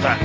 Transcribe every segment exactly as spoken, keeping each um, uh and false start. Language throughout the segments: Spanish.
está.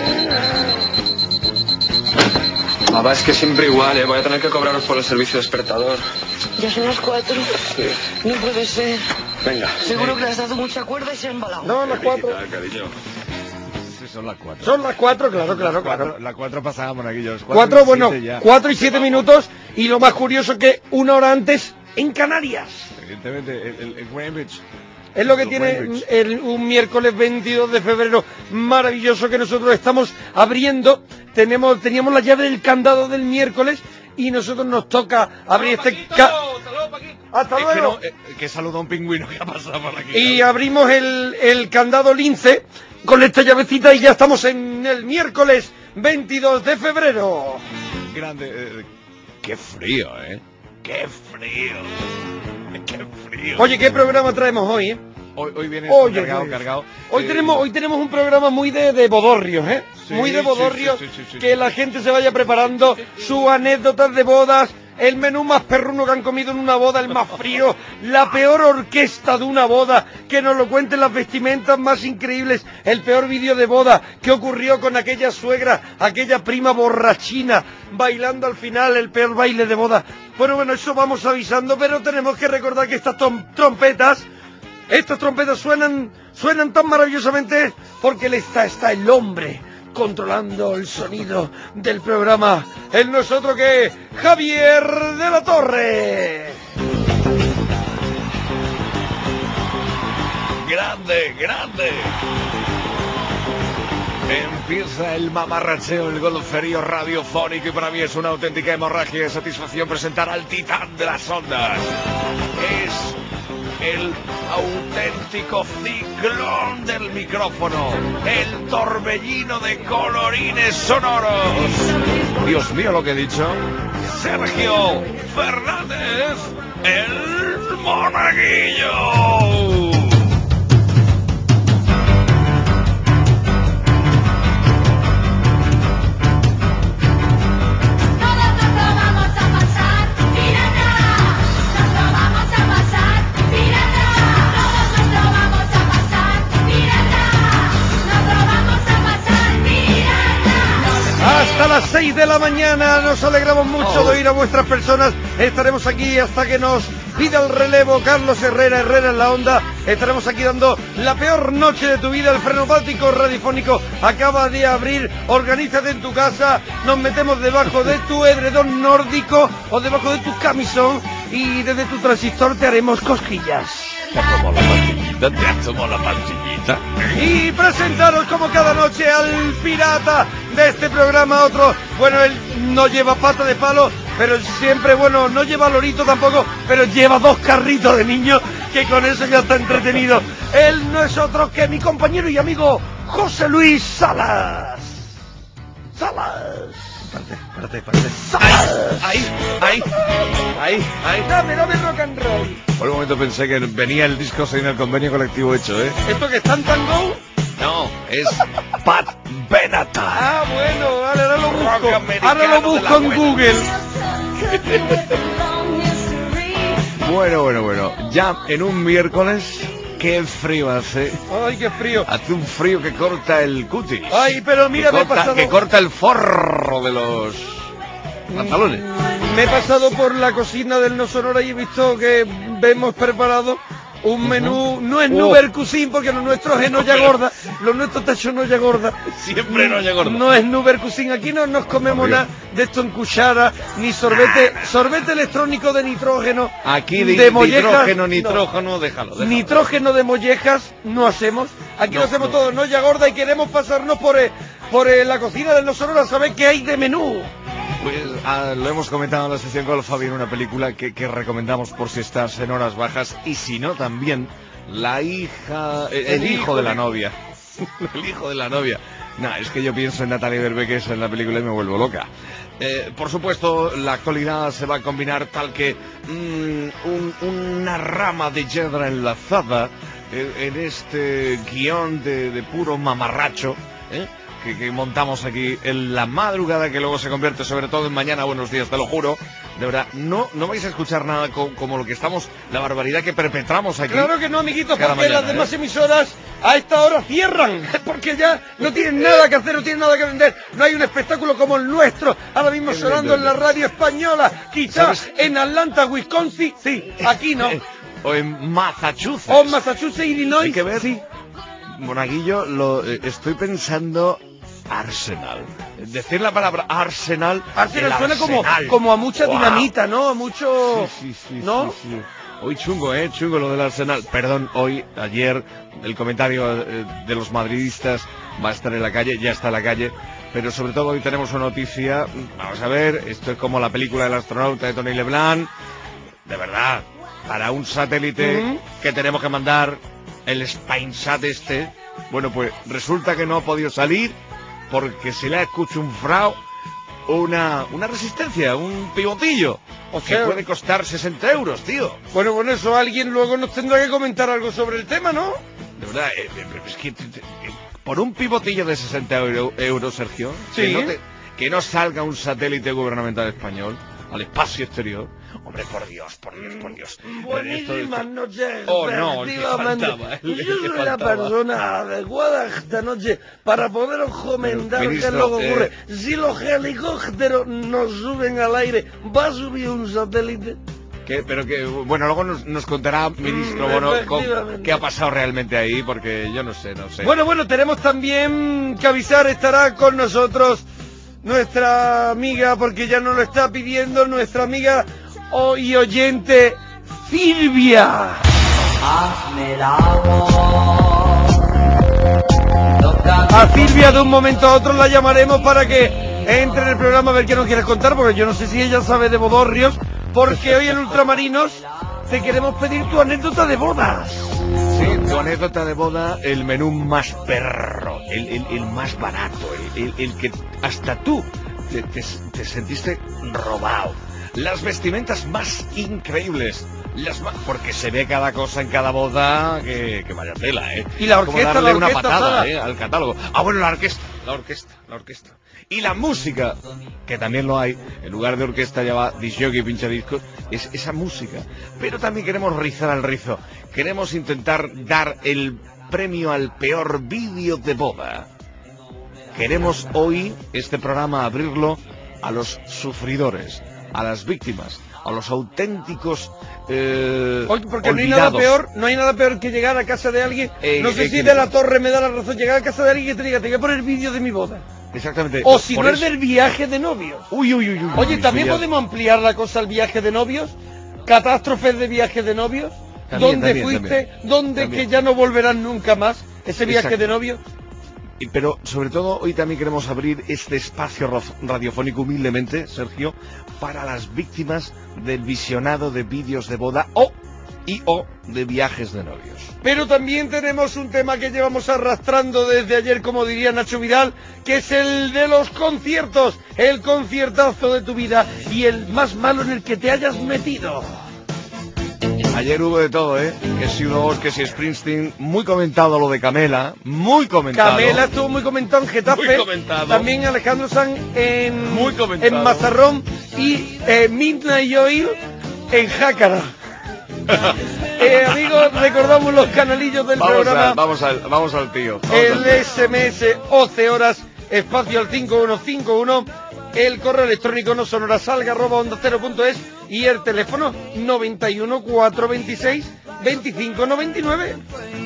Papá, es que siempre igual, ¿eh? Voy a tener que cobraros por el servicio despertador. Ya son las cuatro. Sí. No puede ser. Venga. Seguro sí. que le has dado mucha cuerda y se ha embalado. No, las cuatro. Cariño. Sí, son las cuatro. Son las cuatro, claro, claro, Las cuatro, claro. las cuatro pasadas, monaguillos. Cuatro, Cuatro, y bueno, siete ya. cuatro y siete minutos. Y lo más curioso que una hora antes en Canarias. Evidentemente, el, el, el Greenwich. Es lo que El tiene Greenwich. el, un miércoles veintidós de febrero maravilloso que nosotros estamos abriendo. Tenemos, teníamos la llave del candado del miércoles y nosotros nos toca abrir este... Ca ¡Hasta Es luego! que, no, eh, que saluda a un pingüino que ha pasado por aquí. Y abrimos el, el candado lince con esta llavecita y ya estamos en el miércoles veintidós de febrero. Grande. Eh, qué frío, ¿eh? Qué frío. Qué frío. Oye, ¿qué programa traemos hoy, eh? Hoy, hoy viene Oye, cargado, oye. cargado. Hoy Eh, tenemos, hoy tenemos un programa muy de, de bodorrios, ¿eh? Sí, muy de sí, bodorrios, sí, sí, sí, sí, que sí. la gente se vaya preparando sus anécdotas de bodas, el menú más perruno que han comido en una boda, el más frío, la peor orquesta de una boda, que nos lo cuenten las vestimentas más increíbles, el peor vídeo de boda, qué ocurrió con aquella suegra, aquella prima borrachina, bailando al final el peor baile de boda. Bueno, bueno, eso vamos avisando, pero tenemos que recordar que estas trompetas, estas trompetas suenan, suenan tan maravillosamente porque le está, está el hombre controlando el sonido del programa. El nosotros que Javier de la Torre. Grande, grande. Empieza el mamarracheo, el golferío radiofónico y para mí es una auténtica hemorragia de satisfacción presentar al titán de las ondas. Es el auténtico ciclón del micrófono, el torbellino de colorines sonoros. Dios mío lo que he dicho. Sergio Fernández, el monaguillo. Hasta las seis de la mañana, nos alegramos mucho Oh. de oír a vuestras personas. Estaremos aquí hasta que nos pida el relevo Carlos Herrera, Herrera en la onda. Estaremos aquí dando la peor noche de tu vida. El frenopático radiofónico acaba de abrir. Organízate en tu casa, nos metemos debajo de tu edredón nórdico o debajo de tu camisón y desde tu transistor te haremos cosquillas. Te tomo la pastillita, te tomo la pastillita. Y presentaros como cada noche al pirata de este programa, otro, bueno, él no lleva pata de palo, pero siempre, bueno, no lleva lorito tampoco, pero lleva dos carritos de niños, que con eso ya está entretenido. Él no es otro que mi compañero y amigo José Luis Salas. Salas. Espérate, espérate, espérate. Salas. Ahí, ahí, ahí, ahí. Dame, dame rock and roll. Por un momento pensé que venía el disco sin el convenio colectivo hecho, ¿eh? ¿Esto que está en tango? No, es Pat Benatar. Ah, bueno, vale, ahora lo busco. Rock americano Ahora lo de la busco en buena. Google. Bueno, bueno, bueno. Ya en un miércoles, qué frío hace. Ay, qué frío. Hace un frío que corta el cutis. Ay, pero mira, que me he corta, pasado... que corta el forro de los pantalones. Me he pasado por la cocina del No Sonora y he visto que hemos preparado un menú, no es Oh. Nuber Cuisine porque lo nuestro es enolla gorda, lo nuestro está hecho enolla gorda. Siempre enolla gorda. No es Nuber Cuisine, aquí no nos comemos Obvio. nada de esto en cuchara, ni sorbete, sorbete electrónico de nitrógeno. Aquí de, de mollejas, nitrógeno, no. nitrógeno, déjalo, déjalo. Nitrógeno de mollejas no hacemos. Aquí No, lo hacemos no. todo en olla gorda y queremos pasarnos por, eh, por eh, la cocina del No Sonora a saber qué hay de menú. Pues ah, lo hemos comentado en la sesión con Fabi en una película que, que recomendamos por si estás en horas bajas y si no también la hija, eh, el, El hijo, hijo de la de- novia, el hijo de la novia. Nah, es que yo pienso en Natalie Berbeques en la película y me vuelvo loca. Eh, por supuesto, la actualidad se va a combinar tal que mm, un- una rama de hiedra enlazada en, en este guión de, de puro mamarracho, ¿eh? que, que montamos aquí en la madrugada, que luego se convierte sobre todo en mañana. Buenos días, te lo juro. De verdad, no, no vais a escuchar nada co como lo que estamos, la barbaridad que perpetramos aquí. Claro que no, amiguitos, cada porque mañana, las demás ¿eh? emisoras a esta hora cierran, porque ya no tienen nada que hacer, no tienen nada que vender. No hay un espectáculo como el nuestro, ahora mismo sonando en la radio española. Quizás ¿Sabes? en Atlanta, Wisconsin, sí, aquí no. O en Massachusetts. O en Massachusetts, Illinois, Hay que ver. sí. Monaguillo, lo, eh, estoy pensando Arsenal. Decir la palabra Arsenal. Arsenal el suena como, Arsenal. como a mucha ¡Wow! dinamita, ¿no? A mucho... Sí, sí, sí, ¿no? sí, sí. Hoy chungo, eh, chungo lo del Arsenal. Perdón, hoy, ayer, el comentario eh, de los madridistas va a estar en la calle, ya está en la calle. Pero sobre todo hoy tenemos una noticia. Vamos a ver, esto es como la película del astronauta de Tony Leblanc. De verdad, para un satélite Uh-huh. que tenemos que mandar, el Spainsat este, bueno, pues resulta que no ha podido salir porque se le ha escuchado una, una resistencia, un pivotillo, O que sea- puede costar sesenta euros, tío. Bueno, bueno, eso alguien luego nos tendrá que comentar algo sobre el tema, ¿no? De verdad, eh, eh, es que te- te- eh, por un pivotillo de sesenta euro- euros, Sergio, Sí. que, no te- que no salga un satélite gubernamental español al espacio exterior. Hombre, por Dios, por Dios, por Dios. Eh, Buenísimas esto- noches. Oh, no, el que efectivamente. faltaba, el Yo que soy la faltaba. persona adecuada esta noche para poderos comentar qué es Ministro, lo que ocurre. eh, Si los helicópteros nos suben al aire, ¿va a subir un satélite? Que, pero que, bueno, luego nos, nos contará, ministro Mm, Bono, con- efectivamente. qué ha pasado realmente ahí, porque yo no sé, no sé. Bueno, bueno, tenemos también que avisar, estará con nosotros nuestra amiga, porque ya nos lo está pidiendo, nuestra amiga o- y oyente Silvia. A Silvia de un momento a otro la llamaremos para que entre en el programa a ver qué nos quieres contar, porque yo no sé si ella sabe de bodorrios, porque hoy en Ultramarinos te queremos pedir tu anécdota de bodas. Sí, tu anécdota de boda, el menú más perro, el, el, el más barato, el, el, el que hasta tú te, te, te sentiste robado. Las vestimentas más increíbles, las más, porque se ve cada cosa en cada boda que, que vaya tela, ¿eh? Y la Como orquesta, darle la una orquesta, patada, Sara. ¿eh? Al catálogo. Ah, bueno, la orquesta, la orquesta, la orquesta. Y la música, que también lo hay, en lugar de orquesta ya va disc-jockey, pincha discos, es esa música. Pero también queremos rizar al rizo, queremos intentar dar el premio al peor vídeo de boda. Queremos hoy este programa abrirlo a los sufridores, a las víctimas, a los auténticos eh, Oye, porque no hay nada olvidados. peor, no hay nada peor que llegar a casa de alguien. Eh, no sé eh, si que- de la Torre me da la razón, llegar a casa de alguien que te diga, te voy a poner vídeo de mi boda. Exactamente. O si Por no es eso- del viaje de novios. Uy, uy, uy, uy. Oye, uy, también eso ya- podemos ampliar la cosa al viaje de novios. Catástrofes de viaje de novios. También, ¿Dónde también, fuiste? también. ¿Dónde También. que ya no volverán nunca más? Ese viaje Exacto. de novios. Y- Pero sobre todo hoy también queremos abrir este espacio ro- radiofónico humildemente, Sergio, para las víctimas del visionado de vídeos de boda o y o de viajes de novios. Pero también tenemos un tema que llevamos arrastrando desde ayer, como diría Nacho Vidal, que es el de los conciertos, el conciertazo de tu vida y el más malo en el que te hayas metido. Ayer hubo de todo, ¿eh? Que si uno, que si Springsteen, muy comentado lo de Camela, muy comentado. Camela estuvo muy comentado en Getafe, Muy comentado. también Alejandro Sanz en, Muy comentado. en Mazarrón y eh, Midnight Oil en Jácara. eh, amigos, recordamos los canalillos del Vamos, programa. a, vamos, al, vamos al tío. Vamos El al tío. S M S once horas, espacio al cinco uno cinco uno, el correo electrónico no sonorasalga arroba onda cero punto es y el teléfono noventa y uno cuatrocientos veintiséis veinticinco noventa y nueve.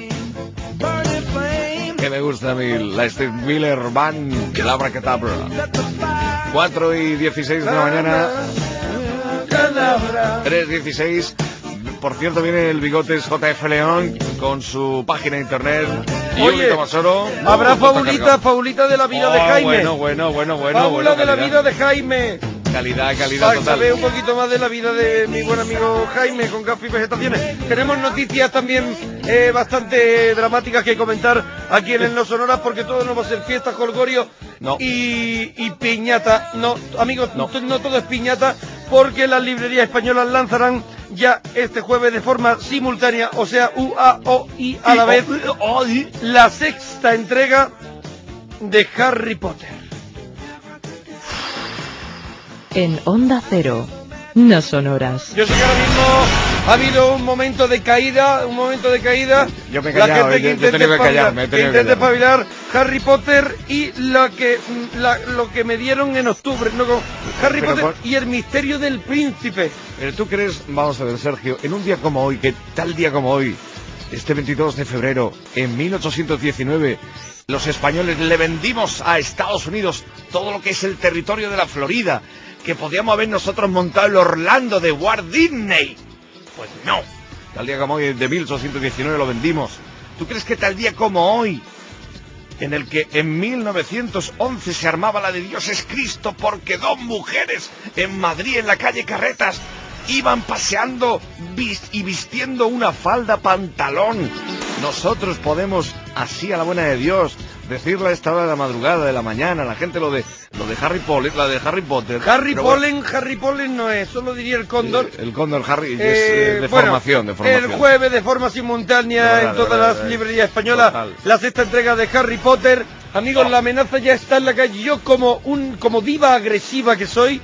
Que me gusta a mí, la Steve Miller Band, el Abracadabra. cuatro y dieciséis de la mañana, tres dieciséis. Por cierto, viene el Bigotes J F León con su página de internet. Y Oye, un Tomasoro. habrá Uh, está fabulita, cargado. fabulita de la vida Oh, de Jaime. Bueno, bueno, bueno, bueno. Fábula bueno, de la calidad. vida de Jaime. Calidad, calidad Para total. saber un poquito más de la vida de mi buen amigo Jaime con Café y Vegetaciones. Tenemos noticias también eh, bastante dramáticas que comentar aquí en el No Sonoras, porque todo no va a ser fiesta, jolgorio No. y, y piñata. No, amigos, No. no. no todo es piñata, porque las librerías españolas lanzarán ya este jueves de forma simultánea, o sea, U A O I a la vez, la sexta entrega de Harry Potter. En Onda Cero, no sonoras. Yo sé que ahora mismo ha habido un momento de caída, un momento de caída. Yo me he callado, la gente que yo, yo intente tenía que espabilar, callarme, he que tenido que intente callarme. espabilar Harry Potter y la que, la, lo que me dieron en octubre, no con Harry Pero Potter con- y el misterio del príncipe. Pero tú crees, vamos a ver, Sergio, en un día como hoy, que tal día como hoy, este veintidós de febrero, en mil ochocientos diecinueve, los españoles le vendimos a Estados Unidos todo lo que es el territorio de la Florida, que podíamos haber nosotros montado el Orlando de Walt Disney. Pues no, tal día como hoy, de mil ochocientos diecinueve, lo vendimos. ¿Tú crees que tal día como hoy, en el que en mil novecientos once se armaba la de Dios es Cristo porque dos mujeres en Madrid, en la calle Carretas, iban paseando vis- y vistiendo una falda pantalón? Nosotros podemos, así a la buena de Dios, decirle a esta hora de la madrugada, de la mañana, a la gente lo de lo de Harry Potter, la de Harry Potter. Harry Pero bueno, Polen, Harry Polen no es, solo diría el cóndor. eh, el cóndor Harry es Eh, eh, de bueno, formación, de formación. El jueves de forma simultánea De verdad, en de todas verdad, las de verdad. librerías españolas, Total. la sexta entrega de Harry Potter. Amigos, Oh. la amenaza ya está en la calle. Yo como un como diva agresiva que soy,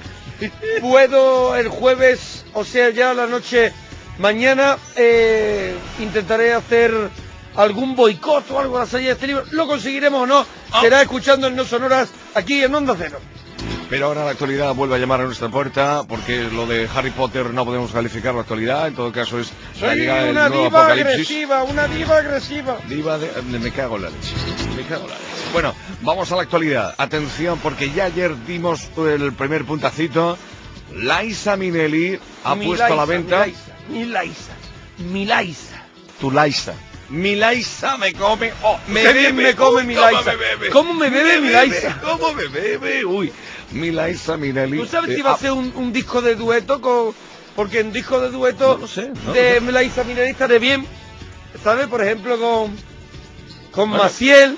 puedo el jueves, o sea ya la noche mañana, eh, intentaré hacer algún boicot o algo a la salida de este libro. Lo conseguiremos o no, Oh. será escuchando en No Sonoras aquí en Onda Cero. Pero ahora la actualidad vuelve a llamar a nuestra puerta, porque lo de Harry Potter no podemos calificar la actualidad, en todo caso es la Soy llegada del una nuevo diva apocalipsis. agresiva, una diva agresiva. Diva de... Me cago en la leche, me cago en la leche. Bueno, vamos a la actualidad. Atención, porque ya ayer dimos el primer puntacito. Liza Minnelli ha Mi puesto a la Liza, venta... Mi Liza, mi Liza. Tu Liza. Mi Liza me come... Oh, me Qué bien bebe, me come uy, mi cómo Liza. me bebe. ¿Cómo me bebe mi bebe, Liza? ¿Cómo me bebe? Uy, mi Liza Minnelli... ¿Tú sabes eh, que iba a ah, hacer un, un disco de dueto con...? Porque en disco de dueto No lo sé, no de lo sé. Liza Minnelli estaré bien, ¿sabes? Por ejemplo con... Con Bueno. Maciel,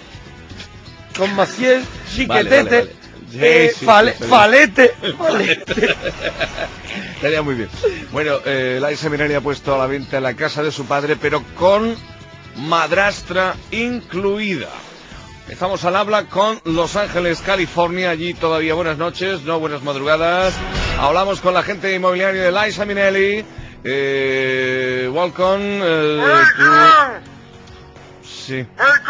con Maciel, Chiquetete, vale, vale. Sí, eh, sí, Fale- sí, sí. Falete, Falete. Estaría muy bien. Bueno, eh, Liza Minnelli ha puesto a la venta la casa de su padre, pero con madrastra incluida. Estamos al habla con Los Ángeles, California. Allí todavía buenas noches, no buenas madrugadas. Hablamos con la gente inmobiliaria de Liza Minnelli. Eh, welcome. eh, to- Sí.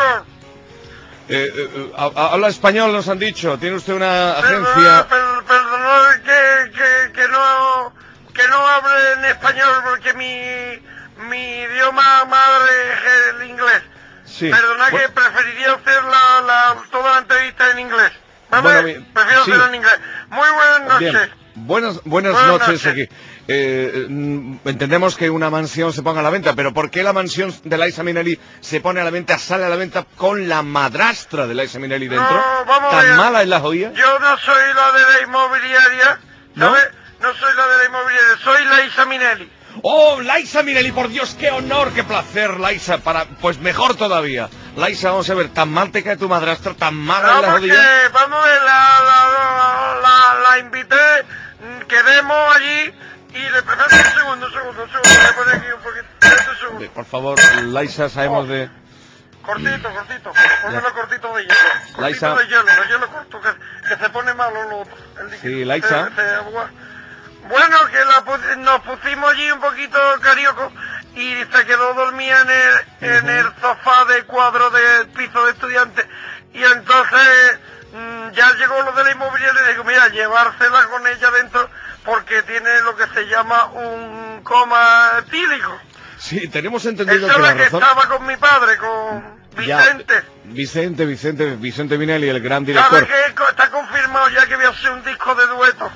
Eh, eh, eh, ha- habla español, nos han dicho. Tiene usted una agencia. Perdón, perdón, que, que, que no que no hable en español porque mi mi idioma madre es el inglés. Sí. Perdona Bu- que preferiría hacer la, la toda la entrevista en inglés. ¿Vale? Bueno, bien, Prefiero sí. hacerlo en inglés. Muy buenas Bien. noches. Buenas, buenas, Buenas noches, noches. aquí. Eh, mm, entendemos que una mansión se ponga a la venta, pero ¿por qué la mansión de Liza Minnelli se pone a la venta, sale a la venta con la madrastra de Liza Minnelli dentro? No, vamos a ¿Tan ver. mala es la joya? Yo no soy la de la inmobiliaria, ¿No? ¿sabes? No, soy la de la inmobiliaria, soy la Liza Minnelli. ¡Oh, Liza Minnelli! ¡Por Dios, qué honor, qué placer, Liza! Para, pues mejor todavía. Liza, vamos a ver, ¿tan mal te cae tu madrastra, tan mala No, es la porque, jodida? vamos a ver, la, la, la, la invité, mm, quedemos allí y le... Espérate un segundo, un segundo, un segundo, voy a poner aquí un poquito, espérate un segundo. Por favor, Liza, sabemos de... Cortito, cortito, pónmelo cortito de hielo. Cortito Liza. de hielo, de hielo corto, que, que se pone malo lo otro. el líquido. Sí, Liza. Se- se agua. Bueno, que la pu- nos pusimos allí un poquito carioco y se quedó dormida en el, en el sofá de cuadro del piso de estudiantes. Y entonces mm, ya llegó lo de la inmobiliaria y le digo, mira, llevársela con ella dentro porque tiene lo que se llama un coma etílico. Sí, tenemos entendido Esa que es la la que razón... estaba con mi padre, con Ya, Vicente. Vicente, Vicente, Vicente Minnelli, el gran director. ¿Sabes qué? Co- Está confirmado ya que voy a hacer un disco de dueto.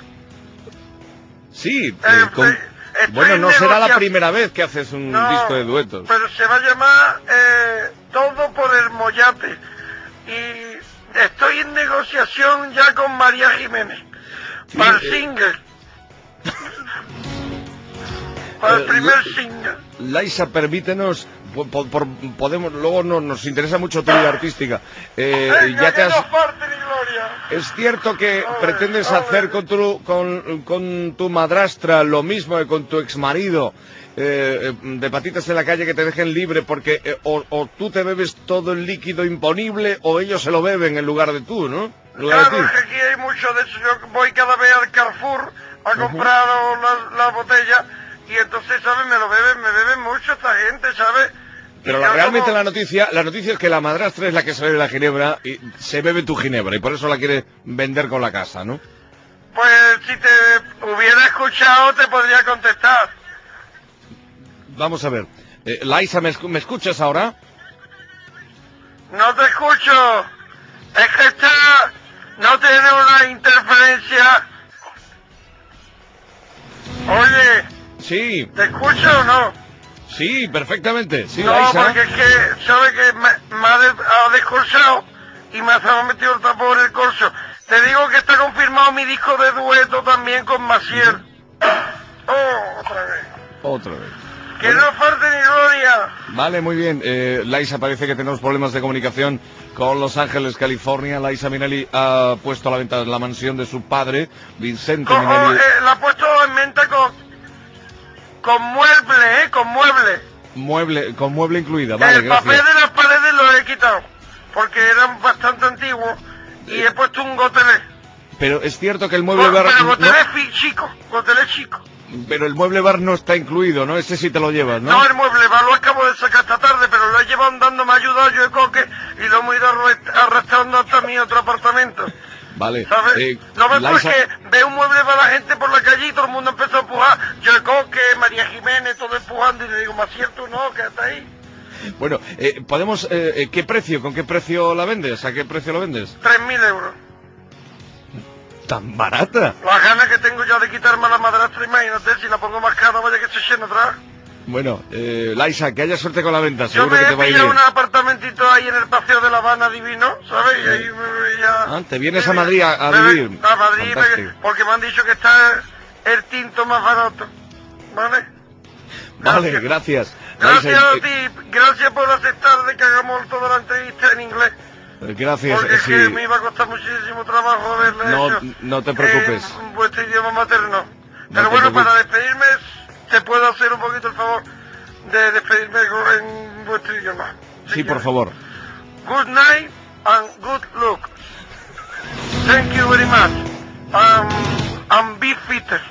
Sí, eh, Eh, con- eh, estoy bueno, en no será la negocia- primera vez que haces un No, disco de duetos. pero se va a llamar eh, Todo por el Mollate. Y estoy en negociación ya con María Jiménez. Sí, para el eh, single. para el eh, primer la- single. Liza, permítenos, po- po- por- podemos, luego no- nos interesa mucho tu vida artística. Eh, Venga, ya que te has, no falte ni gloria. Gloria. ¿Es cierto que Ole, pretendes ole. hacer con tu, con, con tu madrastra lo mismo que con tu exmarido? Eh, de patitas en la calle, que te dejen libre porque eh, o, o tú te bebes todo el líquido imponible o ellos se lo beben en lugar de tú, ¿no? En lugar Claro, de es ti. que aquí hay mucho de eso. Yo voy cada vez al Carrefour a comprar la, la botella y entonces, ¿sabes? Me lo beben, me beben mucho esta gente, ¿sabes? Y Pero yo la, realmente como- la noticia, la noticia es que la madrastra es la que se bebe la ginebra y se bebe tu ginebra y por eso la quiere vender con la casa, ¿no? Pues si te hubiera escuchado te podría contestar. Vamos a ver. Eh, Laisa, ¿me, escu- ¿me escuchas ahora? No te escucho. Es que está... no tiene una interferencia. Oye, Sí, ¿te escucho o no? sí, perfectamente. Sí, no, Laisa. porque es que, ¿sabe que me, me ha, de- ha descorsado y me ha metido el tapón en el corso? Te digo que está confirmado mi disco de dueto también con Maciel. Oh, otra vez. Otra vez. Que Bueno, no falte ni gloria. vale, muy bien. Eh, Laisa, parece que tenemos problemas de comunicación con Los Ángeles, California. Laisa Minnelli ha puesto a la venta la mansión de su padre, Vicente Con, Minnelli. eh, la ha puesto en venta con, con mueble, ¿eh? Con mueble. Mueble, con mueble incluida, vale, el papel gracias. de las paredes lo he quitado, porque eran bastante antiguos, y he puesto un gotelé. Pero es cierto que el mueble Go- bar pero no, gotelé fi- chico, gotelé chico. pero el mueble bar no está incluido, ¿no? Ese sí te lo llevas, ¿no? No, el mueble va, lo acabo de sacar esta tarde, pero lo he llevado andando, me ha ayudado yo de coque, y lo hemos ido arrest- arrastrando hasta mi otro apartamento. Vale. ¿Sabes? Eh, no ves Laisa- porque ve un mueble para la gente por la calle y todo el mundo empezó a empujar. Yo de coque, María Jiménez, todo empujando, y le digo, Maciel, tú no, quédate ahí. Bueno, eh, podemos... Eh, eh, ¿qué precio? ¿Con qué precio la vendes? ¿A qué precio lo vendes? Tres mil euros. ¿Tan barata? Las ganas que tengo yo de quitarme a la madrastra, imagínate, si la pongo más cara, vaya que se llena atrás. Bueno, eh, Laisa, que haya suerte con la venta, Yo seguro me que he te va a ir pillado bien. un apartamentito ahí en el Paseo de La Habana divino, ¿sabes? Y ahí me- ya... Ah, te vienes Sí, a Madrid a, a me- vivir. A Madrid, me- Fantástico. porque me han dicho que está el tinto más barato, ¿vale? Vale, gracias. Laisa, Gracias a eh, ti, gracias por aceptar de que hagamos toda la entrevista en inglés. eh, gracias, Porque eh, es sí. que me iba a costar muchísimo trabajo haberle No- hecho no te preocupes. en vuestro idioma materno. Pero te bueno, preocupes. para despedirme, te puedo hacer un poquito el favor de despedirme co- en vuestro idioma. Si Sí, por quieres. favor. Good night and good luck. Thank you very much. Um, and be fitter.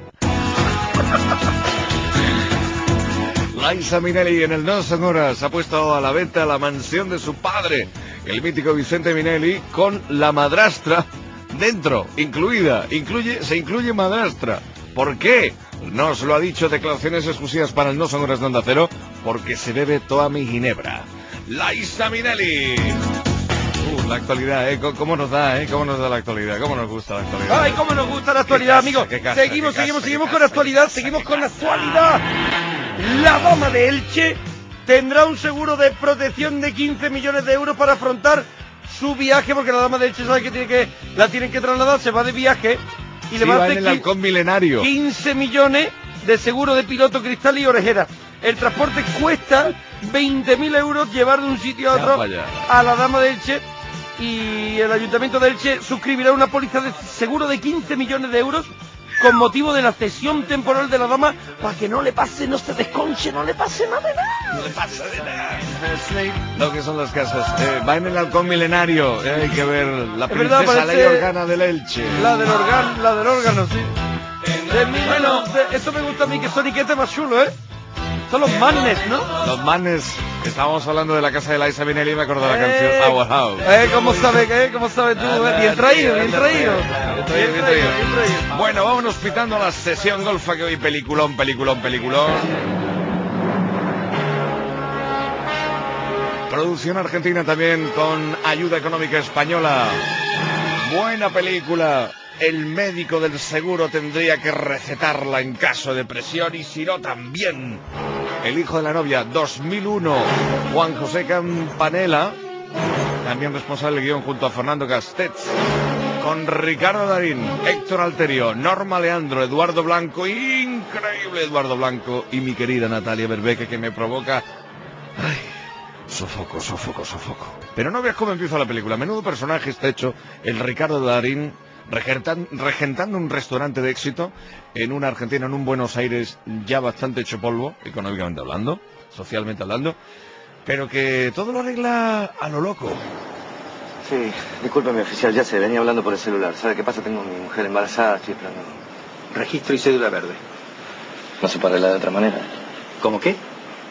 Laisa Minnelli en el No Son Horas ha puesto a la venta la mansión de su padre, el mítico Vicente Minnelli, con la madrastra dentro, incluida. Incluye, se incluye madrastra. ¿Por qué? Nos lo ha dicho, declaraciones exclusivas para el No Son Horas de Onda Cero, porque se bebe toda mi ginebra. Laisa Minnelli. Uh, la actualidad, ¿eh? ¿Cómo nos da, eh? ¿Cómo nos da la actualidad? ¿Cómo nos gusta la actualidad? Ay, cómo nos gusta la actualidad, casa, amigos. qué casa, Seguimos, qué seguimos, casa, seguimos qué con la casa, actualidad, qué casa, seguimos qué con la casa. actualidad. La dama de Elche tendrá un seguro de protección de quince millones de euros para afrontar su viaje, porque la dama de Elche sabe que tiene que la tienen que trasladar, se va de viaje y Sí, le va a va hacer en el halcón milenario. quince millones de seguro de piloto, cristal y orejera. El transporte cuesta veinte mil euros llevar de un sitio a Ya otro vaya. a la dama de Elche, y el Ayuntamiento de Elche suscribirá una póliza de seguro de quince millones de euros con motivo de la cesión temporal de la dama, para que no le pase, no se desconche, no le pase nada de nada. No le pasa de nada. Lo que son las casas. Eh, va en el halcón milenario. Eh, hay que ver la Es verdad, princesa parece- Ley Organa del Elche. La del órgano, la del órgano, sí. De mí, bueno, de- eso me gusta a mí, que soniquete más chulo, ¿eh? Son los manes, ¿no? Los manes. Estábamos hablando de la casa de Laisa Minnelli y me acuerdo de la canción Eh, Our House. Eh, ¿cómo sabes qué? ¿Cómo sabes tú? eh? Bien traído, bien traído. Bien traído, bien traído. Bueno, vámonos pitando a la sesión golfa, que hoy peliculón, peliculón, peliculón. Producción argentina también con ayuda económica española. Buena película. El médico del seguro tendría que recetarla en caso de depresión, y si no también. El hijo de la novia, dos mil uno. Juan José Campanella, también responsable del guión junto a Fernando Gastez. Con Ricardo Darín, Héctor Alterio, Norma Leandro, Eduardo Blanco, increíble Eduardo Blanco, y mi querida Natalia Berbeque, que me provoca... Ay, Sofoco, sofoco, sofoco. Pero no veas cómo empieza la película. Menudo personaje está hecho el Ricardo Darín, regentan, regentando un restaurante de éxito en una Argentina, en un Buenos Aires ya bastante hecho polvo, económicamente hablando, socialmente hablando, pero que todo lo arregla a lo loco. Sí, discúlpeme, oficial, ya sé, venía hablando por el celular. ¿Sabe qué pasa? Tengo a mi mujer embarazada, estoy esperando. Registro y cédula verde. ¿No se puede arreglar de otra manera? ¿Cómo qué?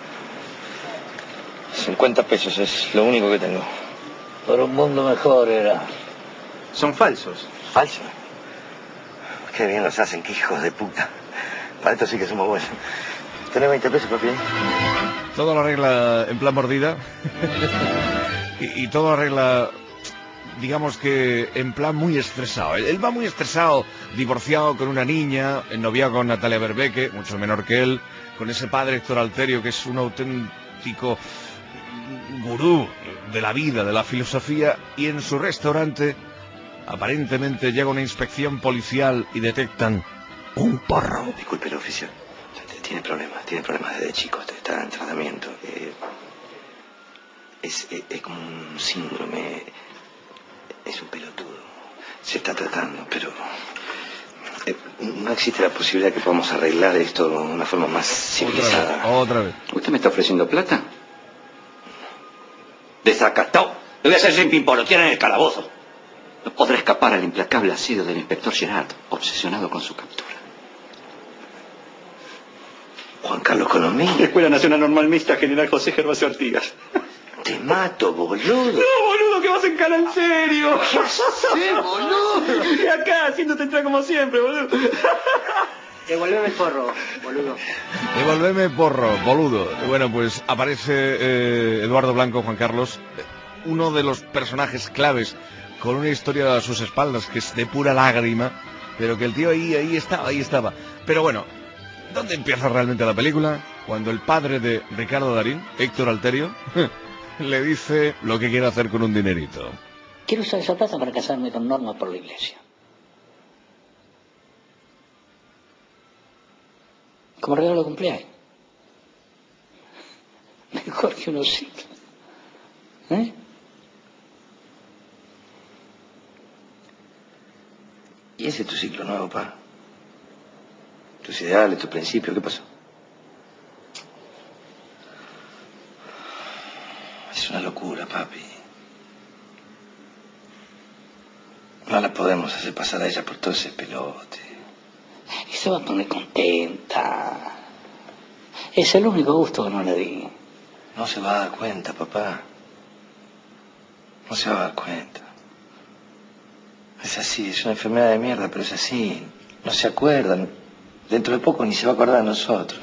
cincuenta pesos es lo único que tengo. Por un mundo mejor era. Son falsos. ¿Falso? Qué bien los hacen, qué hijos de puta. Para esto sí que somos buenos. ¿Tenés veinte pesos, papi? Todo lo arregla en plan mordida. y, y todo lo arregla, digamos que en plan muy estresado. Él, él va muy estresado, divorciado con una niña, ennoviado con Natalia Berbeque, mucho menor que él, con ese padre Héctor Alterio, que es un auténtico gurú de la vida, de la filosofía, y en su restaurante aparentemente llega una inspección policial y detectan un porro. Disculpe, el oficial. Tiene problemas, tiene problemas desde chico, está en tratamiento. Eh, es, es, es como un síndrome, es un pelotudo. Se está tratando, pero eh, no existe la posibilidad de que podamos arreglar esto de una forma más civilizada. Otra vez, otra vez. ¿Usted me está ofreciendo plata? Desacatado. Le voy a hacer sin ping-pong, lo tienen en el calabozo. No podrá escapar al implacable asido del inspector Gerard, obsesionado con su captura. Juan Carlos Colomín. Escuela Nacional Normal Mixta, General José Gervasio Artigas. Te mato, boludo. No, boludo, que vas en cara en serio. ¿Qué haces, boludo? Y acá, haciéndote entrar como siempre, boludo. Devolveme el porro, boludo. Devolveme porro, boludo. Bueno, pues aparece eh, Eduardo Blanco, Juan Carlos, uno de los personajes claves, con una historia a sus espaldas que es de pura lágrima, pero que el tío ahí, ahí estaba, ahí estaba. Pero bueno, ¿dónde empieza realmente la película? Cuando el padre de Ricardo Darín, Héctor Alterio, le dice lo que quiere hacer con un dinerito. Quiero usar esa plata para casarme con Norma por la iglesia. Como regalo de cumpleaños. Mejor que unos ciclos. ¿Eh? ¿Y ese es tu ciclo nuevo, pa? Tus ideales, tus principios, ¿qué pasó? Es una locura, papi. No la podemos hacer pasar a ella por todo ese pelote. Y se va a poner contenta. Es el único gusto que no le di. No se va a dar cuenta, papá. No se va a dar cuenta. Es así, es una enfermedad de mierda, pero es así. No se acuerdan. Dentro de poco ni se va a acordar de nosotros.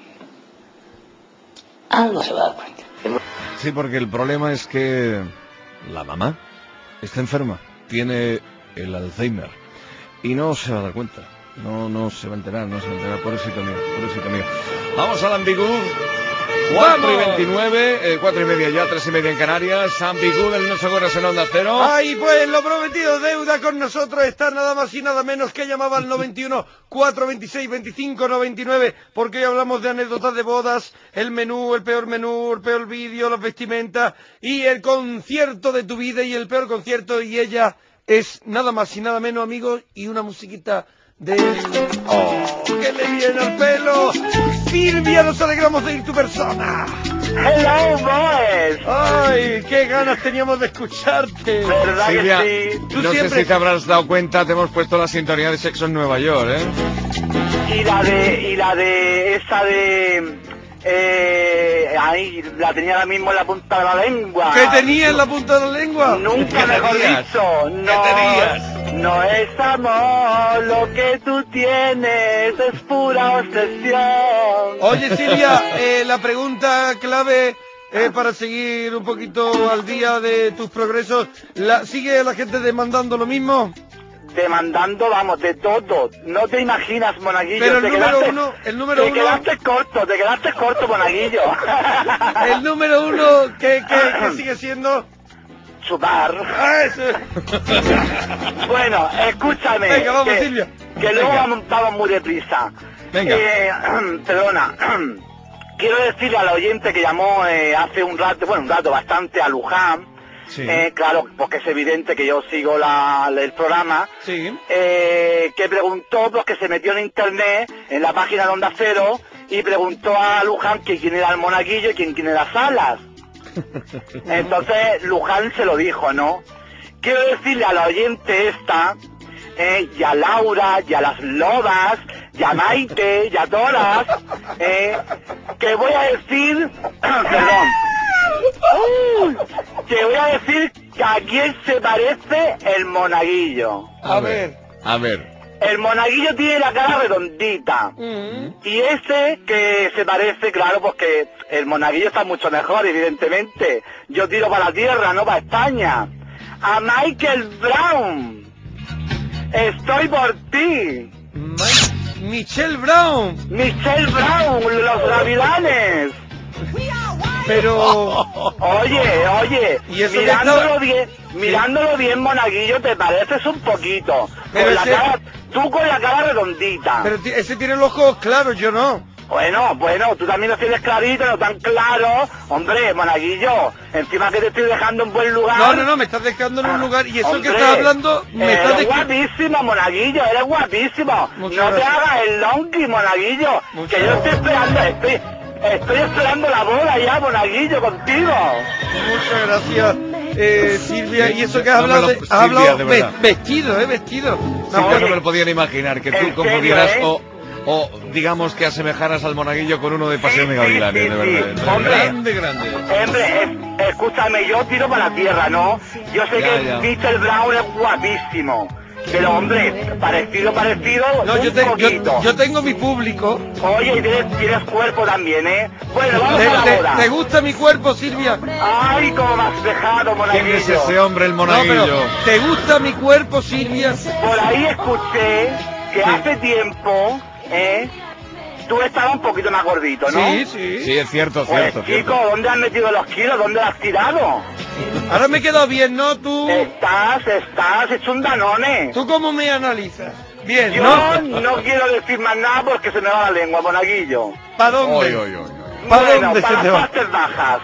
Algo se va a dar cuenta. Sí, porque el problema es que la mamá está enferma, tiene el Alzheimer y no se va a dar cuenta. No, no se va a enterar, no se va a enterar. Pobrecito mío, pobrecito mío. Vamos al ambigú. cuatro y veintinueve, eh, cuatro y media ya, tres y media en Canarias. Ambigú del No Socorras en Onda Cero. Ay, pues lo prometido deuda con nosotros está nada más y nada menos que llamaba al noventa y uno, cuatro veintiséis, veinticinco noventa y nueve, porque hoy hablamos de anécdotas de bodas, el menú, el peor menú, el peor vídeo, las vestimentas y el concierto de tu vida y el peor concierto, y ella es nada más y nada menos, amigos, y una musiquita de... ¡Oh, que le viene al pelo! Silvia, nos alegramos de ir tu persona. Hello, boys. Ay, qué ganas teníamos de escucharte. ¿Verdad Silvia, que sí? Tú no siempre- sé si te habrás dado cuenta, te hemos puesto la sintonía de Sexo en Nueva York, ¿eh? Y la de, y la de, esa de, eh, ahí, la tenía ahora mismo en la punta de la lengua. ¿Qué tenía en la punta de la lengua? Nunca ¿Qué mejor tenías? dicho, no, ¿Qué tenías? no es amor, lo que tú tienes es pura obsesión. Oye, Silvia, eh, la pregunta clave eh, para seguir un poquito al día de tus progresos, la, ¿sigue la gente demandando lo mismo? Demandando, vamos, de todo. No te imaginas, Monaguillo. Pero el te número quedaste- uno, el número te uno, quedaste corto, te quedaste corto, Monaguillo. el número uno que, que, que sigue siendo... Chupar. Ah, eso. Bueno, escúchame. Venga, vamos, que, Silvia. Que luego Venga. vamos, vamos muy deprisa. Venga. Eh, perdona. quiero decirle al oyente que llamó eh, hace un rato, bueno, un rato bastante a Luján, Sí. eh, claro, porque es evidente que yo sigo la, el programa, Sí. eh, que preguntó, pues que se metió en internet, en la página de Onda Cero, y preguntó a Luján que quién era el Monaguillo y quién, quién era Salas. Entonces Luján se lo dijo, ¿no? Quiero decirle a la oyente esta, eh, y a Laura, y a las lobas, y a Maite, y a todas, eh, que voy a decir, perdón, uh, que voy a decir que a quién se parece el Monaguillo. A ver. A ver. El Monaguillo tiene la cara redondita. Mm. Y ese que se parece, claro, porque el Monaguillo está mucho mejor, evidentemente. Yo tiro para la tierra, no para España. A Michael Brown. Estoy por ti. Ma- Michelle Brown. Michelle Brown, los gavilanes. Pero... Oye, oye, ¿Y eso que mirándolo estaba- bien, mirándolo bien, Monaguillo, te pareces un poquito. Pero Con la ese- cara, tú con la cara redondita. Pero ti- ese tiene los ojos claros, yo no. Bueno, bueno, tú también lo tienes clarito, no tan claro. Hombre, Monaguillo, encima que te estoy dejando en buen lugar. No, no, no, me estás dejando en un lugar y eso Hombre, que estás hablando me estás eres dejando... guapísimo, Monaguillo, eres guapísimo. Muchas no gracias. te hagas el lonky, Monaguillo, Muchas que yo estoy esperando, estoy, estoy esperando la boda ya, Monaguillo, contigo. Muchas gracias, eh, Silvia. Y eso que has No me hablado, lo- de, has Silvia, hablado de ve- verdad. vestido, eh, vestido. Sí, yo no me lo podía ni imaginar, que ¿En tú serio, confundieras eh? o, o digamos que asemejaras al Monaguillo con uno de Pasión de Sí, Gavilanes, sí, de sí. verdad. de Hombre. verdad. Grande, grande. Hombre, es- escúchame, yo tiro para la tierra, ¿no? Yo sé Ya, que ya. mister Brown es guapísimo. Pero hombre, parecido, parecido, No, un yo, te- yo, poquito. yo tengo mi público. Oye, y tienes, tienes cuerpo también, ¿eh? Bueno, vamos ¿Te, a la te- boda. te gusta mi cuerpo, Silvia? Ay, cómo me has dejado, ¿Quién es Monaguillo. ese hombre, el No, Monaguillo? pero ¿te gusta mi cuerpo, Silvia? Por ahí escuché que hace tiempo, ¿eh? Tú estabas un poquito más gordito, ¿no? Sí, sí. Sí, es cierto, Pues cierto, chico, cierto. ¿dónde has metido los kilos? ¿Dónde los has tirado? Ahora me he quedado bien, ¿no? Tú, Estás, estás hecho un danone. ¿tú cómo me analizas? Bien, Yo ¿no? no quiero decir más nada porque se me va la lengua, Monaguillo. ¿Para Oy, dónde? oy, oy, oy. ¿Para Bueno, dónde para se te las va? partes bajas.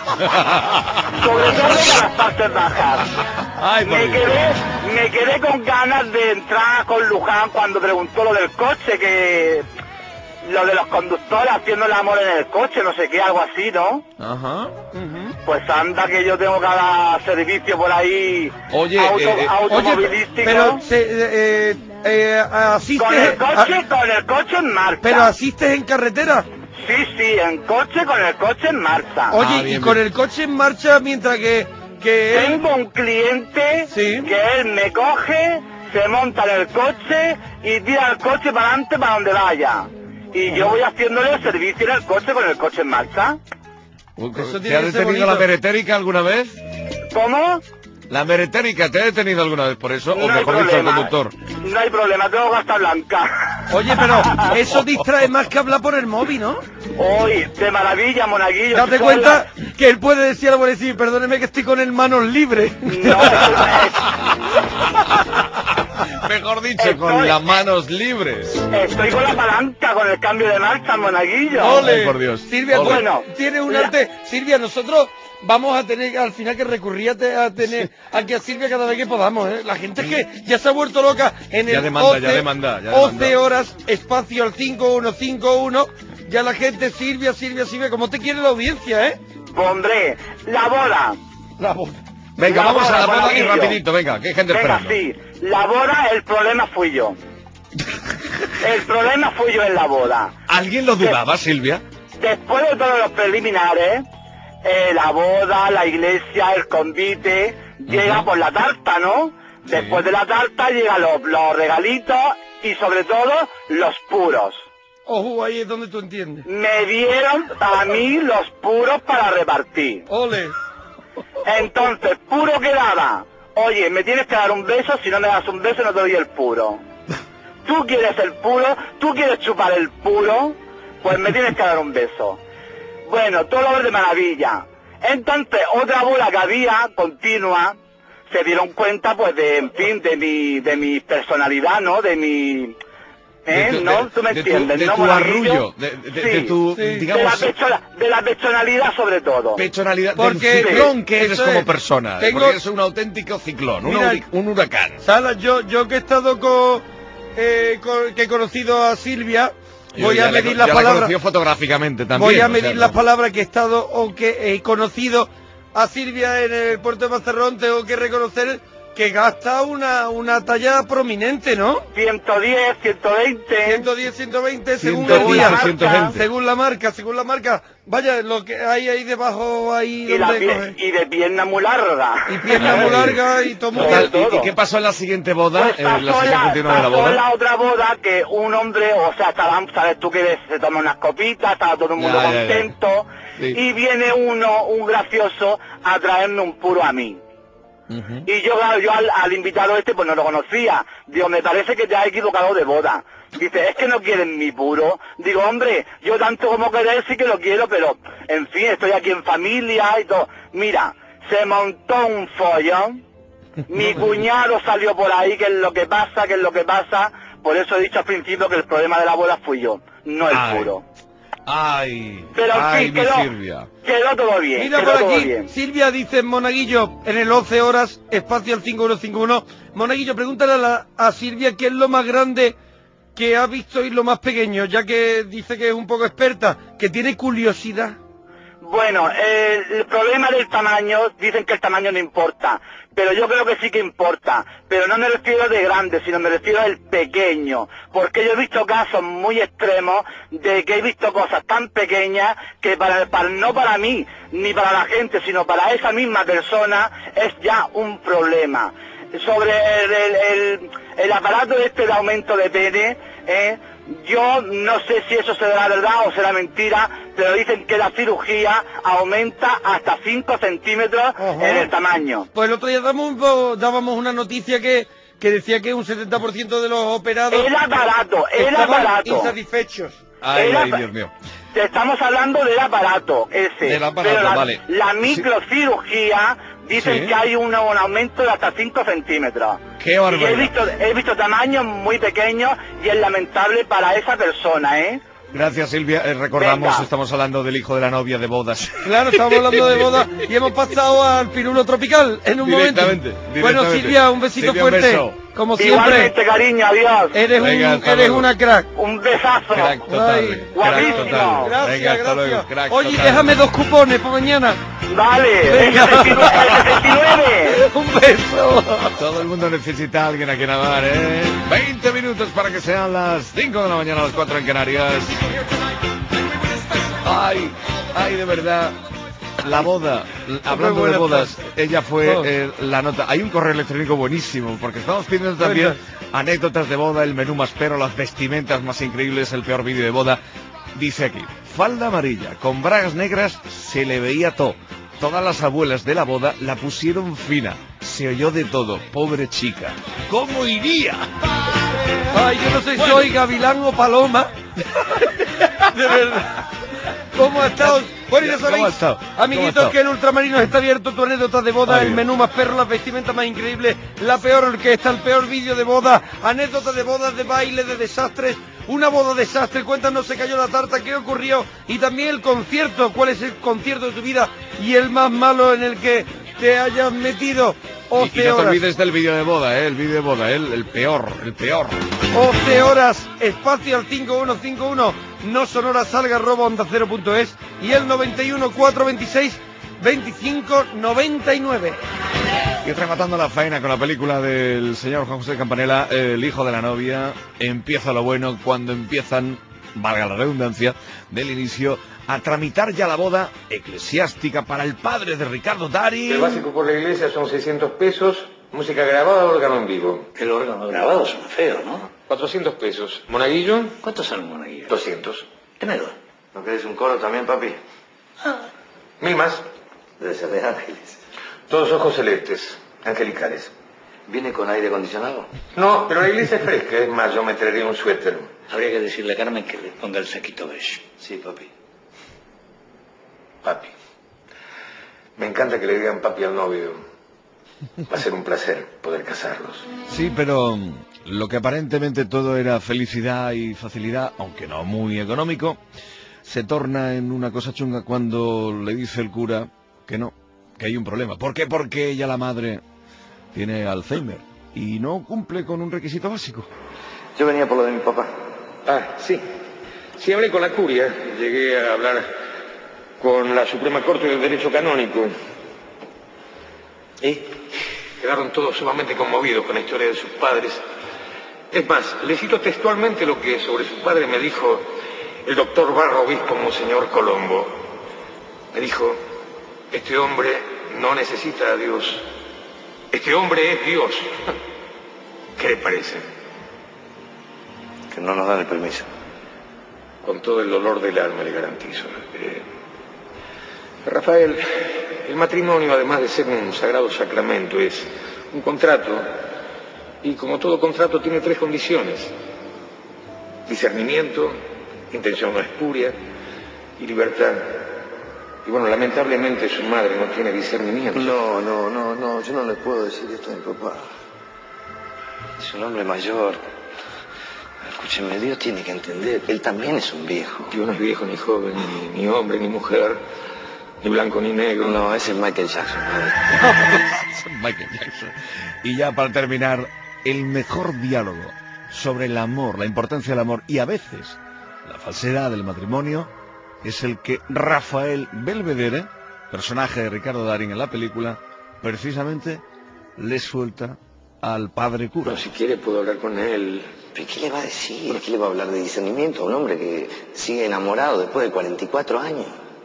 Sobre todo para las partes bajas. Ay, por Me Dios. quedé, me quedé con ganas de entrar con Luján cuando preguntó lo del coche, que lo de los conductores haciendo el amor en el coche, no sé qué, algo así, ¿no? Ajá. Ujú. Pues anda que yo tengo cada servicio por ahí Oye, auto- eh, eh, automovilístico. Oye, pero te, eh, eh, asistes... con el coche, a- con el coche en marcha. pero asistes en carretera. Sí, sí, en coche, con el coche en marcha. Oye, Ah, y bien, con bien. el coche en marcha mientras que... que él... Tengo un cliente Sí. que él me coge, se monta en el coche y tira el coche para adelante para donde vaya. Y yo voy haciéndole el servicio en el coche con el coche en marcha. Eso ¿Te tiene ha que ser detenido la bonito. meretérica alguna vez? ¿Cómo? La meretérica, ¿te ha detenido alguna vez por eso? O No hay mejor dicho, el problema. conductor. No hay problema, tengo gasta blanca. Oye, pero eso distrae más que hablar por el móvil, ¿no? Hoy, de maravilla, Monaguillo. Date tú cuenta sabes que él puede decir algo y decir, perdóneme que estoy con el manos libres. la- No, es- Mejor dicho, con Estoy- las manos libres. estoy con la palanca, con el cambio de marcha, Monaguillo. Ole. Ay, por Dios. Silvia, Ole. bueno, Bueno, tiene un la- arte. Silvia, nosotros vamos a tener al final que recurrir a, te- a tener aquí a Silvia cada vez que podamos, ¿eh? La gente es que ya se ha vuelto loca en Ya el demanda, ya once, demanda, ya once demanda. horas, espacio al cinco uno cinco uno. Ya la gente, Silvia, Silvia, Silvia, ¿cómo te quiere la audiencia, eh? Hombre, la boda. La voz. Venga, La vamos a boda, la boda y Monaguillo. rapidito, venga, que hay gente Venga, esperando. sí, la boda, el problema fui yo. El problema fui yo en la boda. ¿Alguien lo dudaba, Silvia? Después de todos los preliminares, eh, la boda, la iglesia, el convite, llega Ujú. por la tarta, ¿no? Después de la tarta llegan los, los regalitos y sobre todo los puros. Ojo, ahí es donde tú entiendes. Me dieron a mí los puros para repartir. Ole. Entonces, puro quedaba. Oye, me tienes que dar un beso, si no me das un beso no te doy el puro. Tú quieres el puro, tú quieres chupar el puro, pues me tienes que dar un beso. Bueno, todo lo de maravilla. Entonces, otra bola que había, continua, se dieron cuenta, pues, de, en fin, de mi, de mi personalidad, ¿no? De mi, ¿Eh? De tu- ¿No? de- ¿Tú me de tu- entiendes? de ¿no, tu monaguillo? arrullo, de- de- Sí, de tu, sí. digamos, de, la persona- de la personalidad sobre todo. Personalidad, Porque- del ciclón que eres eso como es. persona. Tengo- Porque eres un auténtico ciclón, un, Mira, auri- un huracán. Salas, yo, yo que he estado con, eh, con- que he conocido a Silvia, Yo voy ya a le- medir ya las la palabras. conocí fotográficamente también. Voy a o sea, medir no- las palabras que he estado o que he conocido a Silvia en el puerto de Mazarrón. Tengo que reconocer que gasta una, una talla prominente, ¿no? ciento diez, ciento veinte. ciento diez, ciento veinte según ciento el diez, día. ciento veinte. Según la marca, según la marca. Vaya, lo que hay ahí debajo, ahí Y, la donde pie- coge. y de pierna muy larga. Y pierna muy larga y todo muy Total, bien. ¿y, y qué pasó en la siguiente boda? Pues en la pasó sesión la, continua de la pasó boda. la otra boda que un hombre, o sea, estaban, sabes tú que se toma unas copitas, estaba todo el mundo Ya, ya, ya. contento, Sí. y viene uno, un gracioso, a traerme un puro a mí. Ujú. Y yo, claro, yo al, al invitado este pues no lo conocía. Digo, me parece que te has equivocado de boda. Dice, es que no quieren mi puro. Digo, hombre, yo tanto como querer sí que lo quiero, pero en fin, estoy aquí en familia y todo. Mira, se montó un follón. Mi cuñado salió por ahí, que es lo que pasa, que es lo que pasa. Por eso he dicho al principio que el problema de la boda fui yo, no el Ay. puro. Ay, Pero en ay, fin, mi quedó, Silvia. quedó todo bien, Mira quedó por todo aquí, bien. Silvia dice Monaguillo, en el once horas, espacio al cinco uno cinco uno. Monaguillo, pregúntale a, la- a Silvia qué es lo más grande que ha visto y lo más pequeño, ya que dice que es un poco experta, que tiene curiosidad. Bueno, eh, el problema del tamaño, dicen que el tamaño no importa, pero yo creo que sí que importa, pero no me refiero de grande, sino me refiero al pequeño, porque yo he visto casos muy extremos de que he visto cosas tan pequeñas que para, para no para mí, ni para la gente, sino para esa misma persona es ya un problema. Sobre el, el, el, el aparato este de aumento de pene, eh, yo no sé si eso será verdad o será mentira, pero dicen que la cirugía aumenta hasta cinco centímetros Ajá. en el tamaño. Pues el otro día damos un- dábamos una noticia que, que decía que un setenta por ciento de los operados El aparato, el estaban aparato. insatisfechos. Ay, Era- ay, Dios mío. Te estamos hablando del aparato ese. Del aparato, pero la, vale. la microcirugía dicen Sí. que hay un, un aumento de hasta cinco centímetros. Qué Y he barbaridad. visto, he visto tamaños muy pequeños y es lamentable para esa persona, ¿eh? Gracias, Silvia. Eh, recordamos, Venga. estamos hablando del hijo de la novia de bodas. Claro, estamos hablando de boda y hemos pasado al pirulo tropical en un momento. Directamente, Bueno, directamente. Silvia, un besito Silvia, un fuerte. beso. Como siempre, Igualmente, cariño, adiós. eres, Venga, un, hasta eres luego. una crack. Un besazo. Crack total. Ay, crack guapísimo. total. Gracias, Venga, hasta gracias. luego. Crack Oye, total. déjame dos cupones para mañana. Vale, Venga. el sesenta y nueve, el sesenta y nueve. Un beso. Todo el mundo necesita a alguien a quien amar, ¿eh? veinte minutos para que sean las cinco de la mañana, las cuatro en Canarias. Ay, ay, de verdad. La boda, hablando de buena bodas, frase. ella fue Oh. eh, la nota. Hay un correo electrónico buenísimo, porque estamos pidiendo también anécdotas de boda, el menú más pero, las vestimentas más increíbles, el peor vídeo de boda. Dice aquí, falda amarilla, con bragas negras, se le veía todo. Todas las abuelas de la boda la pusieron fina. Se oyó de todo, pobre chica. ¿Cómo iría? Ay, yo no sé si soy gavilán o paloma. De verdad. ¿Cómo ha estado? Bueno, ya ¿Cómo ha sabéis, estado? ¿Cómo ha amiguitos, estado? que en Ultramarinos está abierto tu anécdota de boda, Ay, el Dios. menú más perro, las vestimentas más increíbles, la peor orquesta, el peor vídeo de boda, anécdotas de bodas, de baile, de desastres, una boda desastre, cuéntanos, se cayó la tarta, qué ocurrió, y también el concierto, cuál es el concierto de tu vida y el más malo en el que te hayas metido. Y, y once no te horas. olvides del vídeo de boda, ¿eh? El vídeo de boda, ¿eh? el, el peor, el peor. once horas, espacio al cinco uno cinco uno, no sonora salga arroba onda cero punto es y el noventa y uno, cuatrocientos veintiséis, veinticinco noventa y nueve. Y rematando la faena con la película del señor Juan José Campanella, El hijo de la novia, empieza lo bueno cuando empiezan, valga la redundancia, del inicio, a tramitar ya la boda eclesiástica para el padre de Ricardo Darín. El básico por la iglesia son seiscientos pesos, música grabada, órgano en vivo. El órgano grabado suena feo, ¿no? cuatrocientos pesos. ¿Monaguillo? ¿Cuántos sale un monaguillo? doscientos. Tenedor. ¿No querés un coro también, papi? Mil más. Debe ser de ángeles. Todos ojos celestes, angelicales. ¿Viene con aire acondicionado? No, pero la iglesia es fresca, es más, yo me traería un suéter. Habría que decirle a Carmen que le ponga el saquito beige. Sí, papi. Papi. Me encanta que le digan papi al novio. Va a ser un placer poder casarlos. Sí, pero lo que aparentemente todo era felicidad y facilidad, aunque no muy económico, se torna en una cosa chunga cuando le dice el cura que no, que hay un problema. ¿Por qué? Porque ella, la madre, tiene Alzheimer y no cumple con un requisito básico. Yo venía por lo de mi papá. Ah, sí. Sí, hablé con la curia. Llegué a hablar con la Suprema Corte de Derecho Canónico. Y quedaron todos sumamente conmovidos con la historia de sus padres. Es más, le cito textualmente lo que sobre su padre me dijo el doctor Barro Obispo Monseñor Colombo. Me dijo, este hombre no necesita a Dios. Este hombre es Dios. ¿Qué le parece? Que no nos dan el permiso. Con todo el dolor del alma le garantizo. Eh, Rafael, el matrimonio, además de ser un sagrado sacramento, es un contrato, y como todo contrato tiene tres condiciones: discernimiento, intención no espuria y libertad. Y bueno, lamentablemente su madre no tiene discernimiento. No, no, no, no, yo no le puedo decir esto a mi papá. Es un hombre mayor. Escúcheme, Dios tiene que entender, él también es un viejo. Dios no es viejo, ni joven, ni, ni hombre, ni mujer, ni blanco, ni negro. No, ese es Michael Jackson. Michael Jackson. Y ya para terminar, el mejor diálogo sobre el amor, la importancia del amor y a veces la falsedad del matrimonio es el que Rafael Belvedere, personaje de Ricardo Darín en la película, precisamente le suelta al padre cura. Bueno, si quiere puedo hablar con él. ¿Pero qué le va a decir? ¿Qué le va a hablar de discernimiento a un hombre que sigue enamorado después de cuarenta y cuatro años?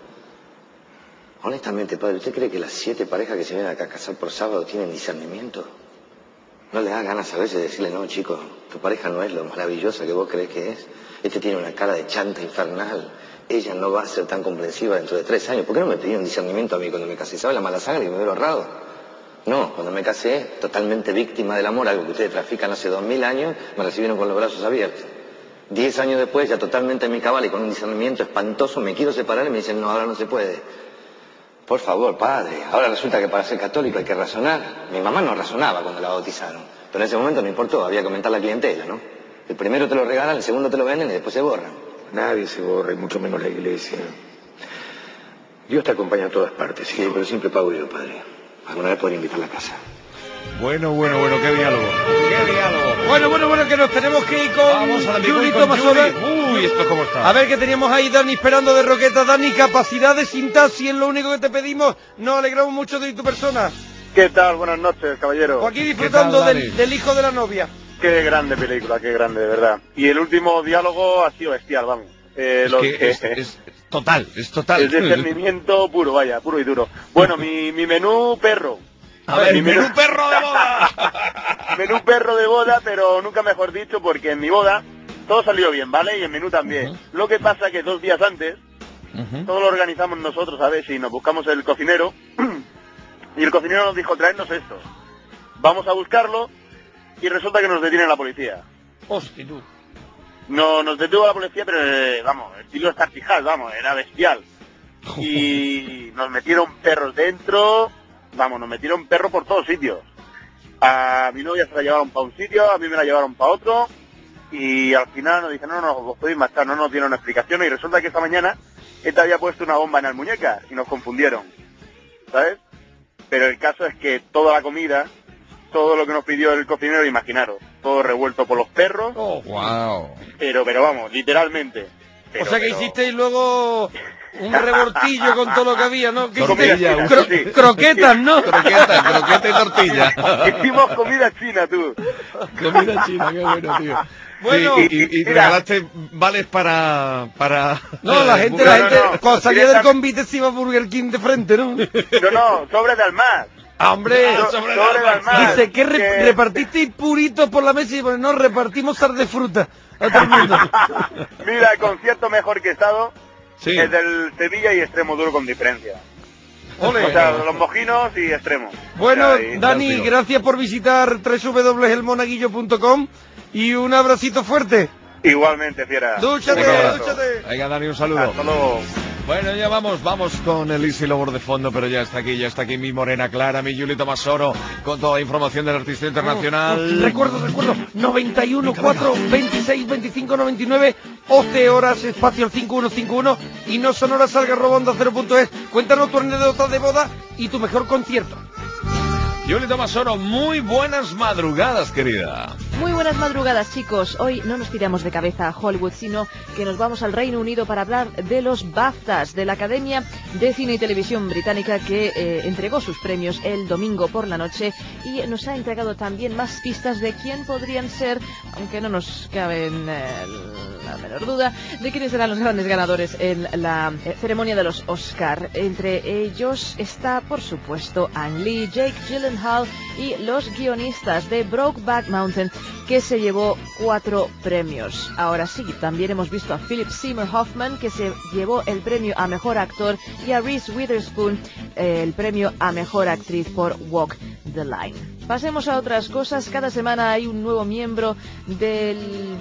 Honestamente, padre, ¿usted cree que las siete parejas que se vienen acá a casar por sábado tienen discernimiento? ¿No le da ganas a veces de decirle, no, chico, tu pareja no es lo maravillosa que vos crees que es? Este tiene una cara de chanta infernal. Ella no va a ser tan comprensiva dentro de tres años. ¿Por qué no me pidieron discernimiento a mí cuando me casé? ¿Sabe la mala sangre que me hubiera ahorrado? No, cuando me casé, totalmente víctima del amor, algo que ustedes trafican hace dos mil años, me recibieron con los brazos abiertos. Diez años después, ya totalmente en mi cabal y con un discernimiento espantoso, me quiero separar y me dicen, no, ahora no se puede. Por favor, padre, ahora resulta que para ser católico hay que razonar. Mi mamá no razonaba cuando la bautizaron, pero en ese momento no importó, había que aumentar la clientela, ¿no? El primero te lo regalan, el segundo te lo venden y después se borran. Nadie se borra, y mucho menos la iglesia. Dios te acompaña a todas partes. Sí, pero siempre pago yo, padre. Alguna vez podría invitar a la casa. Bueno, bueno, bueno, qué diálogo. Qué diálogo. Bueno, bueno, bueno, que nos tenemos que ir con Vamos a la Juli con Tomasola. Judy. Uy, esto cómo está. A ver, que teníamos ahí Dani esperando de Roqueta. Dani, capacidad de sintaxis es lo único que te pedimos. Nos alegramos mucho de tu persona. ¿Qué tal? Buenas noches, caballero. O aquí disfrutando tal, del, del hijo de la novia. Qué grande película, qué grande, de verdad. Y el último diálogo ha sido bestial, vamos. Eh, Es lo que que- es, es total, es total. El discernimiento puro, vaya, puro y duro. Bueno, mi, mi menú perro. A ver, mi menú perro de boda. Menú perro de boda, pero nunca mejor dicho, porque en mi boda todo salió bien, ¿vale? Y en menú también. Ujú. Lo que pasa que dos días antes, Ujú. todo lo organizamos nosotros, ¿sabes? Y nos buscamos el cocinero. Y el cocinero nos dijo, traednos esto. Vamos a buscarlo y resulta que nos detiene la policía. Hostia, tú. No, nos detuvo la policía, pero eh, vamos, el estilo estartijal, vamos, era bestial. Y nos metieron perros dentro, vamos, nos metieron perros por todos sitios. A mi novia se la llevaron para un sitio, a mí me la llevaron para otro, y al final nos dijeron, no, no, os podéis marchar, no nos dieron explicación, y resulta que esta mañana esta había puesto una bomba en las muñecas, y nos confundieron, ¿sabes? Pero el caso es que toda la comida, todo lo que nos pidió el cocinero, imaginaros, todo revuelto por los perros, Oh, Wow. pero, pero vamos, literalmente. Pero, o sea que pero- hicisteis luego un rebortillo con todo lo que había, ¿no? ¿Qué Tortilla, hicisteis? un- Cro- sí. croquetas, ¿no? Croqueta, croqueta y tortilla. Hicimos comida china, tú. Comida china, qué bueno, tío. Bueno, Sí, y, y, y mira. regalaste vales para... para No, la gente, Burger la no, gente, no. cuando salía del Directamente- convite se iba a Burger King de frente, ¿no? No, no, sobre de almaz. Ah, hombre, So- sobre sobre de de almaz. dice que re- que- repartisteis puritos por la mesa y bueno, no, repartimos sal de fruta a todo el mundo. Mira, el concierto mejor que he estado Sí. es del Sevilla y Extremo Duro con diferencia. Ole. O sea, los mojinos y Extremo. Bueno, O sea, y- Dani, Fantástico. gracias por visitar doble u doble u doble u punto el monaguillo punto com y un abracito fuerte. Igualmente, fiera. Dúchate, Un abrazo. dúchate. Venga, Dani, un saludo. Hasta luego. Bueno, ya vamos, vamos con el Easy Lover de fondo, pero ya está aquí, ya está aquí mi morena clara, mi Yuli Tomasoro, con toda la información del artista internacional. Oh, oh, recuerdo, recuerdo, noventa y uno, cuatro, veintiséis, veinticinco, noventa y nueve, once horas, espacio cinco uno cinco uno y no sonoras salga arroba onda cero punto es. Cuéntanos tu anécdota de boda y tu mejor concierto. Yuli Tomasoro, muy buenas madrugadas, querida. Muy buenas madrugadas, chicos. Hoy no nos tiramos de cabeza a Hollywood, sino que nos vamos al Reino Unido para hablar de los BAFTAs, de la Academia de Cine y Televisión Británica, que eh, entregó sus premios el domingo por la noche y nos ha entregado también más pistas de quién podrían ser, aunque no nos cabe en eh, la menor duda, de quiénes serán los grandes ganadores en la eh, ceremonia de los Oscar. Entre ellos está, por supuesto, Ang Lee, Jake Gyllenhaal y los guionistas de Brokeback Mountain, que se llevó cuatro premios. Ahora sí, también hemos visto a Philip Seymour Hoffman, que se llevó el premio a Mejor Actor, y a Reese Witherspoon eh, el premio a Mejor Actriz por Walk the Line. Pasemos a otras cosas. Cada semana hay un nuevo miembro del,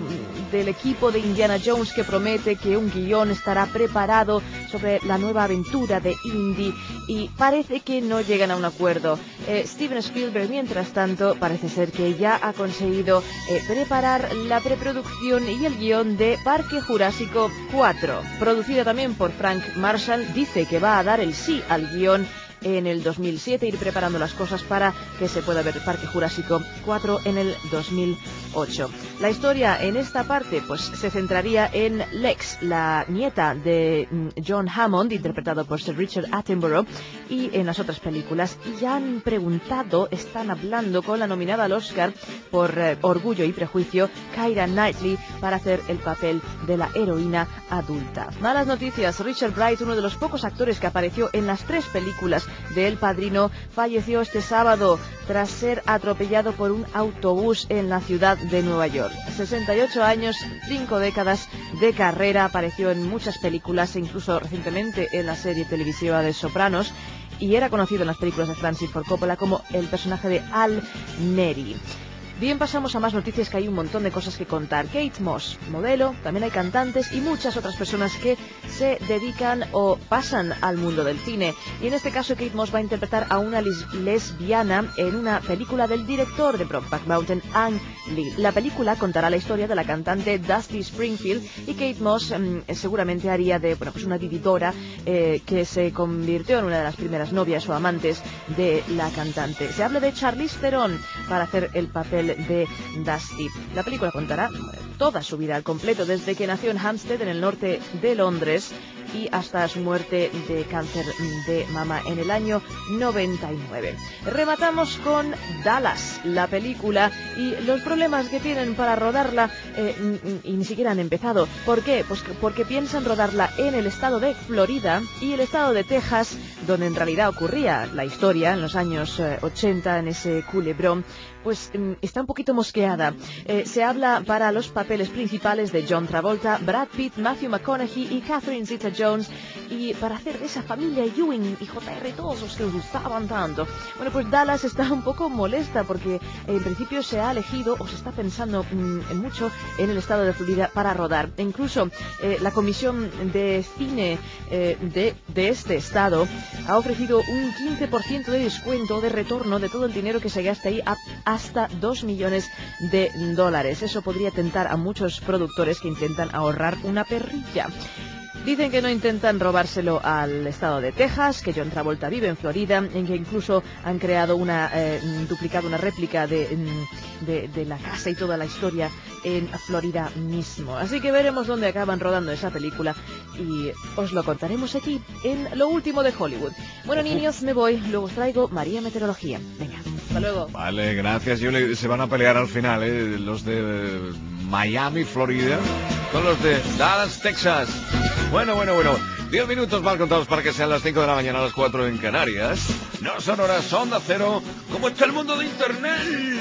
del equipo de Indiana Jones que promete que un guión estará preparado sobre la nueva aventura de Indy, y parece que no llegan a un acuerdo. Eh, Steven Spielberg, mientras tanto, parece ser que ya ha conseguido eh, preparar la preproducción y el guión de Parque Jurásico cuatro. Producida también por Frank Marshall, dice que va a dar el sí al guión en el dos mil siete, ir preparando las cosas para que se pueda ver Parque Jurásico cuatro en el dos mil ocho. La historia en esta parte pues se centraría en Lex, la nieta de John Hammond, interpretado por Sir Richard Attenborough, y en las otras películas. Y ya han preguntado, están hablando con la nominada al Oscar por eh, Orgullo y Prejuicio, Keira Knightley, para hacer el papel de la heroína adulta. Malas noticias: Richard Bright, uno de los pocos actores que apareció en las tres películas de El Padrino, falleció este sábado tras ser atropellado por un autobús en la ciudad de Nueva York. sesenta y ocho años, cinco décadas de carrera, apareció en muchas películas e incluso recientemente en la serie televisiva de Sopranos, y era conocido en las películas de Francis Ford Coppola como el personaje de Al Neri. Bien, pasamos a más noticias, que hay un montón de cosas que contar. Kate Moss, modelo, también hay cantantes y muchas otras personas que se dedican o pasan al mundo del cine. Y en este caso Kate Moss va a interpretar a una lesbiana en una película del director de Brokeback Mountain, Ang Lee. La película contará la historia de la cantante Dusty Springfield, y Kate Moss mmm, seguramente haría de bueno, pues una vividora eh, que se convirtió en una de las primeras novias o amantes de la cantante. Se habla de Charlize Theron para hacer el papel de Dusty. La película contará toda su vida al completo, desde que nació en Hampstead, en el norte de Londres, y hasta su muerte de cáncer de mama en el año noventa y nueve. Rematamos con Dallas, la película, y los problemas que tienen para rodarla, eh, y ni siquiera han empezado. ¿Por qué? Pues porque piensan rodarla en el estado de Florida y el estado de Texas, donde en realidad ocurría la historia en los años eh, ochenta, en ese culebrón. Pues eh, está un poquito mosqueada. Eh, se habla para los papeles principales de John Travolta, Brad Pitt, Matthew McConaughey y Catherine Zeta-Jones, y para hacer de esa familia Ewing y J R, todos los que les gustaban tanto. Bueno, pues Dallas está un poco molesta porque en principio se ha elegido o se está pensando mmm, mucho en el estado de Florida para rodar. E incluso eh, la Comisión de Cine eh, de, de este estado ha ofrecido un quince por ciento de descuento, de retorno de todo el dinero que se gaste ahí, a, hasta dos millones de dólares. Eso podría tentar a muchos productores que intentan ahorrar una perrilla. Dicen que no intentan robárselo al estado de Texas, que John Travolta vive en Florida, en que incluso han creado una, eh, duplicado una réplica de, de, de la casa y toda la historia en Florida mismo. Así que veremos dónde acaban rodando esa película y os lo contaremos aquí en Lo Último de Hollywood. Bueno, niños, me voy, luego os traigo María Meteorología. Venga, hasta luego. Vale, gracias. Yuli. Se van a pelear al final, ¿eh? Los de Miami, Florida, con los de Dallas, Texas. Bueno, bueno, bueno. Diez minutos mal contados para que sean las cinco de la mañana, a las cuatro en Canarias. No son horas, Onda Cero. ¿Cómo está el mundo de Internet?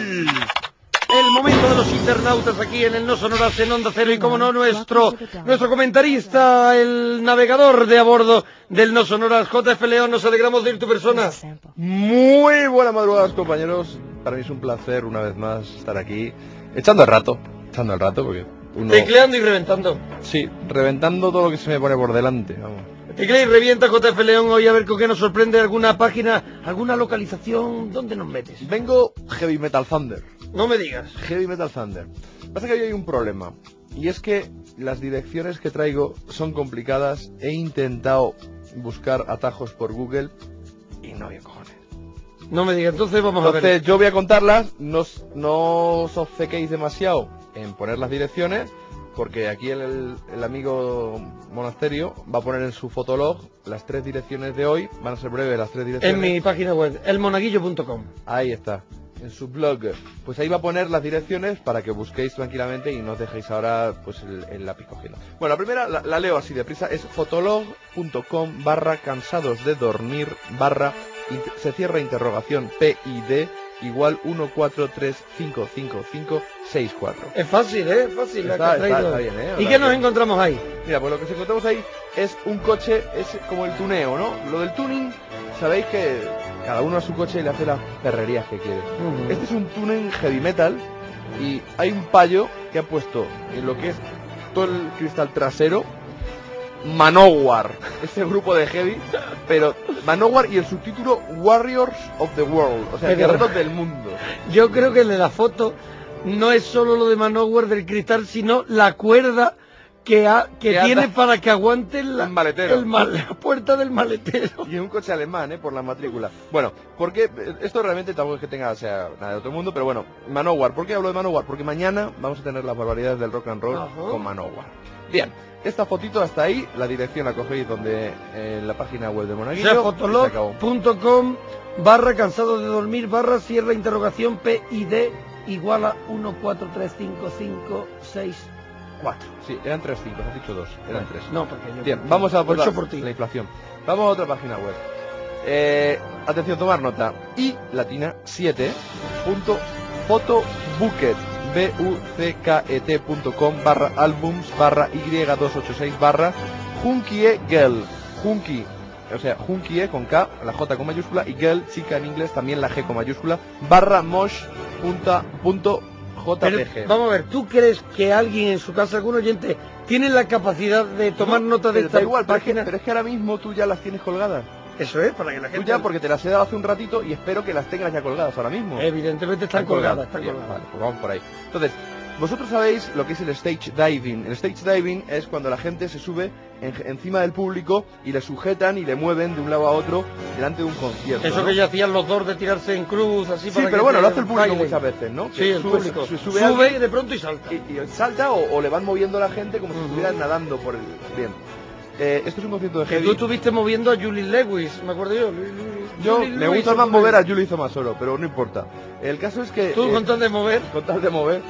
El momento de los internautas aquí en el No Sonoras en Onda Cero, y como no, nuestro nuestro comentarista, el navegador de a bordo del No Sonoras, J F León. Nos alegramos de ir tu persona. Muy buenas madrugadas, compañeros. Para mí es un placer una vez más estar aquí, echando el rato, echando el rato porque uno... Tecleando y reventando. Sí, reventando todo lo que se me pone por delante, vamos. Ticlay, revienta J F León hoy a ver con qué nos sorprende alguna página, alguna localización. ¿Dónde nos metes? Vengo Heavy Metal Thunder. No me digas. Heavy Metal Thunder. Pasa que hoy hay un problema. Y es que las direcciones que traigo son complicadas. He intentado buscar atajos por Google y no había cojones. No me digas, entonces vamos entonces, a ver. yo voy a contarlas. No, no os obcequéis demasiado en poner las direcciones, porque aquí el, el amigo Monasterio va a poner en su fotolog las tres direcciones de hoy. Van a ser breves las tres direcciones. En mi página web, el monaguillo punto com. Ahí está, en su blog. Pues ahí va a poner las direcciones para que busquéis tranquilamente y no os dejéis ahora pues el, el lápiz cogido. Bueno, la primera la, la leo así deprisa. Es fotolog punto com barra cansados de dormir barra se cierra interrogación P I D igual uno cuatro tres cinco cinco cinco seis cuatro. Es fácil, ¿eh? Es fácil. Está, la que está, está bien, ¿eh? ¿Y qué nos encontramos ahí? Mira, pues lo que nos encontramos ahí es un coche, es como el tuneo, ¿no? Lo del tuning, sabéis que cada uno a su coche le hace las perrerías que quiere. Uh-huh. Este es un tuning heavy metal y hay un payo que ha puesto en lo que es todo el cristal trasero Manowar, este grupo de heavy, pero Manowar y el subtítulo Warriors of the World, o sea, pero, guerreros del mundo. Yo creo que el de la foto no es solo lo de Manowar del cristal, sino la cuerda que, ha, que tiene anda, para que aguante la, el maletero. El mal, la puerta del maletero. Y es un coche alemán, ¿eh? Por la matrícula. Bueno, porque esto realmente tampoco es que tenga, o sea, nada de otro mundo, pero bueno, Manowar. ¿Por qué hablo de Manowar? Porque mañana vamos a tener las barbaridades del rock and roll uh-huh. con Manowar. Bien, esta fotito hasta ahí, la dirección la cogéis donde en la página web de Monaguillo. O sea, fotolog punto com barra cansado de dormir barra cierra interrogación P I D igual a uno cuatro tres cinco cinco seis cuatro. Sí, eran tres cinco, has dicho dos, eran tres. No, porque yo... Bien, vamos a por la, por ti. la inflación. Vamos a otra página web. Eh, atención, tomar nota. Y latina siete punto fotobucket b u c k e t punto com barra albums barra y doscientos ochenta y seis barra Junkie Girl. Junkie, o sea, Junkie con K, la J con mayúscula, y Girl, chica en inglés, también la G con mayúscula, barra mosh punta, punto J P G. Pero, vamos a ver, ¿tú crees que alguien en su casa, algún oyente, tiene la capacidad de tomar no, nota de esta igual, página? Pero es, que, pero es que ahora mismo tú ya las tienes colgadas. Eso es, para que la gente... Tú ya, porque te las he dado hace un ratito y espero que las tengas ya colgadas ahora mismo. Evidentemente están, están colgadas, colgadas, están colgadas. Vale, pues vamos por ahí. Entonces, vosotros sabéis lo que es el stage diving. El stage diving es cuando la gente se sube en, encima del público y le sujetan y le mueven de un lado a otro delante de un concierto. Eso, ¿no? Que ya hacían los dos de tirarse en cruz, así sí, para pero que bueno, lo hace el público baile. Muchas veces, ¿no? Sí, el sube, público. Se, se sube, sube alguien, y de pronto y salta. Y, y salta o, o le van moviendo a la gente como uh-huh. si estuvieran nadando por el... Bien. Eh, esto es un concierto de heavy. Que tú estuviste moviendo a Julie Lewis, me acuerdo yo. Yo Julie me Lewis, gusta más mover a Julie Zomasoro, pero no importa. El caso es que... ¿Tú eh, con tal de mover? Con tal de mover.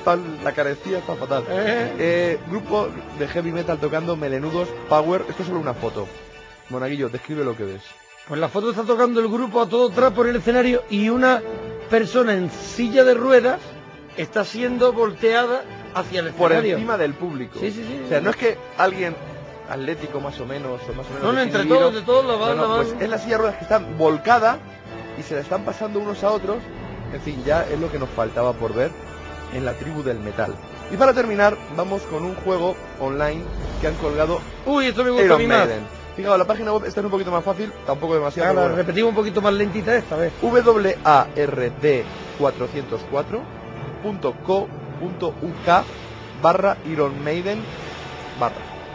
La carecía está fatal. ¿Eh? Eh, grupo de heavy metal tocando Melenudos Power. Esto es solo una foto. Monaguillo, describe lo que ves. Pues la foto está tocando el grupo a todo trapo por el escenario y una persona en silla de ruedas está siendo volteada hacia el escenario. Por encima del público. Sí, sí, sí. O sea, no es que alguien atlético más o menos o más o menos no, no, entre todos, de todos la van, no, no, la van. Pues es la silla de ruedas que está volcada y se la están pasando unos a otros. En fin, ya es lo que nos faltaba por ver en la tribu del metal. Y para terminar, vamos con un juego online que han colgado. Uy, esto me gusta a mí más. Fijaos, la página web esta es un poquito más fácil, tampoco demasiado. Ahora, bueno. repetimos un poquito más lentita esta vez. W A R D cuatrocientos cuatro punto co punto u k barra Iron Maiden barra.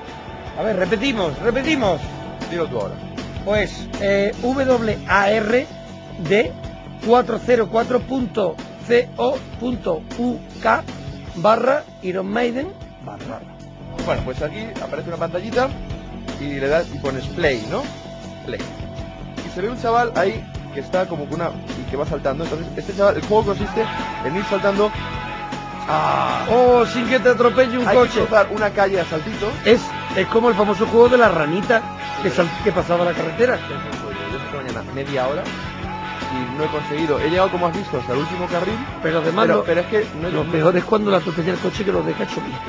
A ver, repetimos, repetimos. Dilo tú ahora. Pues eh, W A R D cuatrocientos cuatro punto co punto u k barra Iron Maiden barra. Bueno, pues aquí aparece una pantallita y le das y pones play, ¿no? Play. Y se ve un chaval ahí que está como con una... y que va saltando. Entonces, este chaval, el juego consiste en ir saltando... ¡Ah! ¡Oh! Sin que te atropelle un hay coche. Que cruzar una calle a saltito. Es, es como el famoso juego de la ranita que, sal, que pasaba la carretera. Yo esta mañana media hora y no he conseguido. He llegado, como has visto, hasta el último carril. Pero además, pero, lo, pero es que no, lo no, peor es cuando la atropella el coche que lo deja hecho bien.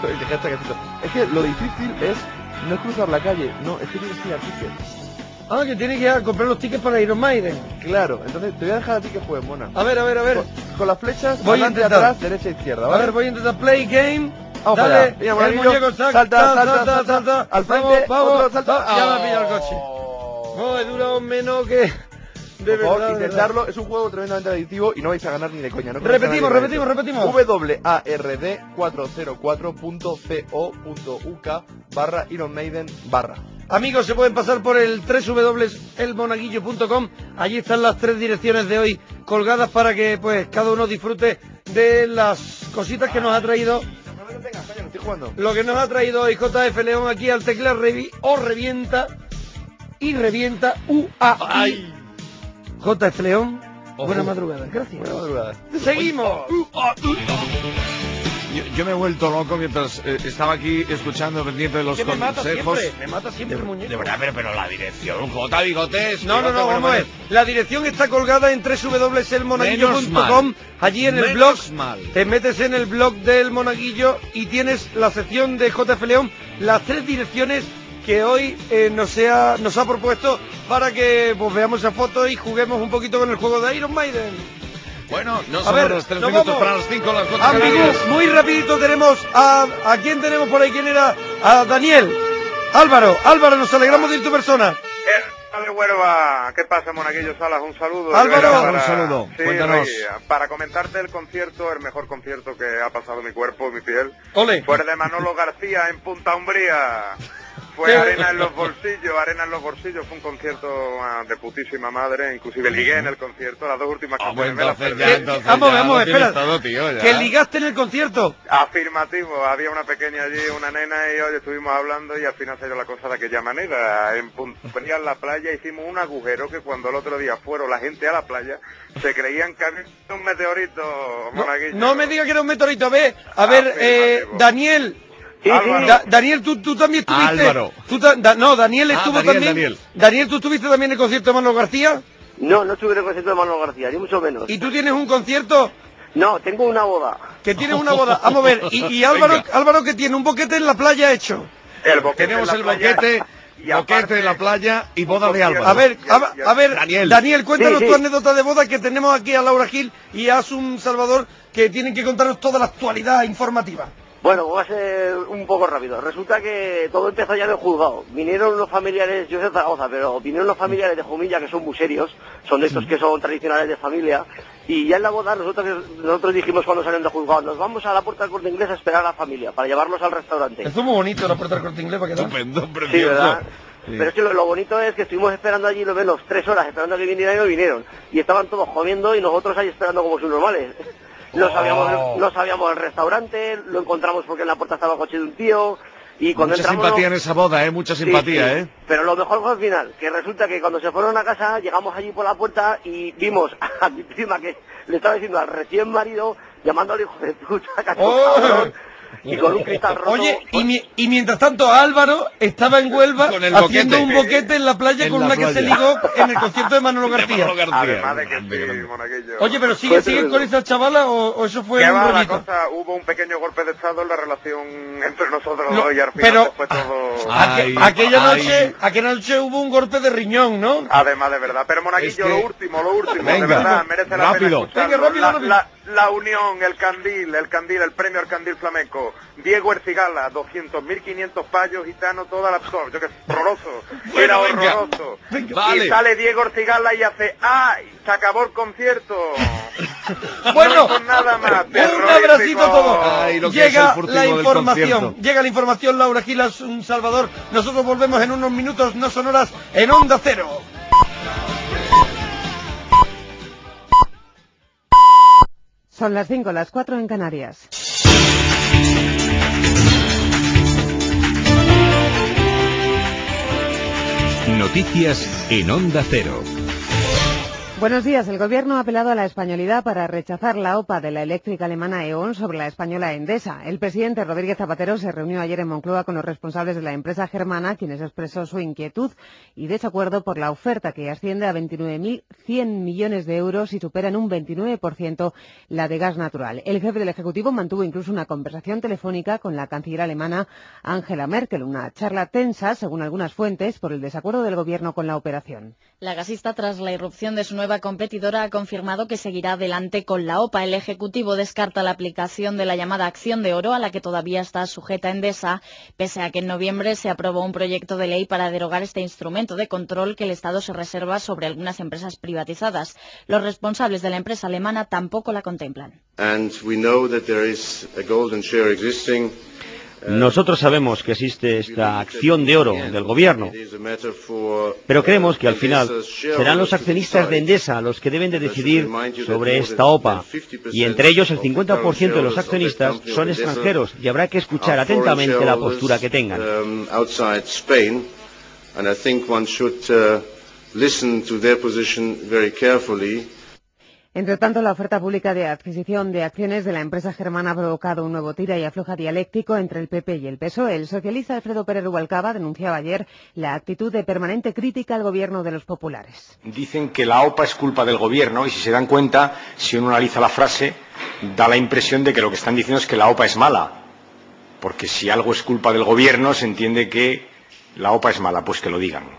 Es que lo difícil es no es cruzar la calle, no, es que tienes que ir a tickets. Ah, que tienes que ir a comprar los tickets para Iron Maiden. Claro, entonces te voy a dejar a ti que juegues, mona. A ver, a ver, a ver. Con, con las flechas, voy adelante, a intentar. Atrás, derecha, izquierda, ¿vale? A ver, voy a intentar play game. Vamos para Dale, allá. Mira, el Monaguillo, muñeco salta, salta, salta, salta, salta, salta, al frente, Vamos, vamos, otro, salta. ya me ha pillado el coche. No, he durado menos que... De Por favor, verdad, de intentarlo. verdad. Es un juego tremendamente adictivo y no vais a ganar ni de coña. No Repetimos, repetimos, repetimos. W A R D cuatrocientos cuatro punto co punto uk barra Iron Maiden barra. Amigos, se pueden pasar por el doble u doble u doble u punto el monaguillo punto com. Allí están las tres direcciones de hoy colgadas para que pues cada uno disfrute de las cositas que nos ha traído. No me lo tengas, coño, no estoy jugando. Lo que nos ha traído hoy J F León aquí al tecla revi o revienta y revienta U A I. J F León, buena madrugada, gracias. Buena madrugada. Seguimos. Yo, yo me he vuelto loco mientras eh, estaba aquí escuchando, pendiente de los Que me mata consejos. siempre, me mata siempre de, el muñeco. de verdad, pero, pero la dirección, J Bigotes. No, no, Bigote, no, bueno, vamos a ver. bueno. La dirección está colgada en doble u doble u doble u punto el monaguillo punto com. Menos Allí en el Menos blog. mal. Te metes en el blog del Monaguillo y tienes la sección de J F León, las tres direcciones que hoy eh, nos, ha, nos ha propuesto para que pues, veamos esa foto y juguemos un poquito con el juego de Iron Maiden. Bueno, no A son ver, los tres nos minutos vamos. para las cinco, las cuatro Amigos, Canarias. muy rapidito tenemos a... ¿A quién tenemos por ahí? ¿Quién era? A Daniel. Álvaro, Álvaro, nos alegramos de ir tu persona. Dale, Huelva. ¿Qué pasa, Monaguillo Salas? Un saludo. Álvaro. Yo era Un saludo. Sí, Cuéntanos. Rey, para comentarte el concierto, el mejor concierto que ha pasado mi cuerpo, mi piel. Ole. Fue el de Manolo García en Punta Umbría. Fue arena en los bolsillos, arena en los bolsillos. Fue un concierto ah, de putísima madre. Inclusive ligué en el concierto. Las dos últimas Ah, canciones bueno, me las entonces perdí. ya, entonces Vamos, ya vamos, lo tienes espera. todo, tío, ya. Que ligaste en el concierto. Afirmativo, había una pequeña allí, una nena, y hoy estuvimos hablando y al final salió la cosa de aquella manera. En Punta Umbría, en la playa, hicimos un agujero que cuando el otro día fueron la gente a la playa, se creían que había un meteorito, Monaguillo. No me digas que era un meteorito. A ver, a ver, eh, Afirmativo. Daniel. Álvaro. Da- Daniel, ¿tú, tú también estuviste. Álvaro. Tú ta- da- no, Daniel Ah, estuvo Daniel, también. Daniel. Daniel, ¿tú estuviste también en el concierto de Manolo García? No, no estuve en el concierto de Manolo García, ni mucho menos. ¿Y tú tienes un concierto? No, tengo una boda. Que tienes una boda. Vamos a ver. ¿Y, y Álvaro, Venga. Álvaro que tiene un boquete en la playa hecho? El boquete Tenemos en el la playa, boquete, y aparte- boquete en la playa y boda de Álvaro. A ver, a, a ver, Daniel. Daniel, cuéntanos Sí, sí. tu anécdota de boda, que tenemos aquí a Laura Gil y a Asun Salvador, que tienen que contarnos toda la actualidad informativa. Bueno, va a ser un poco rápido. Resulta que todo empezó ya en el juzgado. Vinieron los familiares, yo soy de Zaragoza, pero vinieron los familiares de Jumilla, que son muy serios, son de estos que son tradicionales de familia, y ya en la boda nosotros nosotros dijimos cuando salieron del juzgado, nos vamos a la puerta del Corte Inglés a esperar a la familia, para llevarlos al restaurante. Estuvo muy bonito la puerta del Corte Inglés, para quedar. Estupendo, Sí, precioso. ¿verdad? Sí. Pero es que lo, lo bonito es que estuvimos esperando allí lo menos tres horas, esperando a que vinieran y no vinieron. Y estaban todos comiendo y nosotros ahí esperando como subnormales. No sabíamos, el, no sabíamos el restaurante, lo encontramos porque en la puerta estaba el coche de un tío. Y cuando Mucha entramos, simpatía no- en esa boda, ¿eh? Mucha Sí, simpatía, sí. ¿eh? Pero lo mejor fue al final, que resulta que cuando se fueron a casa, llegamos allí por la puerta y vimos a mi prima que le estaba diciendo al recién marido, llamándole hijo de puta, cacho, Oh. cabrón, y con un cristal roto. Oye, y, mi- y mientras tanto Álvaro estaba en Huelva Con el haciendo boquete. un boquete en la playa En con la una que se playa. ligó en el concierto de Manolo De García. Manolo García. Además de que Grande, sí, grande. Monaguillo. Oye, pero sigue, Fue sigue tremendo. con esa chavala o, o eso fue ¿Qué un va la rollito. cosa? Hubo un pequeño golpe de estado en la relación entre nosotros Lo- dos y al final pero- se fue todo... Ay, Aque- aquella ay. noche, aquella noche hubo un golpe de riñón, ¿no? Además, de verdad. Pero Monaguillo, Es que- lo último, lo último, Venga, de verdad, merece la rápido. pena escucharlo. Venga, rápido, la, rápido. La, la unión, el candil, el candil, el premio al candil flamenco. Diego Ercigala, doscientos mil quinientos payos, gitano, toda la... todo, yo que sé, horroroso. Era Bueno, venga. horroroso. Venga, Y vale. sale Diego Ercigala y hace... ¡Ay! Se acabó el concierto. Bueno, No hizo nada más. un terrorífico. abracito a todos. Ay, lo que es el Llega furtivo la del información, concierto. llega la información, Laura Gilas, un Salvador. Nosotros volvemos en unos minutos, no sonoras, en Onda Cero. Son las cinco, las cuatro en Canarias. Noticias en Onda Cero. Buenos días. El Gobierno ha apelado a la españolidad para rechazar la OPA de la eléctrica alemana E ON sobre la española Endesa. El presidente Rodríguez Zapatero se reunió ayer en Moncloa con los responsables de la empresa germana, quienes expresó su inquietud y desacuerdo por la oferta, que asciende a veintinueve mil cien millones de euros y supera en un veintinueve por ciento la de gas natural. El jefe del Ejecutivo mantuvo incluso una conversación telefónica con la canciller alemana Angela Merkel, una charla tensa, según algunas fuentes, por el desacuerdo del Gobierno con la operación. La gasista, tras la irrupción de su nueva nueva competidora ha confirmado que seguirá adelante con la OPA. El Ejecutivo descarta la aplicación de la llamada acción de oro, a la que todavía está sujeta Endesa, pese a que en noviembre se aprobó un proyecto de ley para derogar este instrumento de control que el Estado se reserva sobre algunas empresas privatizadas. Los responsables de la empresa alemana tampoco la contemplan. And we know that there is a golden share existing. Nosotros sabemos que existe esta acción de oro del gobierno, pero creemos que al final serán los accionistas de Endesa los que deben de decidir sobre esta OPA, y entre ellos el cincuenta por ciento de los accionistas son extranjeros y habrá que escuchar atentamente la postura que tengan. Entre tanto, la oferta pública de adquisición de acciones de la empresa germana ha provocado un nuevo tira y afloja dialéctico entre el P P y el P S O E. El socialista Alfredo Pérez Rubalcaba denunciaba ayer la actitud de permanente crítica al gobierno de los populares. Dicen que la OPA es culpa del gobierno y si se dan cuenta, si uno analiza la frase, da la impresión de que lo que están diciendo es que la OPA es mala. Porque si algo es culpa del gobierno, se entiende que la OPA es mala, pues que lo digan.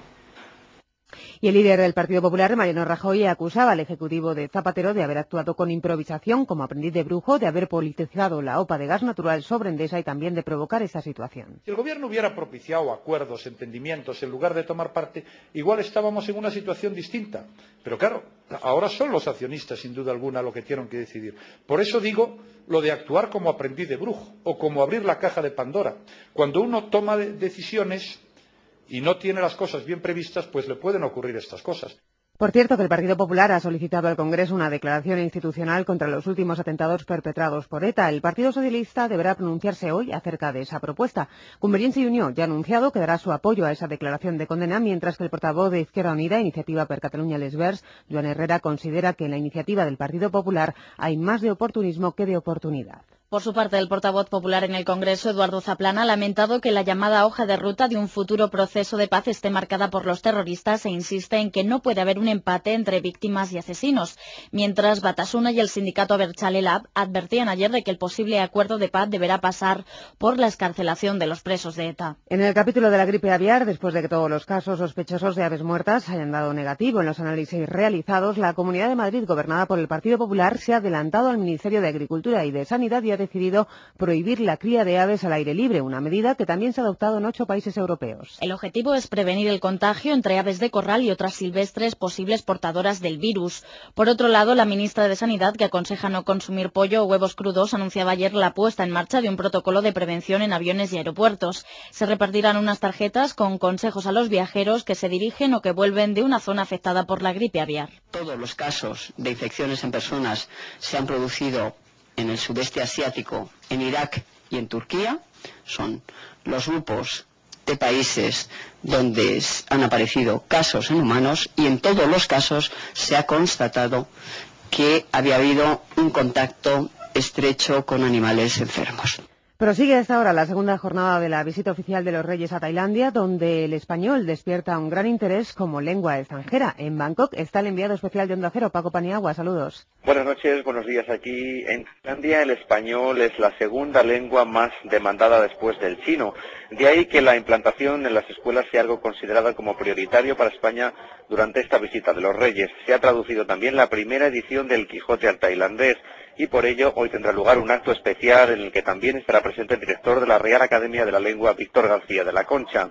Y el líder del Partido Popular, Mariano Rajoy, acusaba al Ejecutivo de Zapatero de haber actuado con improvisación como aprendiz de brujo, de haber politizado la OPA de gas natural sobre Endesa y también de provocar esta situación. Si el Gobierno hubiera propiciado acuerdos, entendimientos, en lugar de tomar parte, igual estábamos en una situación distinta. Pero claro, ahora son los accionistas, sin duda alguna, lo que tienen que decidir. Por eso digo lo de actuar como aprendiz de brujo o como abrir la caja de Pandora. Cuando uno toma decisiones y no tiene las cosas bien previstas, pues le pueden ocurrir estas cosas. Por cierto, que el Partido Popular ha solicitado al Congreso una declaración institucional contra los últimos atentados perpetrados por ETA. El Partido Socialista deberá pronunciarse hoy acerca de esa propuesta. Convergencia y Unió ya ha anunciado que dará su apoyo a esa declaración de condena, mientras que el portavoz de Izquierda Unida, Iniciativa per Catalunya Les Verds, Joan Herrera, considera que en la iniciativa del Partido Popular hay más de oportunismo que de oportunidad. Por su parte, el portavoz popular en el Congreso, Eduardo Zaplana, ha lamentado que la llamada hoja de ruta de un futuro proceso de paz esté marcada por los terroristas e insiste en que no puede haber un empate entre víctimas y asesinos. Mientras, Batasuna y el sindicato Abertzale Lab advertían ayer de que el posible acuerdo de paz deberá pasar por la excarcelación de los presos de ETA. En el capítulo de la gripe aviar, después de que todos los casos sospechosos de aves muertas hayan dado negativo en los análisis realizados, la Comunidad de Madrid, gobernada por el Partido Popular, se ha adelantado al Ministerio de Agricultura y de Sanidad y ha decidido prohibir la cría de aves al aire libre, una medida que también se ha adoptado en ocho países europeos. El objetivo es prevenir el contagio entre aves de corral y otras silvestres posibles portadoras del virus. Por otro lado, la ministra de Sanidad, que aconseja no consumir pollo o huevos crudos, anunciaba ayer la puesta en marcha de un protocolo de prevención en aviones y aeropuertos. Se repartirán unas tarjetas con consejos a los viajeros que se dirigen o que vuelven de una zona afectada por la gripe aviar. Todos los casos de infecciones en personas se han producido en el sudeste asiático, en Irak y en Turquía. Son los grupos de países donde han aparecido casos en humanos y en todos los casos se ha constatado que había habido un contacto estrecho con animales enfermos. Prosigue a esta hora la segunda jornada de la visita oficial de los Reyes a Tailandia, donde el español despierta un gran interés como lengua extranjera. En Bangkok está el enviado especial de Onda Cero, Paco Paniagua. Saludos. Buenas noches, buenos días. Aquí en Tailandia el español es la segunda lengua más demandada después del chino. De ahí que la implantación en las escuelas sea algo considerada como prioritario para España durante esta visita de los Reyes. Se ha traducido también la primera edición del Quijote al tailandés. Y por ello hoy tendrá lugar un acto especial en el que también estará presente el director de la Real Academia de la Lengua, Víctor García de la Concha.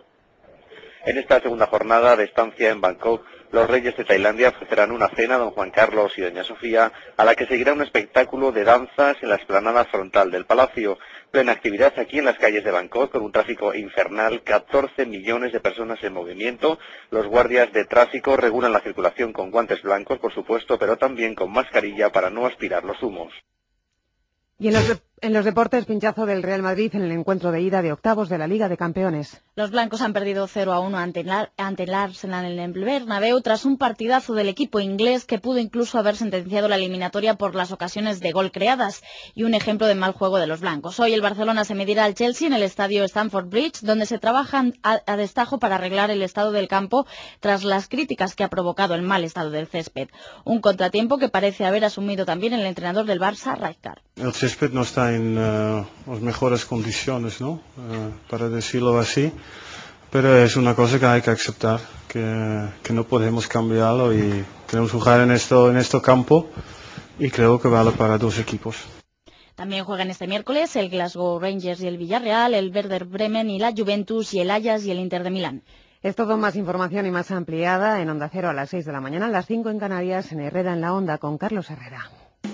En esta segunda jornada de estancia en Bangkok, los reyes de Tailandia ofrecerán una cena a don Juan Carlos y doña Sofía, a la que seguirá un espectáculo de danzas en la explanada frontal del palacio. Plena actividad aquí en las calles de Bangkok, con un tráfico infernal, catorce millones de personas en movimiento. Los guardias de tráfico regulan la circulación con guantes blancos, por supuesto, pero también con mascarilla para no aspirar los humos. Y en los, en los deportes, pinchazo del Real Madrid en el encuentro de ida de octavos de la Liga de Campeones. Los blancos han perdido cero a uno ante el, ante el Arsenal en el Bernabéu tras un partidazo del equipo inglés que pudo incluso haber sentenciado la eliminatoria por las ocasiones de gol creadas y un ejemplo de mal juego de los blancos. Hoy el Barcelona se medirá al Chelsea en el estadio Stamford Bridge, donde se trabajan a, a destajo para arreglar el estado del campo tras las críticas que ha provocado el mal estado del césped. Un contratiempo que parece haber asumido también el entrenador del Barça, Rijkaard. El césped no está en uh, las mejores condiciones, ¿no? Uh, para decirlo así. pero es una cosa que hay que aceptar, que, que no podemos cambiarlo y tenemos que jugar en esto, en este campo y creo que vale para dos equipos. También juegan este miércoles el Glasgow Rangers y el Villarreal, el Werder Bremen y la Juventus, y el Ajax y el Inter de Milán. Es todo más información y más ampliada en Onda Cero a las seis de la mañana, a las cinco en Canarias, en Herrera en la Onda, con Carlos Herrera.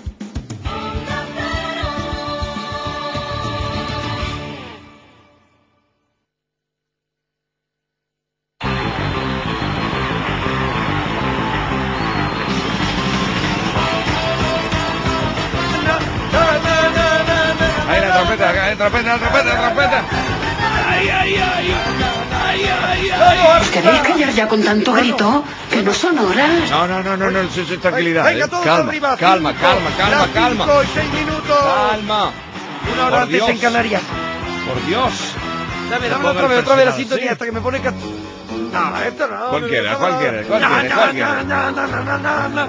Ahí la trompeta, la trompeta, la trompeta, la trompeta. Ay, ay, ay. Ay, ay, ay. ¿Os queréis callar ya con tanto grito? Que no son horas. No, no, no, no, no, sí, sí, tranquilidad. Venga, eh. todos Calma, arriba, calma, cinco, calma, calma, las calma. cinco y seis minutos. Calma. Una hora Por antes Dios. en Canarias. Por Dios. Dame, No dame ponga otra el vez, otra vez la personal, sintonía ¿sí? hasta que me pone... Cat... No, esto no. Cualquiera, no, cualquiera, no, cualquiera, no, cualquiera. No, no, no, no, no, no.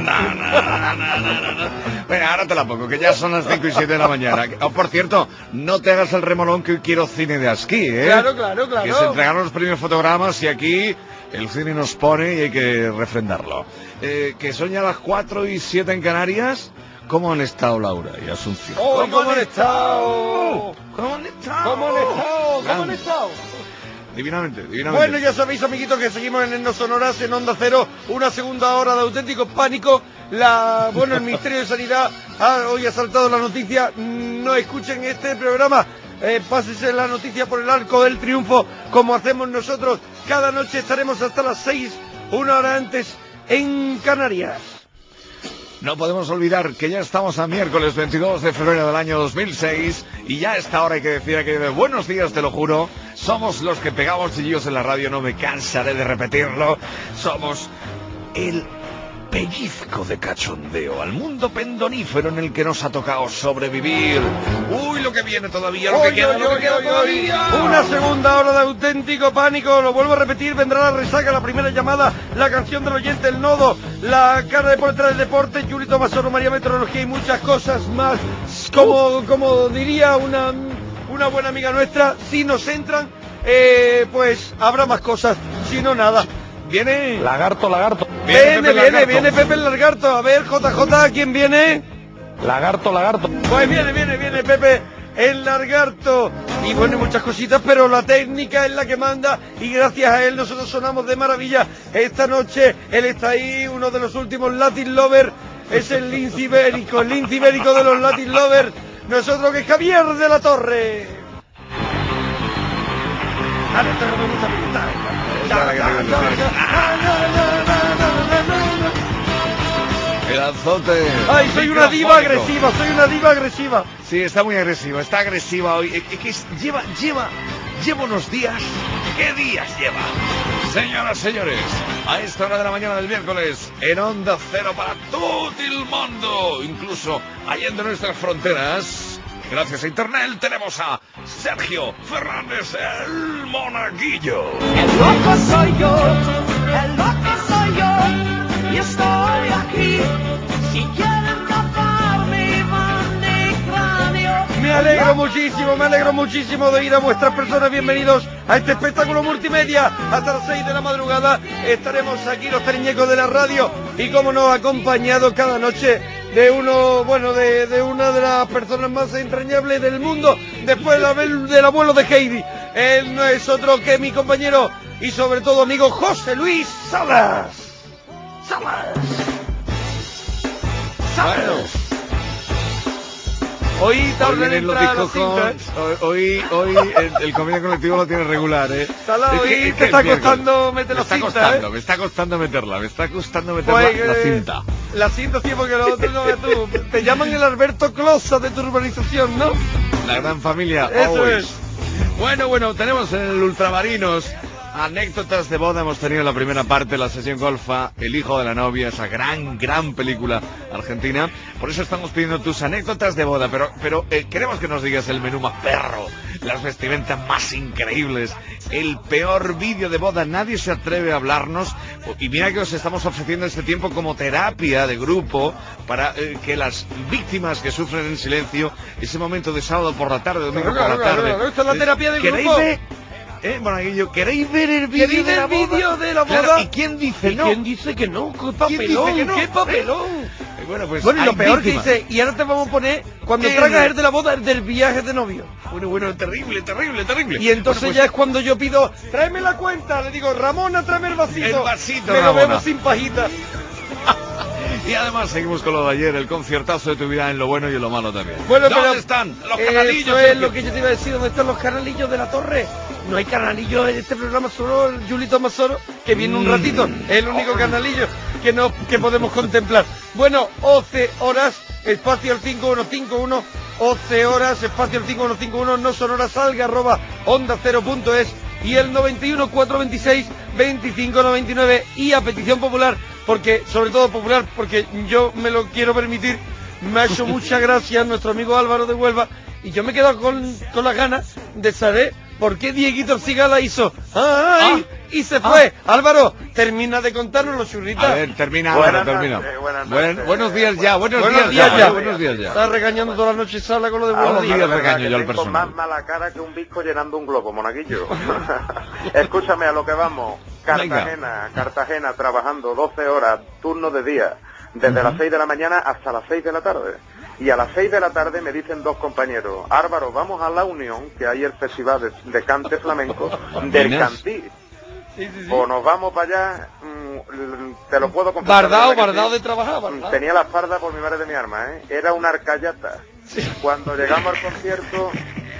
Bueno, ahora te la pongo, que ya son las cinco y siete de la mañana. Oh, por cierto, no te hagas el remolón, que hoy quiero cine de Asquí, ¿eh? Claro, claro, claro. Que se entregaron los premios fotogramas y aquí el cine nos pone y hay que refrendarlo. Eh, que son ya las cuatro y siete en Canarias. ¿Cómo han estado Laura y Asunción? Oh, ¿Cómo han estado? ¿Cómo han estado? ¿Cómo han estado? ¿Cómo han estado? Divinamente, divinamente. Bueno, ya sabéis, amiguitos, que seguimos en No Sonoras, en Onda Cero, una segunda hora de auténtico pánico. La, bueno, el Ministerio de Sanidad ha, hoy ha saltado la noticia. No escuchen este programa, eh, pásese la noticia por el arco del triunfo, como hacemos nosotros. Cada noche estaremos hasta las seis, una hora antes, en Canarias. No podemos olvidar que ya estamos a miércoles veintidós de febrero del año dos mil seis y ya a esta hora hay que decir aquello de buenos días, te lo juro. Somos los que pegamos chillidos en la radio, no me cansaré de repetirlo. Somos el pellizco de cachondeo al mundo pendonífero en el que nos ha tocado sobrevivir. Uy, lo que viene todavía, lo que Oy, queda, oy, lo que oy, queda oy, todavía. oy. Una segunda hora de auténtico pánico, lo vuelvo a repetir, vendrá la resaca, la primera llamada, la canción del oyente, el nodo, la cara de por detrás del deporte, Julito Masoro, María Meteorología y muchas cosas más. Como, como diría una, una buena amiga nuestra, si nos entran, eh, pues habrá más cosas, si no nada. Viene... Lagarto, lagarto. Viene, viene, viene, viene Pepe el Lagarto. A ver, J J, ¿quién viene? Lagarto, lagarto. Pues viene, viene, viene Pepe el Lagarto. Y bueno, muchas cositas, pero la técnica es la que manda y gracias a él nosotros sonamos de maravilla esta noche. Él está ahí, uno de los últimos Latin Lover. Es el lince ibérico, el lince ibérico de los Latin Lover. Nosotros que es Javier de la Torre. Dale, esto no me gusta pintar. El azote. Ay, soy una diva agresiva, soy una diva agresiva. Sí, está muy agresiva, está agresiva hoy. Es que es- lleva, lleva, lleva unos días. ¿Qué días lleva? Señoras, señores, a esta hora de la mañana del miércoles, en Onda Cero para todo el mundo, incluso allende nuestras fronteras. Gracias a Internet tenemos a Sergio Fernández, el monaguillo. El loco soy yo, el loco soy yo, y estoy aquí. Si quieren tapar mi cráneo. Me alegro muchísimo, me alegro muchísimo de ir a vuestras personas. Bienvenidos a este espectáculo multimedia. Hasta las seis de la madrugada estaremos aquí los periñecos de la radio y como nos acompañado cada noche de uno, bueno, de, de una de las personas más entrañables del mundo, después del, abel- del abuelo de Heidi. Él no es otro que mi compañero y sobre todo amigo José Luis Salas. Salas. Salas. Hoy tarde en vienen los entrar a las discos cinco, con- ¿eh? Hoy, hoy el, el comedia colectivo lo tiene regular, ¿eh? Sala, Es hoy que- es te que está es miércoles. costando meter la Me está cinta, costando, ¿eh? me está costando meterla, me está costando meterla Pues, la eh, cinta. La cinta, sí, porque lo otro no ves tú. Te llaman el Alberto Closa de tu urbanización, ¿no? La gran familia, Eso always. es. Bueno, bueno, tenemos en el Ultramarinos anécdotas de boda. Hemos tenido en la primera parte la sesión golfa, El hijo de la novia, esa gran, gran película argentina. Por eso estamos pidiendo tus anécdotas de boda, pero, pero eh, queremos que nos digas el menú más perro, las vestimentas más increíbles, el peor vídeo de boda. Nadie se atreve a hablarnos y mira que os estamos ofreciendo este tiempo como terapia de grupo para eh, que las víctimas que sufren en silencio ese momento de sábado por la tarde, domingo Claro, por la claro, tarde, claro, esto es la terapia de ¿queréis grupo. ver? ¿Eh, Monaguillo? ¿Queréis ver el vídeo ¿Queréis de la el vídeo boda? de la Claro, boda? ¿y quién dice ¿Y no? quién dice que no? ¡Qué ¿Quién papelón! dice que no? ¡Qué papelón! Eh, bueno, pues Bueno, y lo hay peor víctimas. que dice, y ahora te vamos a poner, cuando ¿Qué traigas es? el de la boda, el del viaje de novio. Bueno, bueno, terrible, terrible, terrible. Y entonces Bueno, pues, ya es cuando yo pido, tráeme la cuenta, le digo, Ramona, tráeme el vasito. El vasito, Me lo Ramona. bebo sin pajita. Y además seguimos con lo de ayer, el conciertazo de tu vida en lo bueno y en lo malo también. Bueno, ¿Dónde pero están los Eso canalillos? es Sergio? lo que yo te iba a decir, ¿dónde están los canalillos de la torre? No hay canalillos en este programa, solo el Julito Mazoro, que viene un Mm. ratito, es el único canalillo que no que podemos contemplar. Bueno, once horas, espacio al cinco uno cinco uno, once horas, espacio al cinco uno cinco uno, no son horas, salga, arroba, onda cero punto es, y el noventa y uno, cuatrocientos veintiséis, veinticinco noventa y nueve, y a petición popular, porque, sobre todo popular, porque yo me lo quiero permitir, me ha hecho mucha gracia nuestro amigo Álvaro de Huelva, y yo me he quedado con, con las ganas de saber por qué Dieguito Orcigala hizo ¡ay! Ah. Y se fue. Álvaro, termina de contarnos los churritas. A ver, termina, Álvaro, Buenas termina. noches, buenas Buen- noches. buenos días ya, buenos, Buenos días, días ya, ya. buenos días ya. Está regañando toda la noche Sala con lo de Ahora Huelva. días sí, de verdad regaño que yo al tengo personal. más mala cara que un bizco llenando un globo, monaguillo. Escúchame, a lo que vamos. Cartagena, Cartagena, trabajando doce horas, turno de día, desde las seis de la mañana hasta las seis de la tarde. Y a las seis de la tarde me dicen dos compañeros, Álvaro, vamos a la Unión, que hay el festival de, de cante flamenco del ¿Vienes? Cantí. Sí, sí, sí. O nos vamos para allá, mm, te lo puedo confesar. Bardao, ¿verdad que bardao sí? de trabajar, Mm, bardao. Tenía la espalda por mi madre de mi arma, ¿eh? Era una arcayata. Cuando llegamos al concierto...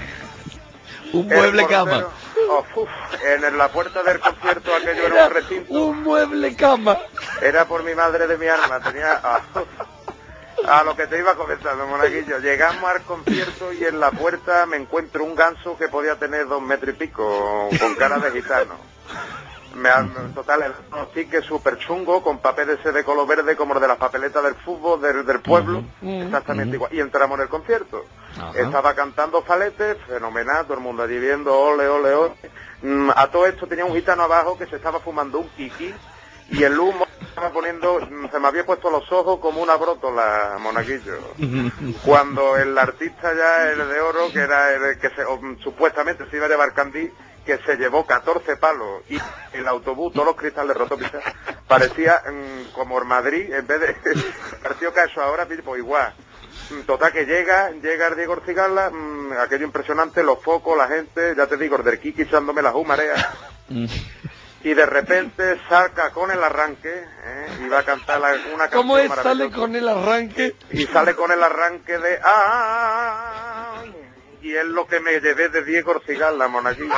Un el mueble portero- cama. oh, uf, en la puerta del concierto aquello era Era un recinto. un mueble cama. Era por mi madre de mi arma. Tenía... ah, uf. A lo que te iba comentando, monaguillo. Llegamos al concierto y en la puerta me encuentro un ganso que podía tener dos metros y pico, con cara de gitano. Me han, total, el ticket súper chungo, con papel ese de color verde como el de las papeletas del fútbol del, del pueblo, Ujú. exactamente igual. Y entramos en el concierto. Ajá. Estaba cantando Falete, fenomenal, todo el mundo allí viendo, ole, ole, ole. Mm, a todo esto tenía un gitano abajo que se estaba fumando un kiki y el humo estaba poniendo, mm, se me había puesto los ojos como una brótola, monaguillo. Cuando el artista ya, el de oro, que era el que se, o, mm, supuestamente se iba a llevar Candí, que se llevó catorce palos y el autobús, todos los cristales rotos, pisados, parecía mm, como el Madrid, en vez de partido que ha hecho ahora, pues igual. Mm, Total que llega, llega el Diego Orcigala, mmm, aquello impresionante, los focos, la gente, ya te digo, el del Kiki echándome las humareas. Y de repente saca con el arranque, ¿eh? Y va a cantar la- una canción ¿Cómo es? Sale maravillosa. con el arranque. Y sale con el arranque de ¡ah! Y es lo que me llevé de Diego Orcigala, monaguillo.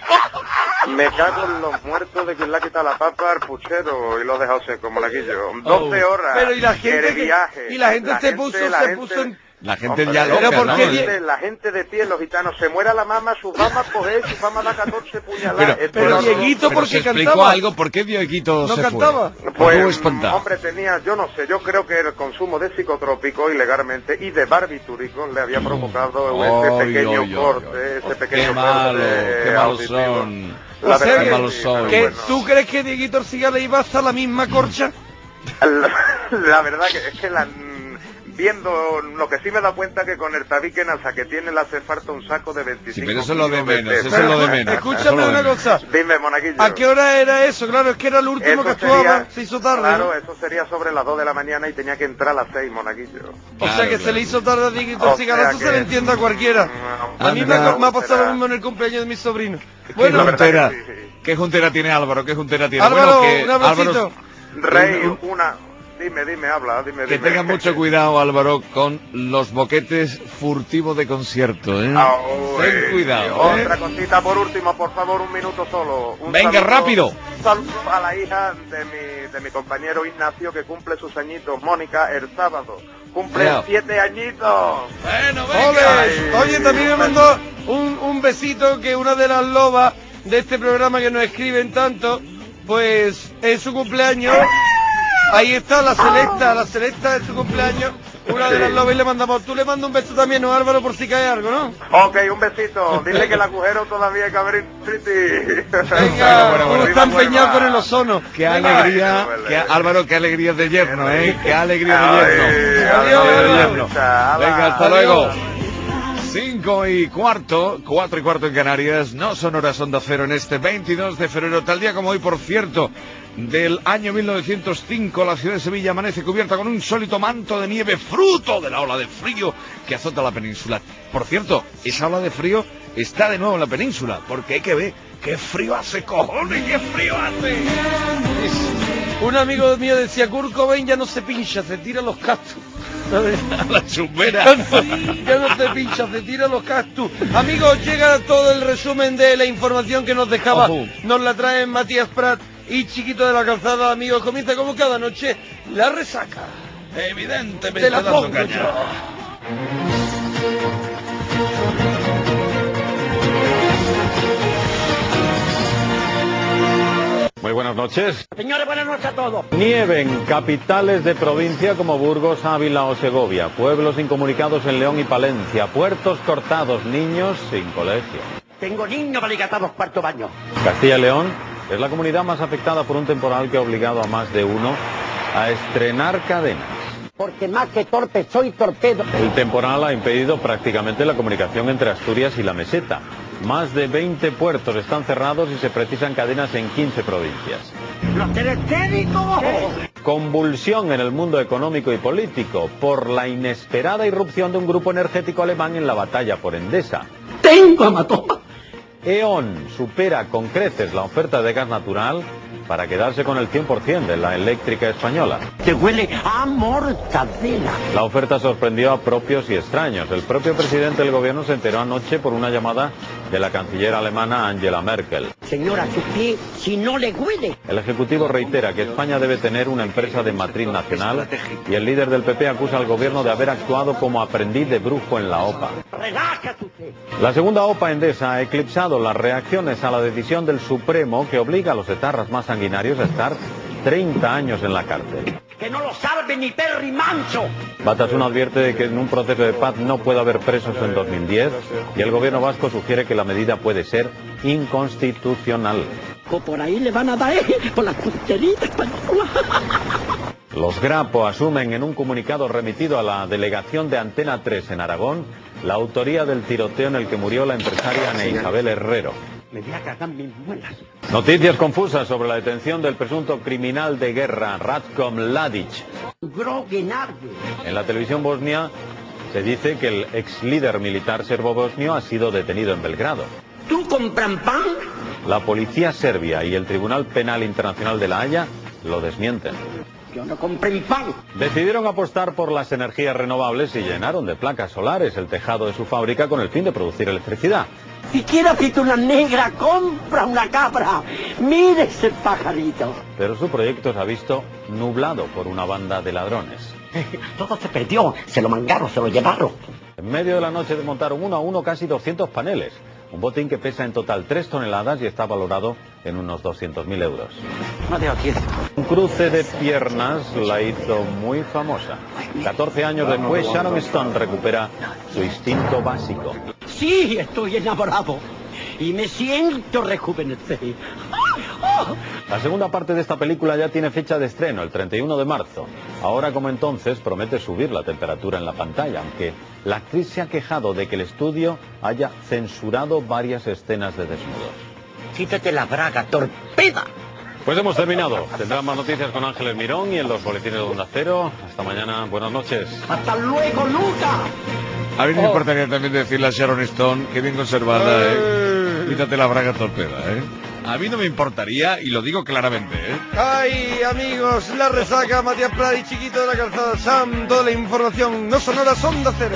Me cago en los muertos de quien le ha quitado la papa al puchero y lo ha dejado seco, monaguillo. doce horas. Pero y la gente el que- viaje. y la gente se puso- la se gente- puso en- La gente Hombre, ya loca, pero ¿por ¿no? qué die- la gente de pie, los gitanos, se muera la mama, sus mamas coger, sus mamas da catorce puñaladas. Pero, Esto pero, era Dieguito, pero ¿por se qué explicó cantaba? algo, ¿por qué Dieguito ¿No se cantaba? fue? ¿Por qué Pues, hubo mm, espantado? hombre, tenía, yo no sé, yo creo que el consumo de psicotrópicos ilegalmente y de barbitúricos le había provocado ese Ay, pequeño ay, ay, corte, ay. ese pequeño Qué malo, corte qué malos auditivo. son. La O sea verdad que- que malos sí, son. pero ¿Que bueno. ¿Tú crees que Dieguito Orcigala iba hasta la misma corcha? La, la verdad que es que la, viendo lo que sí me da cuenta que con el tabique nasa que tiene le hace falta un saco de veinticinco Sí, pero eso es lo de kilos menos, tema. eso es lo de menos. Escúchame eso es lo de una menos. cosa. Dime, monaguillo. ¿A qué hora era eso? Claro, es que era el último Eso que actuaba, sería- se hizo tarde, Claro, ¿no? eso sería sobre las dos de la mañana y tenía que entrar a las seis, monaguillo. O Claro, sea que claro. se le hizo tarde a Dieguito O Orcigala, sea eso que- se le entiende a cualquiera. Mm, A mí me, Anda. ha- me ha pasado será. lo mismo en el cumpleaños de mi sobrino. ¿Qué Bueno, la verdad juntera? que sí. ¿Qué juntera tiene Álvaro? ¿Qué juntera tiene? Álvaro, bueno, que un abracito. Álvaro, Rey, Un- una... Dime, dime, habla, dime, que dime. tenga mucho cuidado, Álvaro, con los boquetes furtivos de concierto, ¿eh? Ah, Ten uy. cuidado, ¿eh? Otra cosita por último, por favor, un minuto solo. Un Venga, saludo- rápido. Un saludo a la hija de mi, de mi compañero Ignacio, que cumple sus añitos, Mónica, el sábado. Cumple Cuidado. siete añitos. Bueno, Ole. Ay, Oye, también me un mandó un, un besito que una de las lobas de este programa que nos escriben tanto, pues es su cumpleaños. Ahí está la Selecta, la Selecta es su cumpleaños. Una de las lobas y le mandamos. Tú le mandas un beso también, ¿no, Álvaro? Por si cae algo, ¿no? Ok, un besito. Dile que el agujero todavía hay que abrir City. Venga, bueno, bueno, uno está viva empeñado Huelva. con el ozono. Qué Venga. alegría, Ay, qué, Álvaro, qué alegría de yerno, ¿eh? Qué alegría de Ay, yerno. Qué adiós, alegría de Álvaro. yerno. Ala. Venga, hasta Adiós. luego. Cinco y cuarto, cuatro y cuarto en Canarias, no son horas Onda Cero en este veintidós de febrero, tal día como hoy, por cierto, del año mil novecientos cinco, la ciudad de Sevilla amanece cubierta con un sólido manto de nieve, fruto de la ola de frío que azota la península. Por cierto, esa ola de frío está de nuevo en la península, porque hay que ver qué frío hace, cojones, qué frío hace. Un amigo mío decía, Kurt Cobain ya no se pincha, se tira los cactus. La chumbera. Ya no, ya no se pincha, se tira los cactus. Amigos, llega todo el resumen de la información que nos dejaba. Ojo. Nos la traen Matías Prat y Chiquito de la Calzada. Amigos, comienza como cada noche la resaca. Evidentemente te la dando pongo caña. yo. Muy buenas noches. Señores, buenas noches a todos. Nieve en capitales de provincia como Burgos, Ávila o Segovia. Pueblos incomunicados en León y Palencia. Puertos cortados. Niños sin colegio. Tengo niños valicatados cuarto baño. Castilla y León es la comunidad más afectada por un temporal que ha obligado a más de uno a estrenar cadenas. Porque más que torpe soy torpedo. El temporal ha impedido prácticamente la comunicación entre Asturias y la meseta. Más de veinte puertos están cerrados y se precisan cadenas en quince provincias. ¡Los teleféricos! Convulsión en el mundo económico y político por la inesperada irrupción de un grupo energético alemán en la batalla por Endesa. ¡Tengo a matoma! E.ON supera con creces la oferta de gas natural para quedarse con el cien por ciento de la eléctrica española. ¡Te huele a mortadela! La oferta sorprendió a propios y extraños. El propio presidente del gobierno se enteró anoche por una llamada de la canciller alemana Angela Merkel. Señora, su pie, si no le huele. El Ejecutivo reitera que España debe tener una empresa de matriz nacional y el líder del P P acusa al gobierno de haber actuado como aprendiz de brujo en la OPA. Relájate usted. La segunda OPA Endesa ha eclipsado las reacciones a la decisión del Supremo que obliga a los etarras más sanguinarios a estar treinta años en la cárcel. Que no lo salve ni Perry Mancho. Batasuna advierte de que en un proceso de paz no puede haber presos en dos mil diez y el gobierno vasco sugiere que la medida puede ser inconstitucional. O por ahí le van a dar eh, por las punteritas. Los Grapo asumen en un comunicado remitido a la delegación de Antena tres en Aragón la autoría del tiroteo en el que murió la empresaria Ana Isabel Herrero. Me voy a cagar mis muelas. Noticias confusas sobre la detención del presunto criminal de guerra Ratko Mladic. En la televisión bosnia se dice que el ex líder militar serbo-bosnio ha sido detenido en Belgrado. ¿Tú compran pan? La policía serbia y el Tribunal Penal Internacional de La Haya lo desmienten. Yo no compré pan. Decidieron apostar por las energías renovables y llenaron de placas solares el tejado de su fábrica con el fin de producir electricidad. Si quiere aceituna negra, compra una cabra. Mire ese pajarito. Pero su proyecto se ha visto nublado por una banda de ladrones. Todo se perdió, se lo mangaron, se lo llevaron. En medio de la noche desmontaron uno a uno casi doscientos paneles. Un botín que pesa en total tres toneladas y está valorado en unos doscientos mil euros. No tengo aquí. Un cruce de piernas la hizo muy famosa. catorce años después, Sharon Stone recupera su instinto básico. Sí, estoy enamorado. Y me siento rejuvenecer. La segunda parte de esta película ya tiene fecha de estreno, el treinta y uno de marzo. Ahora como entonces promete subir la temperatura en la pantalla, aunque la actriz se ha quejado de que el estudio haya censurado varias escenas de desnudos. Quítate la braga, torpeda. Pues hemos terminado. Tendrán más noticias con Ángeles Mirón y en los boletines de Onda Cero. Hasta mañana, buenas noches. Hasta luego, Luca. A mí me oh. importaría también decirle a Sharon Stone que bien conservada, ¿eh? Quítate la braga torpeda, ¿eh? A mí no me importaría, y lo digo claramente, ¿eh? Ay, amigos, la resaca, Matías Prat y Chiquito de la Calzada, Sam, toda la información, no sonoras, Onda Cero.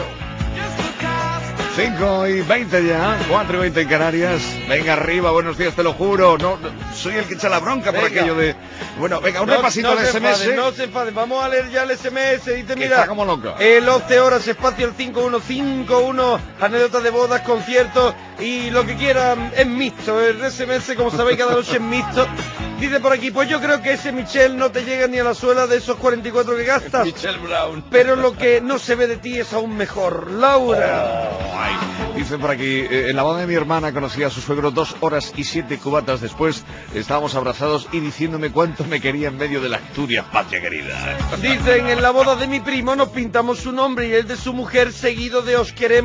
cinco y veinte ya, cuatro y veinte en Canarias. Venga arriba, buenos días, te lo juro. No, no soy el que echa la bronca por venga. aquello de... Bueno, venga, un no, repasito no al S M S. Enfaden, no se enfaden, vamos a leer ya el S M S. Dice, mira, está como loca. El once horas, espacio el cinco uno cinco uno, anécdotas de bodas, conciertos y lo que quieran, es mixto. El S M S, como sabéis, cada noche es mixto. Dice por aquí, pues yo creo que ese Michel no te llega ni a la suela de esos cuarenta y cuatro que gastas. Michel Brown. Pero lo que no se ve de ti es aún mejor. Laura. Oh, ay. Dice por aquí, eh, en la boda de mi hermana conocí a su suegro dos horas y siete cubatas después. Estábamos abrazados y diciéndome cuánto me quería en medio de la Asturias, patria querida. Dicen, en la boda de mi primo nos pintamos su nombre y el de su mujer seguido de os queremos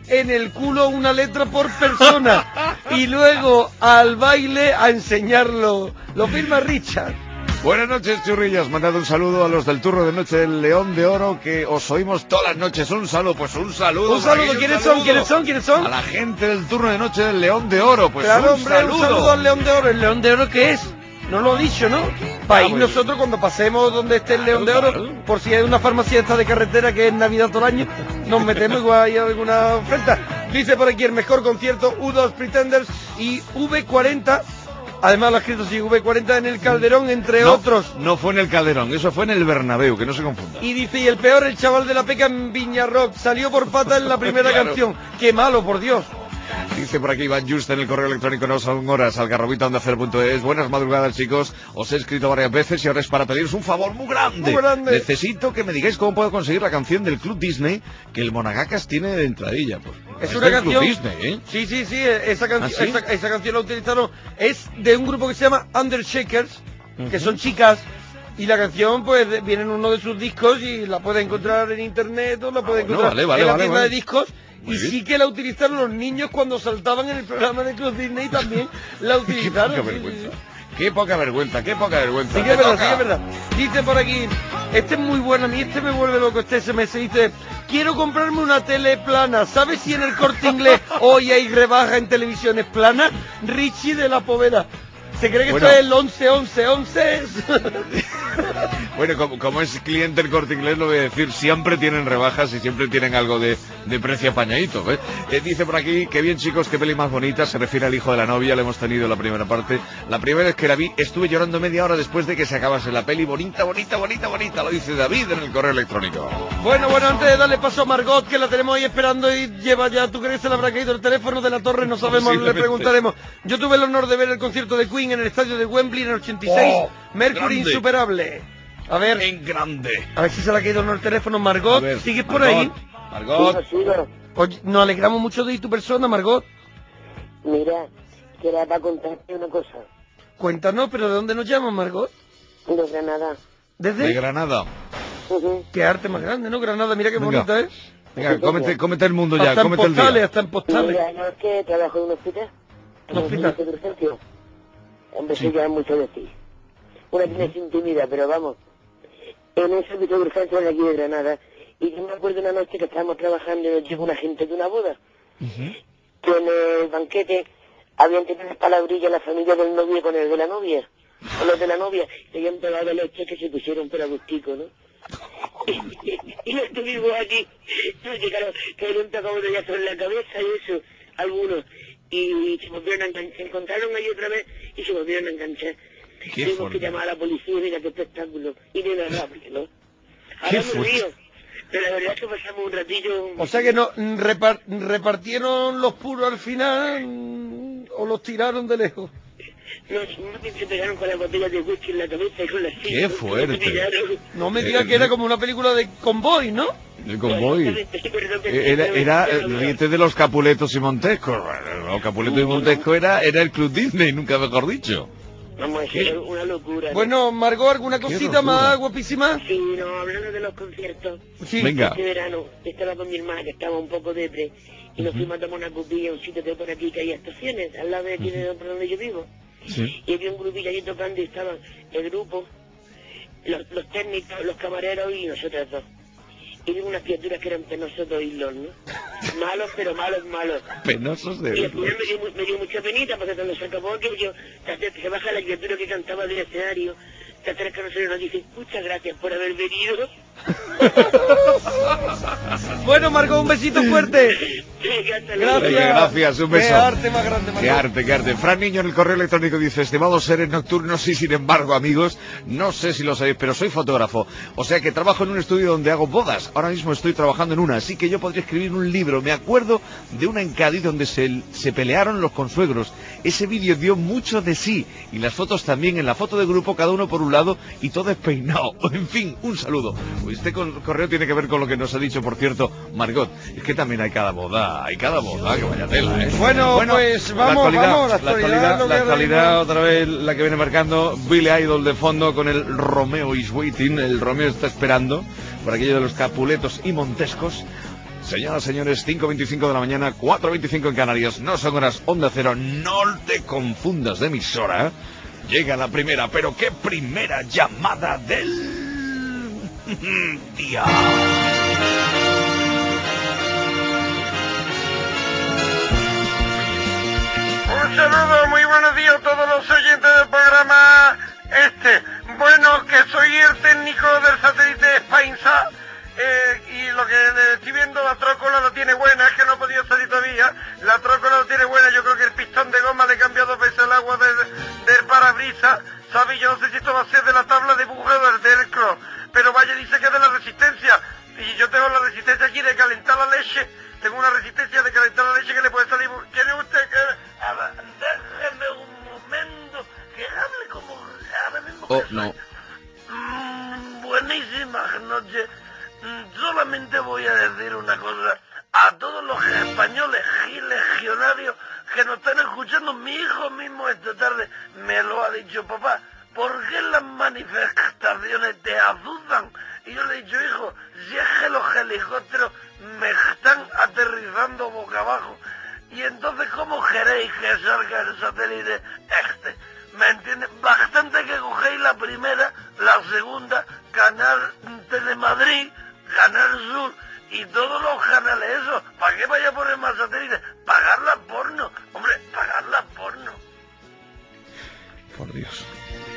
en el culo una letra por persona. Y luego al baile a enseñarlo. Lo firma Richard. Buenas noches, churrillas. Mandad un saludo a los del turno de noche del León de Oro, que os oímos todas las noches. Un saludo, pues un saludo. Un saludo, aquí, ¿quiénes un son? saludo. ¿Quiénes son? ¿Quiénes son? A la gente del turno de noche del León de Oro, pues claro, un hombre, saludo. un saludo al León de Oro. ¿El León de Oro qué es? No lo he dicho, ¿no? Para ir nosotros cuando pasemos donde esté el León de Oro, por si hay una farmacia esta de carretera que es Navidad todo el año, nos metemos igual hay alguna oferta. Dice por aquí el mejor concierto, U dos Pretenders y V cuarenta. Además lo ha escrito sí, V cuarenta en el Calderón, entre no, otros. No fue en el Calderón, eso fue en el Bernabéu, que no se confunda. Y dice, y el peor, el chaval de la Peca en Viña Rock, salió por pata en la primera claro. canción. ¡Qué malo, por Dios! Dice por aquí Iván Just en el correo electrónico, no son horas, algarrobita onda cero punto es. Buenas madrugadas, chicos. Os he escrito varias veces y ahora es para pediros un favor muy grande. Muy grande. Necesito que me digáis cómo puedo conseguir la canción del Club Disney que el Monagacas tiene de entradilla. Pues, es, es una del canción. Club Disney, ¿eh? Sí, sí, sí. Esa, canci ¿Ah, sí? esa, esa canción la utilizaron. Es de un grupo que se llama Undershakers, uh-huh. que son chicas. Y la canción, pues, viene en uno de sus discos y la puede encontrar en internet o la puede ah, bueno, encontrar vale, vale, en la vale, tienda vale. de discos. Muy y bien. Sí que la utilizaron los niños cuando saltaban en el programa de Club Disney, también la utilizaron. Qué poca vergüenza, qué poca vergüenza, qué poca vergüenza. Sí que es verdad, sí que es verdad. Dice por aquí, este es muy bueno, a mí este me vuelve loco, este S M S, dice, quiero comprarme una tele plana, ¿sabes si en el Corte Inglés hoy hay rebaja en televisiones planas? Richie de la Poveda. ¿Se cree que bueno. esto es el once, once, once? Bueno, como, como es cliente el Corte Inglés, lo voy a decir, siempre tienen rebajas y siempre tienen algo de, de precio apañadito, ¿ves? Eh, dice por aquí, qué bien chicos, qué peli más bonita, se refiere al hijo de la novia, le hemos tenido en la primera parte. La primera vez que la vi, estuve llorando media hora después de que se acabase la peli, bonita, bonita, bonita, bonita, lo dice David en el correo electrónico. Bueno, bueno, antes de darle paso a Margot, que la tenemos ahí esperando y lleva ya, ¿tú crees que se le habrá caído el teléfono de la torre? No sabemos, le preguntaremos. Yo tuve el honor de ver el concierto de Queen en el estadio de Wembley en el ochenta y seis, oh, Mercury grande. Insuperable. A ver, en grande. A ver si se le ha caído el teléfono. Margot, ver, ¿sigues por Margot, ahí? Margot. Oye, nos alegramos mucho de tu persona, Margot. Mira, que era para contarte una cosa. Cuéntanos, pero ¿de dónde nos llamas, Margot? De Granada. ¿Desde? De Granada. Uh-huh. Qué arte más grande, ¿no? Granada, mira qué Venga. bonita es. Venga, cómete, cómete el mundo ya, hasta cómete en postales, el día. Hasta en postales. Mira, no es que trabajo en un hospital. ¿Un hospital? Hombre, sí. ya mucho de ti. Una tiene sin intimidad, pero vamos. En ese servicio de urgencia de aquí de Granada, y yo me acuerdo una noche que estábamos trabajando y nos llegó una gente de una boda, uh-huh. que en el banquete habían tenido unas palabrillas la familia del novio con el de la novia, con los de la novia, y habían pegado los cheques que se pusieron por agustico, ¿no? y lo estuvimos aquí, que claro, que habían pegado de llazos en la cabeza y eso, algunos, y se volvieron a enganchar, se encontraron ahí otra vez y se volvieron a enganchar. Tuvimos que llamar a la policía, mira qué espectáculo, inenarrable, ¿no? Ahora me río, pero la verdad es que pasamos un ratillo... O sea que no repar, repartieron los puros al final o los tiraron de lejos. No, no se pegaron con las botellas de whisky en la cabeza y con las sillas. ¡Qué fuerte! No me digas eh, que era como una película de convoy, ¿no? De convoy. Era, era ríete de los Capuletos y Montesco. Los Capuletos y Montesco era, era el Club Disney, nunca mejor dicho. Vamos a hacer una locura. ¿No? Bueno, Margot, ¿alguna cosita más guapísima? Sí, no, hablando de los conciertos. Sí. Venga. Este verano estaba con mi hermana, que estaba un poco depre, y nos uh-huh. fuimos a tomar una copilla a un sitio de por aquí que hay estaciones, al lado de aquí uh-huh. de por donde yo vivo. Sí. Y había un grupillo allí tocando y estaban el grupo, los, los técnicos, los camareros y nosotros dos. Y vi unas criaturas que eran penosos de oírlos, ¿no? Malos, pero malos, malos. Penosos de oírlos. Y al final me dio, me dio mucha penita, porque cuando se acabó aquello, se baja la criatura que cantaba del escenario, se acerca a nosotros y nos dice, muchas gracias por haber venido. Bueno, Margot, un besito fuerte. Gracias. Venga, gracias, un beso. Qué arte más grande, Margot. Qué arte, qué arte. Fran Niño en el correo electrónico dice, estimados seres nocturnos y sin embargo, amigos, no sé si lo sabéis, pero soy fotógrafo. O sea que trabajo en un estudio donde hago bodas. Ahora mismo estoy trabajando en una, así que yo podría escribir un libro. Me acuerdo de una en Cádiz donde se, se pelearon los consuegros. Ese vídeo dio mucho de sí. Y las fotos también. En la foto de grupo, cada uno por un lado y todo despeinado. En fin, un saludo. Este correo tiene que ver con lo que nos ha dicho, por cierto, Margot. Es que también hay cada boda, hay cada boda, que vaya tela, ¿eh? Bueno, bueno pues vamos, la actualidad, vamos, la actualidad, actualidad, la actualidad otra vez la que viene marcando Billy Idol de fondo con el Romeo is waiting. El Romeo está esperando por aquello de los Capuletos y Montescos. Señoras, señores, cinco veinticinco de la mañana, cuatro veinticinco en Canarias, no son horas Onda Cero, no te confundas de emisora. Llega la primera, pero qué primera llamada del día. Un saludo, muy buenos días a todos los oyentes del programa este. Bueno, que soy el técnico del satélite Spainsat. Eh, y lo que le estoy viendo, la trócola lo tiene buena, es que no ha podido salir todavía. La trócola lo tiene buena, yo creo que el pistón de goma le cambia dos veces el agua del, del parabrisas, ¿sabes? Yo no sé si esto va a ser de la tabla de bujeo del velcro, pero vaya, dice que es de la resistencia. Y yo tengo la resistencia aquí de calentar la leche, tengo una resistencia de calentar la leche que le puede salir... ¿Quiere usted que...? A ver, déjeme un momento, que hable como... Ahora mismo Oh, que no. Mm, buenísimas noches. Solamente voy a decir una cosa a todos los españoles y legionarios que nos están escuchando. Mi hijo mismo esta tarde me lo ha dicho: papá, ¿por qué las manifestaciones te asustan? Y yo le he dicho: hijo, si es que los helicópteros me están aterrizando boca abajo, y entonces ¿cómo queréis que salga el satélite este? ¿Me entiendes? Bastante que cogéis la primera, la segunda, Canal Telemadrid, Canal Sur y todos los canales esos. ¿Para qué vaya a poner más satélites? Pagar la porno. Hombre, pagar la porno. Por Dios.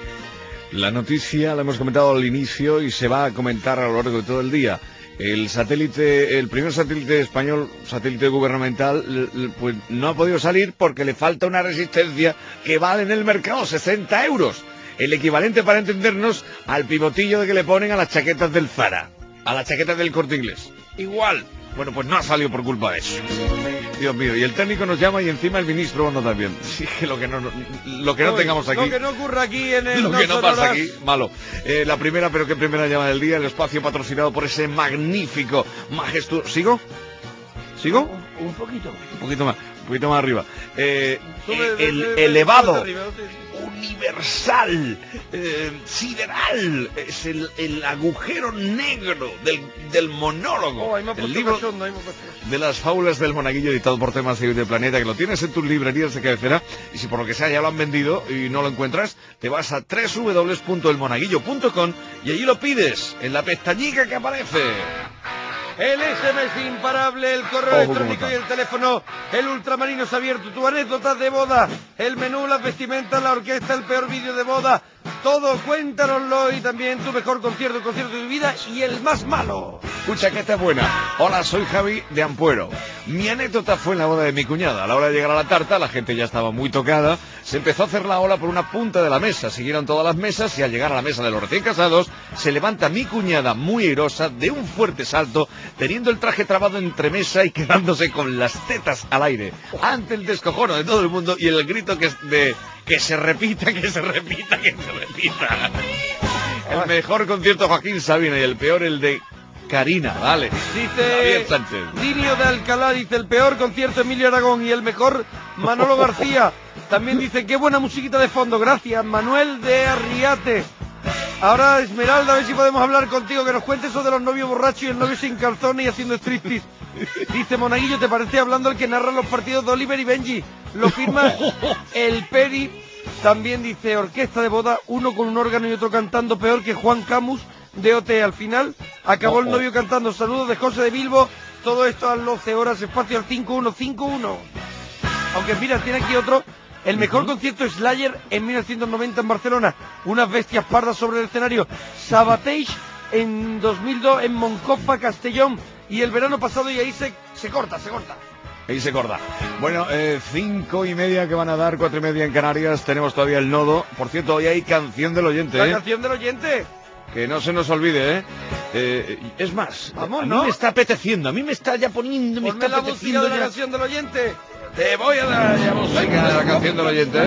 La noticia la hemos comentado al inicio y se va a comentar a lo largo de todo el día. El satélite, el primer satélite español, satélite gubernamental, pues no ha podido salir porque le falta una resistencia que vale en el mercado sesenta euros. El equivalente, para entendernos, al pivotillo de que le ponen a las chaquetas del Zara, a las chaquetas del Corte Inglés. Igual. Bueno, pues no ha salido por culpa de eso. Dios mío, y el técnico nos llama y encima el ministro no también. Sí, que lo que no, lo que no Uy, tengamos aquí. Lo que no ocurra aquí en el Lo que no Sonoras. pasa aquí, malo. Eh, la primera, pero qué primera llamada del día, el espacio patrocinado por ese magnífico, majestuoso... ¿Sigo? ¿Sigo? Un, un poquito. Un poquito más, un poquito más arriba. Eh, Sube, eh, el sube, elevado, sube arriba, sí, sí. universal, eh, sideral, es el, el agujero negro del, del monólogo. Oh, ahí me ha el puesto libro cachondo, ahí me ha puesto cachondo. de las fábulas del monaguillo, editado por Temas de Planeta, que lo tienes en tus librerías de cabecera, y si por lo que sea ya lo han vendido y no lo encuentras, te vas a doble u doble u doble u punto el monaguillo punto com y allí lo pides, en la pestañica que aparece. El ese eme ese imparable, el correo Ojo, electrónico cómo y el teléfono, el ultramarinos abierto, tu anécdotas de boda, el menú, las vestimentas, la orquesta, el peor vídeo de boda, todo, cuéntanoslo, y también tu mejor concierto, el concierto de tu vida y el más malo. Escucha, que esta es buena. Hola, soy Javi de Ampuero. Mi anécdota fue en la boda de mi cuñada. A la hora de llegar a la tarta, la gente ya estaba muy tocada. Se empezó a hacer la ola por una punta de la mesa. Siguieron todas las mesas y al llegar a la mesa de los recién casados, se levanta mi cuñada muy airosa de un fuerte salto, teniendo el traje trabado entre mesa y quedándose con las tetas al aire. Ante el descojono de todo el mundo y el grito que es de que se repita, que se repita, que se repita. El mejor concierto Joaquín Sabina y el peor el de Karina, vale. Dice Javier Sánchez. Dinio de Alcalá, dice el peor concierto Emilio Aragón y el mejor Manolo García. También dice qué buena musiquita de fondo, gracias Manuel de Arriate. Ahora Esmeralda, a ver si podemos hablar contigo, que nos cuentes eso de los novios borrachos y el novio sin calzones y haciendo striptease. Dice Monaguillo, ¿te parece hablando el que narra los partidos de Oliver y Benji? Lo firma el Peri. También dice orquesta de boda, uno con un órgano y otro cantando, peor que Juan Camus de O T. Al final acabó el novio cantando. Saludos de José de Bilbo. Todo esto a las doce horas, espacio al cinco uno cinco uno. Aunque mira, tiene aquí otro. El mejor concierto es Slayer en mil novecientos noventa en Barcelona. Unas bestias pardas sobre el escenario. Sabatage en dos mil dos en Moncofa, Castellón. Y el verano pasado, y ahí se, se corta, se corta. Ahí se corta. Bueno, eh, cinco y media que van a dar, cuatro y media en Canarias. Tenemos todavía el nodo. Por cierto, hoy hay canción del oyente, La ¿eh? canción del oyente. Que no se nos olvide, ¿eh? eh es más, Vamos, a mí ¿no? me está apeteciendo, a mí me está ya poniendo, me Ponme está la música apeteciendo de la ya. canción del oyente. Te voy a dar ya música de la canción del oyente,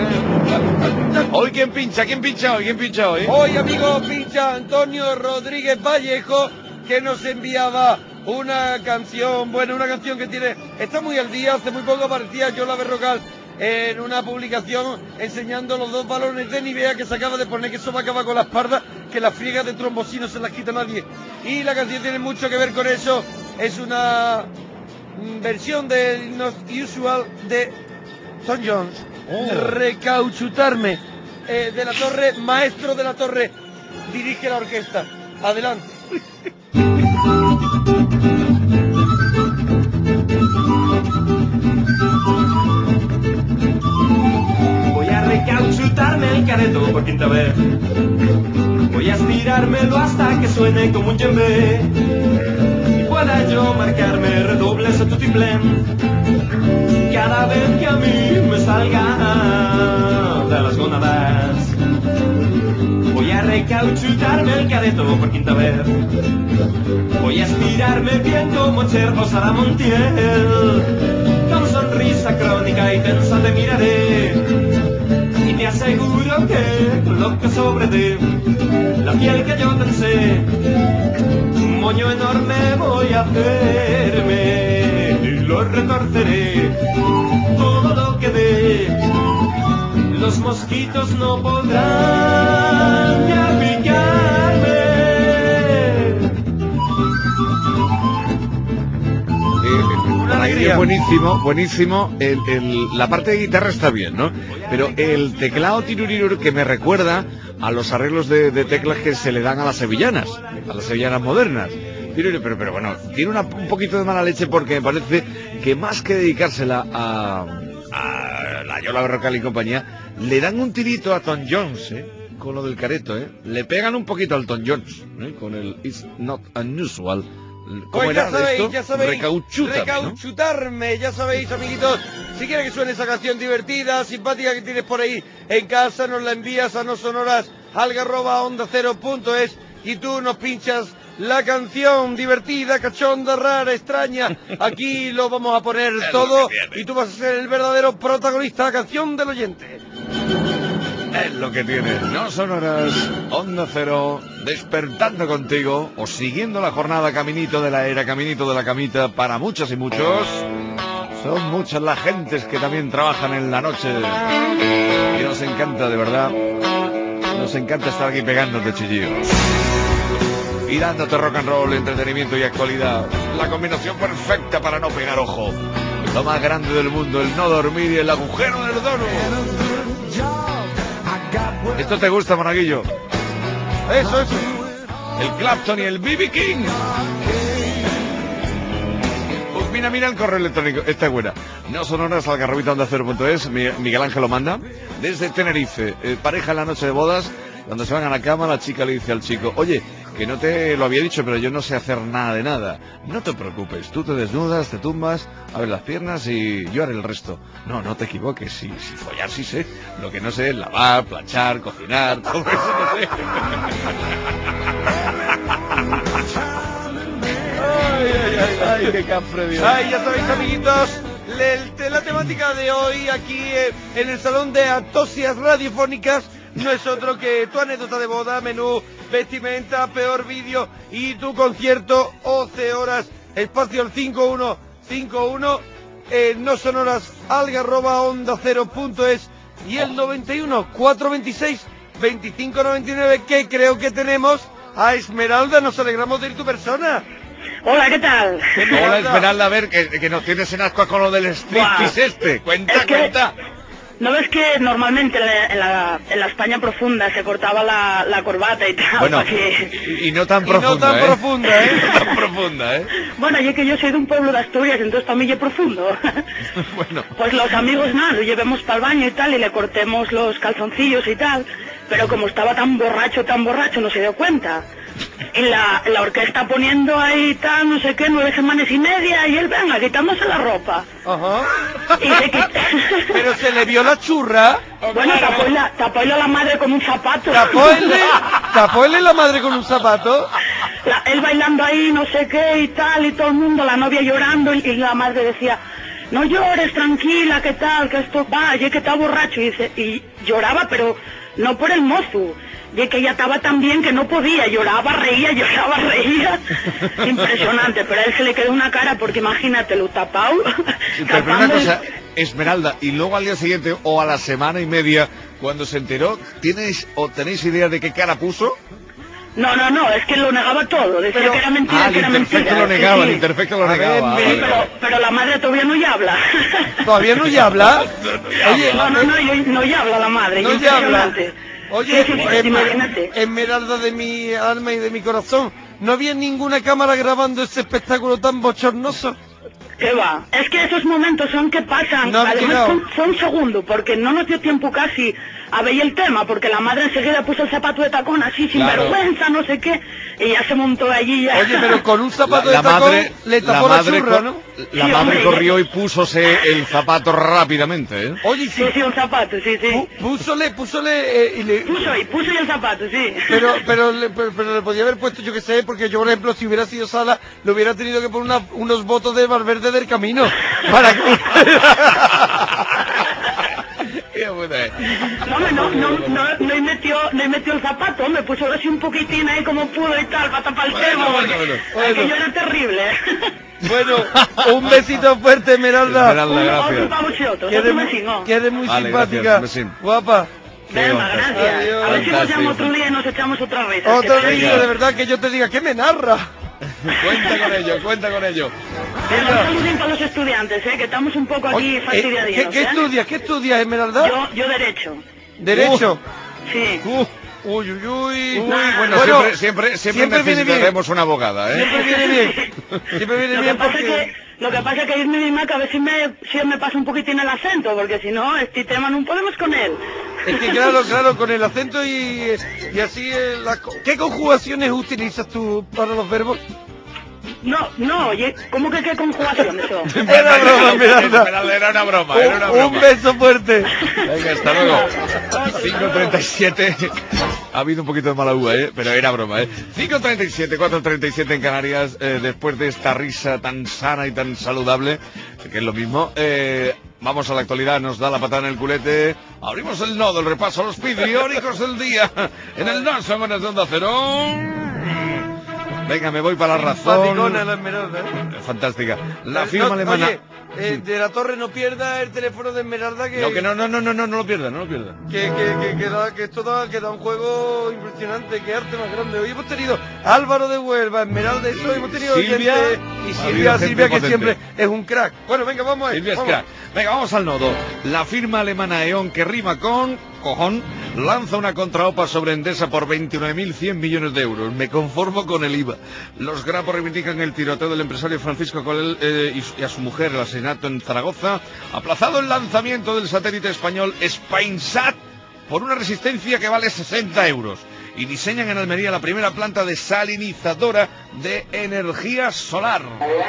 ¿eh? Hoy, ¿quién pincha? ¿Quién pincha hoy? ¿Quién pincha hoy? Hoy, amigo, pincha Antonio Rodríguez Vallejo, que nos enviaba una canción, bueno, una canción que tiene, está muy al día. Hace muy poco aparecía Yola Berrocal en una publicación enseñando los dos balones de Nivea que se acaba de poner, que eso va a acabar con la espalda, que las friegas de trombocino se las quita nadie. Y la canción tiene mucho que ver con eso. Es una mm, versión del Not Usual de Tom Jones. Recauchutarme. Eh, de la Torre, maestro de la Torre, dirige la orquesta. Adelante. Voy a recauchutarme el careto por quinta vez. Voy a estirármelo hasta que suene como un djembe. Y pueda yo marcarme redobles a tutiplén cada vez que a mí me salga de las gónadas. Voy a recauchutarme el careto por quinta vez. Voy a estirarme bien como Cher o Sara Montiel. Con sonrisa crónica y tensa te miraré. Y te aseguro que con lo que sobre de la piel que yo pensé, un moño enorme voy a hacerme y lo retorceré todo lo que dé. Los mosquitos no podrán ya picarme. Una alegría. Buenísimo, buenísimo. El, el, la parte de guitarra está bien, ¿no? Pero el teclado tirurirur que me recuerda a los arreglos de, de teclas que se le dan a las sevillanas, a las sevillanas modernas. Pero, pero, pero bueno, tiene una, un poquito de mala leche porque me parece que más que dedicársela a, a la Yola Berrocal y compañía, le dan un tirito a Tom Jones, ¿eh? Con lo del careto, ¿eh? Le pegan un poquito al Tom Jones, ¿eh? Con el It's Not Unusual. ¿Cómo Pues ya era sabéis, esto? ya sabéis, Recauchútame, ¿no? recauchutarme, ya sabéis, amiguitos. Si quieres que suene esa canción divertida, simpática que tienes por ahí en casa, nos la envías a no sonoras alga arroba onda cero punto es y tú nos pinchas la canción divertida, cachonda, rara, extraña. Aquí lo vamos a poner todo y tú vas a ser el verdadero protagonista, la canción del oyente. Es lo que tiene. No sonoras, Onda Cero, despertando contigo o siguiendo la jornada caminito de la era, caminito de la camita para muchas y muchos. Son muchas las gentes que también trabajan en la noche y nos encanta, de verdad, nos encanta estar aquí pegándote chillidos y dándote rock and roll, entretenimiento y actualidad. La combinación perfecta para no pegar ojo. Lo más grande del mundo, el no dormir y el agujero del dono. ¿Esto te gusta, Monaguillo? Eso, eso. El Clapton y el B B King. Pues mira, mira el correo electrónico. Esta es buena. No sonoras algarrobita onda cero punto es. Miguel Ángel lo manda. Desde Tenerife. Eh, pareja en la noche de bodas. Cuando se van a la cama, la chica le dice al chico: oye, que no te lo había dicho, pero yo no sé hacer nada de nada. No te preocupes, tú te desnudas, te tumbas, abres las piernas y yo haré el resto. No, no te equivoques, si, si follar sí sé. Lo que no sé es lavar, planchar, cocinar, todo eso no sé. Ay, ay, ay, ay, qué cafre, Dios. Ay, ya sabéis, amiguitos, le, la temática de hoy aquí eh, en el Salón de Atosias Radiofónicas no es otro que tu anécdota de boda, menú, vestimenta, peor vídeo y tu concierto, once horas, espacio al cinco uno cinco uno, eh, no sonoras alga arroba onda cero punto es y el noventa y uno, cuatrocientos veintiséis, veinticinco noventa y nueve, que creo que tenemos a Esmeralda. Nos alegramos de ir tu persona. Hola, ¿qué tal? Esmeralda. Hola, Esmeralda, a ver, que, que nos tienes en ascuas con lo del striptease este. Cuenta, es que, cuenta. ¿No ves que normalmente en la, en la, en la España profunda se cortaba la, la corbata y tal? Bueno, que... y, y no tan profunda, y no tan ¿eh? profunda, ¿eh? No tan profunda, ¿eh? Bueno, ya que yo soy de un pueblo de Asturias, entonces para mí es profundo. Bueno. Pues los amigos, nada, lo llevemos para el baño y tal, y le cortemos los calzoncillos y tal, pero como estaba tan borracho, tan borracho, no se dio cuenta. Y la, la orquesta poniendo ahí tal, no sé qué, nueve semanas y media, y él venga, quitándose la ropa. Ajá. Y se quit... Pero se le vio la churra. Bueno, tapóle la, tapóle la madre con un zapato. ¿Tapóle? ¿Tapóle la madre con un zapato? La, él bailando ahí, no sé qué y tal, y todo el mundo, la novia llorando, y, y la madre decía: no llores, tranquila, ¿qué tal? Que esto va, y que está borracho. Y, dice, y lloraba, pero no por el mozo. Y que ella estaba tan bien que no podía, lloraba, reía, lloraba, reía. Impresionante, pero a él se le quedó una cara porque imagínate, lo tapado. Pero, pero una cosa, Esmeralda, y luego al día siguiente o a la semana y media, cuando se enteró, ¿tienes o tenéis idea de qué cara puso? No, no, no, es que lo negaba todo, decía Pero- que era mentira, Ah, el que era imperfecto mentira. lo sí, negaba, sí. el imperfecto lo A ver, negaba. me- Vale, Pero, vale. pero la madre todavía no ya habla. ¿Todavía no ya habla? Oye, No, no, no, yo- no ya habla la madre, no ya habla. impresionante. Oye, Sí, sí, sí, Esmer- imagínate. Esmeralda de mi alma y de mi corazón, ¿no había ninguna cámara grabando ese espectáculo tan bochornoso? ¿Qué va? Es que esos momentos son que pasan, No ha además llegado. fue, fue un segundo, porque no nos dio tiempo casi a ver el tema, porque la madre enseguida puso el zapato de tacón así, sin Claro. vergüenza, no sé qué, y ya se montó allí ya. Oye, pero con un zapato La, de la tacón madre, le tapó la la, madre churra, co- ¿no? La Sí, madre hombre, corrió y púsose el zapato rápidamente, ¿eh? Oye, Sí, sí, un zapato, sí, sí. Pu- Púsole, púsole eh, y le... Puso y puso y el zapato, sí. Pero, pero, le, pero, pero le podía haber puesto, yo que sé, porque yo, por ejemplo, si hubiera sido Sala, le hubiera tenido que poner una- unos votos de Valverde del Camino. Para que... Qué buena es. No, hombre, no, no, no, no y metió, no y metió el zapato, me puso así un poquitín ahí como pudo y tal, para tapar el Bueno, tema, bueno, porque bueno. aquello era terrible. Bueno, un besito fuerte, Esmeralda. Esmeralda, Uno, gracias. otro para vosotros, Que otro eres, vecino. que eres muy Vale, simpática, gracias, un besín. guapa. Venga, fantástico. gracias. Adiós. A ver si nos Fantástico. llama otro día y nos echamos otra vez. Otra que- vez, de verdad, que yo te diga, ¿qué me narra? Cuenta con ello, cuenta con ello. Venga, un saludín para los estudiantes, ¿eh? Que estamos un poco aquí Oye, eh, fastidiaditos, ¿qué, qué ¿eh? estudias? ¿Qué estudias, Esmeralda? Yo, yo derecho. ¿Derecho? Sí. Uh, uy, uy, uy. Uy, bueno, siempre, siempre, siempre, viene bien. necesitaremos una abogada, ¿eh? Siempre viene bien. Siempre viene Lo que bien pasa porque... que, lo que pasa que irme misma que a ver si me, si me pasa un poquitín el acento, porque si no, este tema no podemos con él. Es que claro, claro, con el acento y, y así... eh, la co- ¿Qué conjugaciones utilizas tú para los verbos? No, no, oye, ¿cómo que qué conjugación eso? Era broma, Esmeralda. Esmeralda, era una broma, era una Un, un broma. beso fuerte. Venga, hasta luego. cinco treinta y siete. Ha habido un poquito de mala uva, ¿eh? Pero era broma, ¿eh? cinco treinta y siete, cuatro treinta y siete en Canarias, eh, después de esta risa tan sana y tan saludable, que es lo mismo. Eh, vamos a la actualidad, nos da la patada en el culete. Abrimos el nodo, el repaso a los vidriónicos del día. En el No Son Buenas de Onda Cero. Venga, me voy para la razón. Simpaticona la Esmeralda, ¿eh? Fantástica. La Eh, firma no, alemana. Oye, eh, de la Torre no pierda el teléfono de Esmeralda que... No, que no, no, no, no, no, no lo pierda, no lo pierda. Que, que, que, que, da, que esto da, que da un juego impresionante, que arte más grande. Hoy hemos tenido a Álvaro de Huelva, Esmeralda, eso, hemos tenido Silvia, gente- y ha Silvia, habido gente Silvia que potente. siempre es un crack. Bueno, venga, vamos a Silvia es vamos. crack. Venga, vamos al nodo. La firma alemana E O N, que rima con cojón, lanza una contraopa sobre Endesa por veintinueve mil cien millones de euros. Me conformo con el I V A. Los grapos reivindican el tiroteo del empresario Francisco Colel eh, y, su- y a su mujer, el asesinato en Zaragoza. Aplazado el lanzamiento del satélite español Spainsat por una resistencia que vale sesenta euros. Y diseñan en Almería la primera planta desalinizadora de energía solar.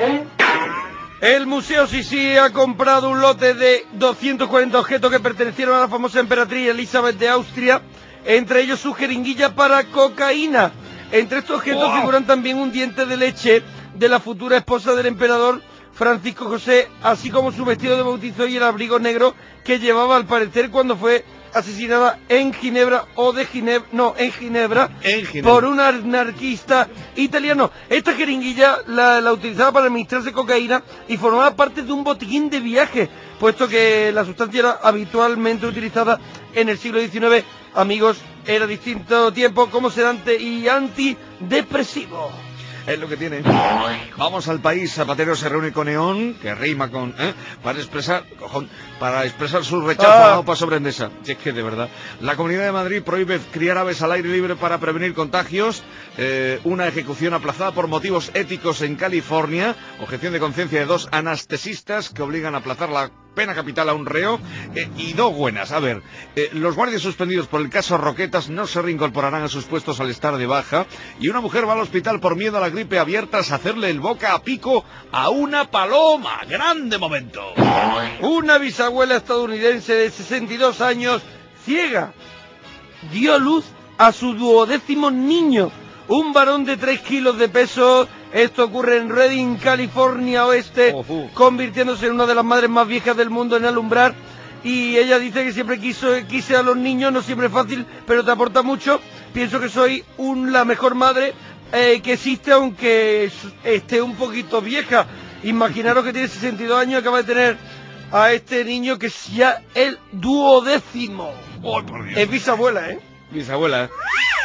El Museo Sisi ha comprado un lote de doscientos cuarenta objetos que pertenecieron a la famosa emperatriz Elizabeth de Austria, entre ellos su jeringuilla para cocaína. Entre estos objetos ¡Wow! figuran también un diente de leche de la futura esposa del emperador Francisco José, así como su vestido de bautizo y el abrigo negro que llevaba al parecer cuando fue asesinada en Ginebra o de Ginebra, no, en Ginebra, En Ginebra. por un anarquista italiano. Esta jeringuilla la, la utilizaba para administrarse cocaína y formaba parte de un botiquín de viaje, puesto que la sustancia era habitualmente utilizada en el siglo diecinueve. Amigos, era distinto tiempo como sedante y antidepresivo. Es lo que tiene. Vamos al País. Zapatero se reúne con E O N, que rima con, ¿eh? Para expresar, cojón, para expresar su rechazo Ah. a la OPA sobre Endesa. Si es que de verdad. La Comunidad de Madrid prohíbe criar aves al aire libre para prevenir contagios. Eh, una ejecución aplazada por motivos éticos en California. Objeción de conciencia de dos anestesistas que obligan a aplazar la pena capital a un reo. Eh, y dos buenas. A ver, eh, los guardias suspendidos por el caso Roquetas no se reincorporarán a sus puestos al estar de baja. Y una mujer va al hospital por miedo a la gripe abierta tras hacerle el boca a pico a una paloma. Grande momento. Una bisabuela estadounidense de sesenta y dos años, ciega, dio luz a su duodécimo niño, un varón de tres kilos de peso. Esto ocurre en Redding, California Oeste, Ojú. convirtiéndose en una de las madres más viejas del mundo en alumbrar. Y ella dice que siempre quiso, quise a los niños, no siempre es fácil, pero te aporta mucho. Pienso que soy un, la mejor madre eh, que existe, aunque s- esté un poquito vieja. Imaginaros que tiene sesenta y dos años y acaba de tener a este niño que es ya el duodécimo. Oh, por Dios. Es bisabuela, ¿eh? Bisabuela.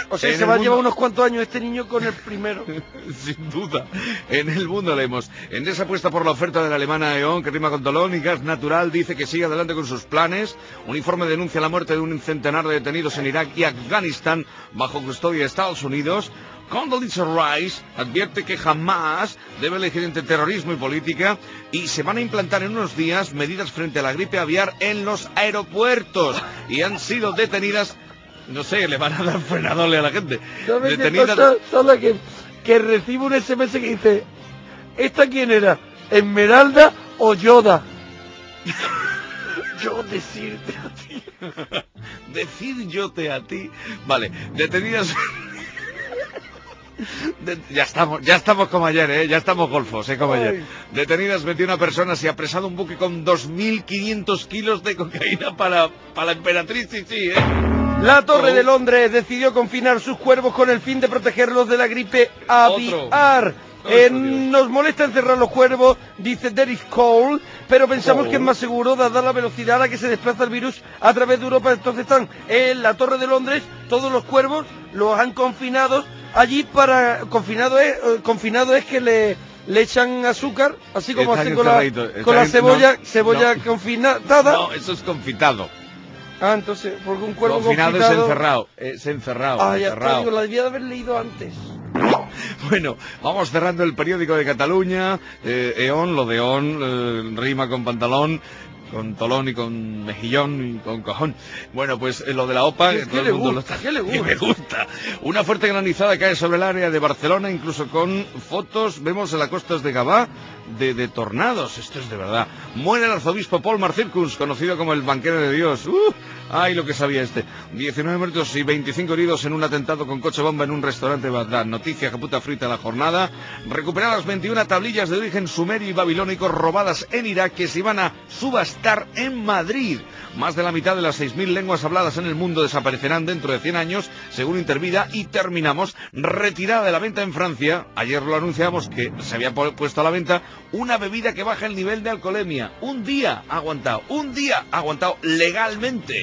O sea, En se el va a mundo- llevar unos cuantos años este niño con el primero. Sin duda. En el mundo leemos. Endesa apuesta por la oferta de la alemana E O N, que rima con Tolón, y Gas Natural dice que sigue adelante con sus planes. Un informe denuncia la muerte de un centenar de detenidos en Irak y Afganistán bajo custodia de Estados Unidos. Condoleezza Rice advierte que jamás debe elegir entre terrorismo y política, y se van a implantar en unos días medidas frente a la gripe aviar en los aeropuertos, y han sido detenidas, no sé, le van a dar frenadole a la gente. ¿Sabes qué Detenidas... pasa? Solo que, que recibo un S M S que dice, ¿esta quién era? ¿Esmeralda o Yoda? Yo decirte a ti. Decir yo te a ti. Vale, detenidas... De- ya estamos, ya estamos como ayer, ¿eh? Ya estamos golfos, ¿eh? Como Ay. ayer. Detenidas veintiuna personas y apresado un buque con dos mil quinientos kilos de cocaína para, para la emperatriz, sí, sí, ¿eh? La Torre Oh. de Londres decidió confinar sus cuervos con el fin de protegerlos de la gripe aviar. Eh, nos molesta encerrar los cuervos, dice Derek Cole, pero pensamos Cole. que es más seguro dada la velocidad a la que se desplaza el virus a través de Europa. Entonces están en la Torre de Londres, todos los cuervos los han confinado allí para... Confinado es, eh, confinado es que le, le echan azúcar, así como Están hacen con la, encerraditos, con la están- cebolla, no, cebolla no. confinada. No, eso es confitado. Ah, entonces, porque un cuervo Confinado es confitado... encerrado, es encerrado, Ah, ya está, encerrado. digo, la debía de haber leído antes. Bueno, vamos cerrando el periódico de Cataluña. eh, E O N, lo de E O N, eh, rima con pantalón, con tolón y con mejillón y con cojón. Bueno, pues eh, lo de la OPA, ¿Qué- que qué todo el le mundo gusta? lo ¿Qué le que me gusta. Una fuerte granizada cae sobre el área de Barcelona, incluso con fotos, vemos en las costas de Gavà, de, de tornados. Esto es de verdad. Muere el arzobispo Paul Marcircus, conocido como el banquero de Dios. ¡Uh! ¡Ay, lo que sabía este! diecinueve muertos y veinticinco heridos en un atentado con coche bomba en un restaurante de Bagdad. Noticia que puta frita la jornada. Recuperadas veintiuna tablillas de origen sumerio y babilónico robadas en Irak que se iban a subastar en Madrid. Más de la mitad de las seis mil lenguas habladas en el mundo desaparecerán dentro de cien años, según Intervida. Y terminamos, retirada de la venta en Francia. Ayer lo anunciamos que se había pu- puesto a la venta una bebida que baja el nivel de alcoholemia. Un día ha aguantado, un día ha aguantado legalmente.